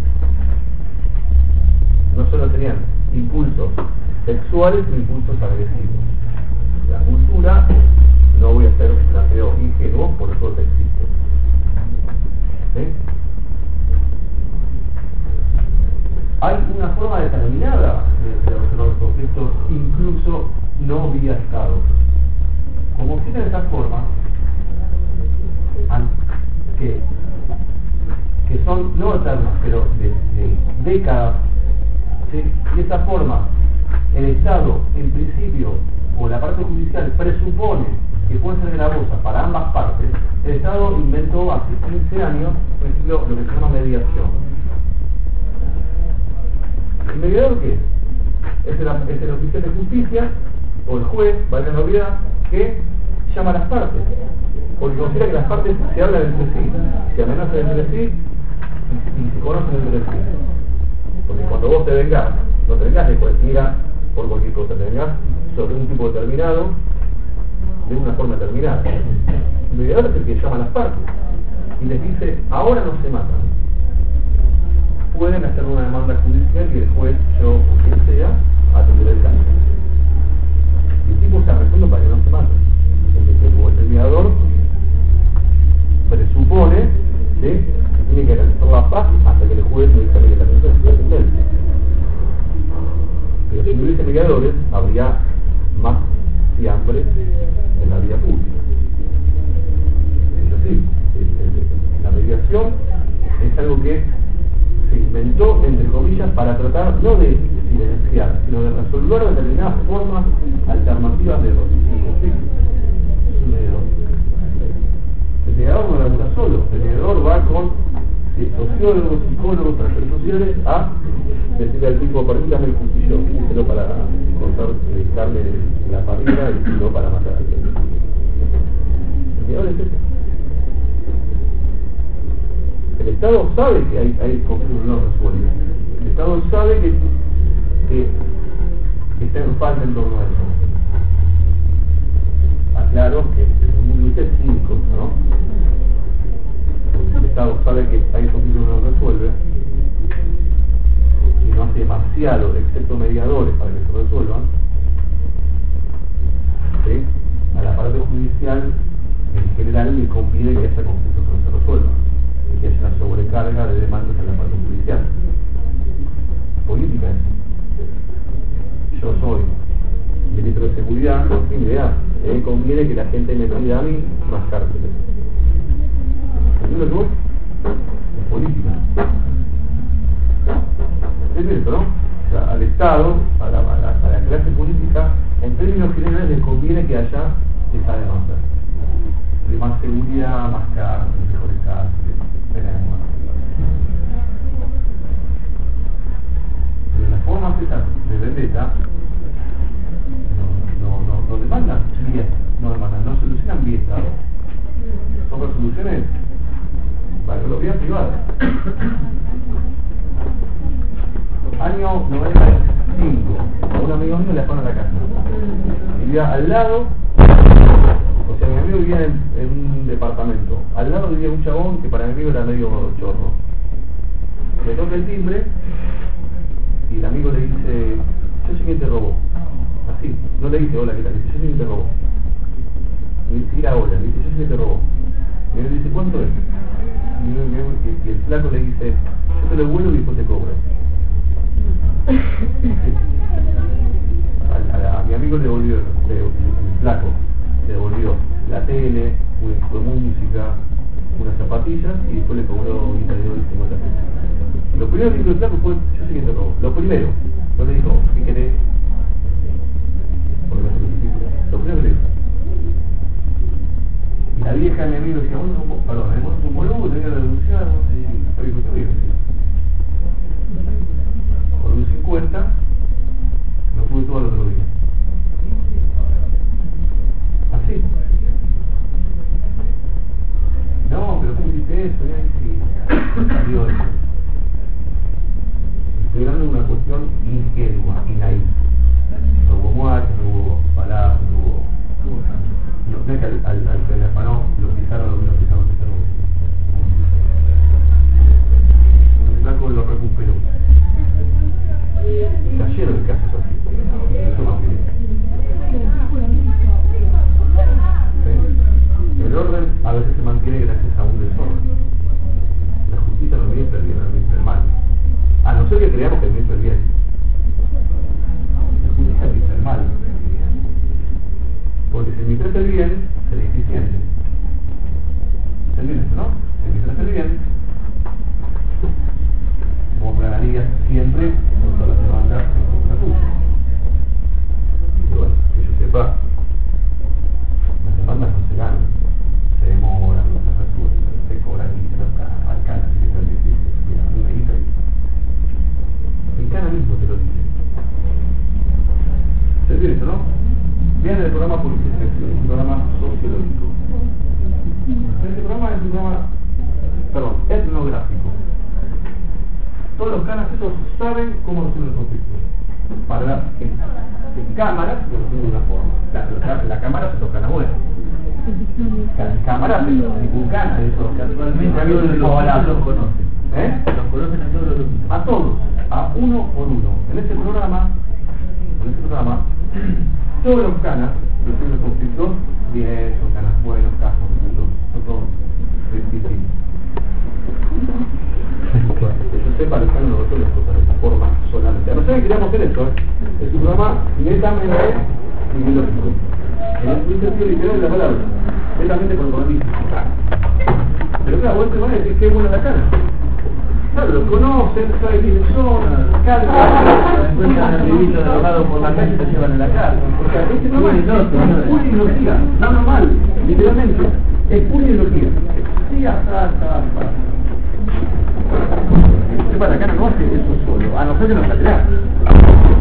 No solo serían impulsos sexuales, sino impulsos agresivos. La cultura, no voy a hacer un planteo ingenuo, por eso existe. ¿Sí? Hay una forma determinada de resolver los conflictos, incluso no vía Estado. Como existe esa forma, que son no eternas, pero de décadas, ¿sí? Y de esa forma, el Estado, en principio, o la parte judicial, presupone que pueden ser gravosas para ambas partes. El Estado inventó hace 15 años, por ejemplo, lo que se llama mediación. ¿El mediador qué es? Es el oficial de justicia, o el juez, valga la novedad, que llama a las partes, porque considera que las partes se hablan entre sí, se amenazan entre sí y se conocen entre sí. Porque cuando vos te vengás, no te vengás de cualquiera por cualquier cosa, te vengás sobre un tipo determinado, de una forma determinada. El mediador es el que llama a las partes y les dice, ahora no se matan. Pueden hacer una demanda judicial y el juez, yo o quien sea, atenderá el caso. Y el tipo está rezando para que no se maten. El mediador presupone, ¿sí?, que tiene que realizar la paz hasta que el juez no dictamine la sentencia. Pero si no hubiese mediadores, habría más fiambre en la vida pública. Es así, la mediación es algo que se inventó, entre comillas, para tratar no de silenciar, sino de resolver determinadas formas alternativas de resolución de conflictos. El mediador no labura solo, el mediador va con sociólogos, psicólogos, trabajadores sociales a decirle al tipo, permítame el cuchillo, úselo para cortar carne en la parrilla y no para matar a alguien. El mediador es ese. El Estado sabe que hay conflictos no resueltos. El Estado sabe que está en falta en torno a eso. Aclaro que desde el mundo es cínico, ¿no? Porque el Estado sabe que hay conflictos que no resuelve y no hace demasiado, excepto mediadores, para que se resuelvan. ¿Sí? Al aparato judicial en general le conviene que haya conflictos que no se resuelvan y que haya una sobrecarga de demandas al aparato judicial. Política es. Yo soy ministro de Seguridad, sin idea. Me conviene que la gente me pida a mí más cárceles. ¿Entiendes tú? Es política. Es eso, ¿no? O sea, al Estado, a la clase política, en términos generales les conviene que haya esa demanda. De más seguridad, más cárceles, mejores cárceles, tenemos. Pero las formas esas de vendetta no demandan bien, no solucionan bien, ¿sabes? Son resoluciones para la propiedad privada. Año 95, a un amigo mío le fueron a la casa. Vivía al lado, o sea, mi amigo vivía en un departamento. Al lado vivía un chabón que para mi amigo era medio chorro. Le toca el timbre y el amigo le dice, yo sé quién te robó. Así, no le dice hola, ¿qué tal? Dice, yo sé quién te robó. Y le tira hola, le dice, yo sé quién te robó. Y él dice, ¿cuánto es? Y el flaco le dice, yo te lo vuelo y después te cobro. A mi amigo le devolvió, el flaco, le devolvió la tele, un equipo de música, unas zapatillas y después le cobró $50 pesos. Lo primero que dijo el flaco fue, yo sé quién te robó. Lo primero, no le dijo, ¿qué querés? Lo primero que le dijo. Y la vieja de mi amigo decía, perdón, hemos un boludo, tenía que denunciar, estoy bien. Por un 50, lo tuve todo el otro día. Así. No, pero ¿cómo hiciste eso? Y salió eso. Estoy hablando de una cuestión ingenua y naíz. No hubo muertes, no hubo palabras, no hubo es que al que le afanó lo pisaron. El flaco lo recuperó. Cayeron en casos así. Eso no tiene. ¿Sí? El orden a veces se mantiene gracias a un desorden. La justicia no administra el bien, administra el mal. A no ser que creamos que administra el bien. La justicia administra el mal. Porque si administras el bien, será eficiente. Vean el programa político, un programa sociológico. Este programa es un programa, etnográfico. Todos los canas esos saben cómo resolver los conflictos. Para en cámaras lo resuelven de una forma. La cámara se toca la buena. Cámaras ningún cana, eso que actualmente Todos los conocen. Los conocen a todos los loquitos. a todos, a uno por uno. En ese programa, todos los canas resuelven conflictos bien, son canas buenos, casos, son todos distintos. Que yo sepa, los canas no resuelven las cosas de esta forma solamente. A nosotros queríamos hacer esto, es un programa netamente ideológico. En el sentido literal de la palabra, netamente propagandístico. Pero claro, vos te vas a decir que es buena la cana. Claro, lo conocen, saben quiénes son, Encuentran el librito drogado por la calle y te llevan a la casa. porque este programa es pura ideología, no normal, literalmente, es pura ideología. Sí, hasta. Sepa, la cana no hace eso solo, a no ser que nos saldrá.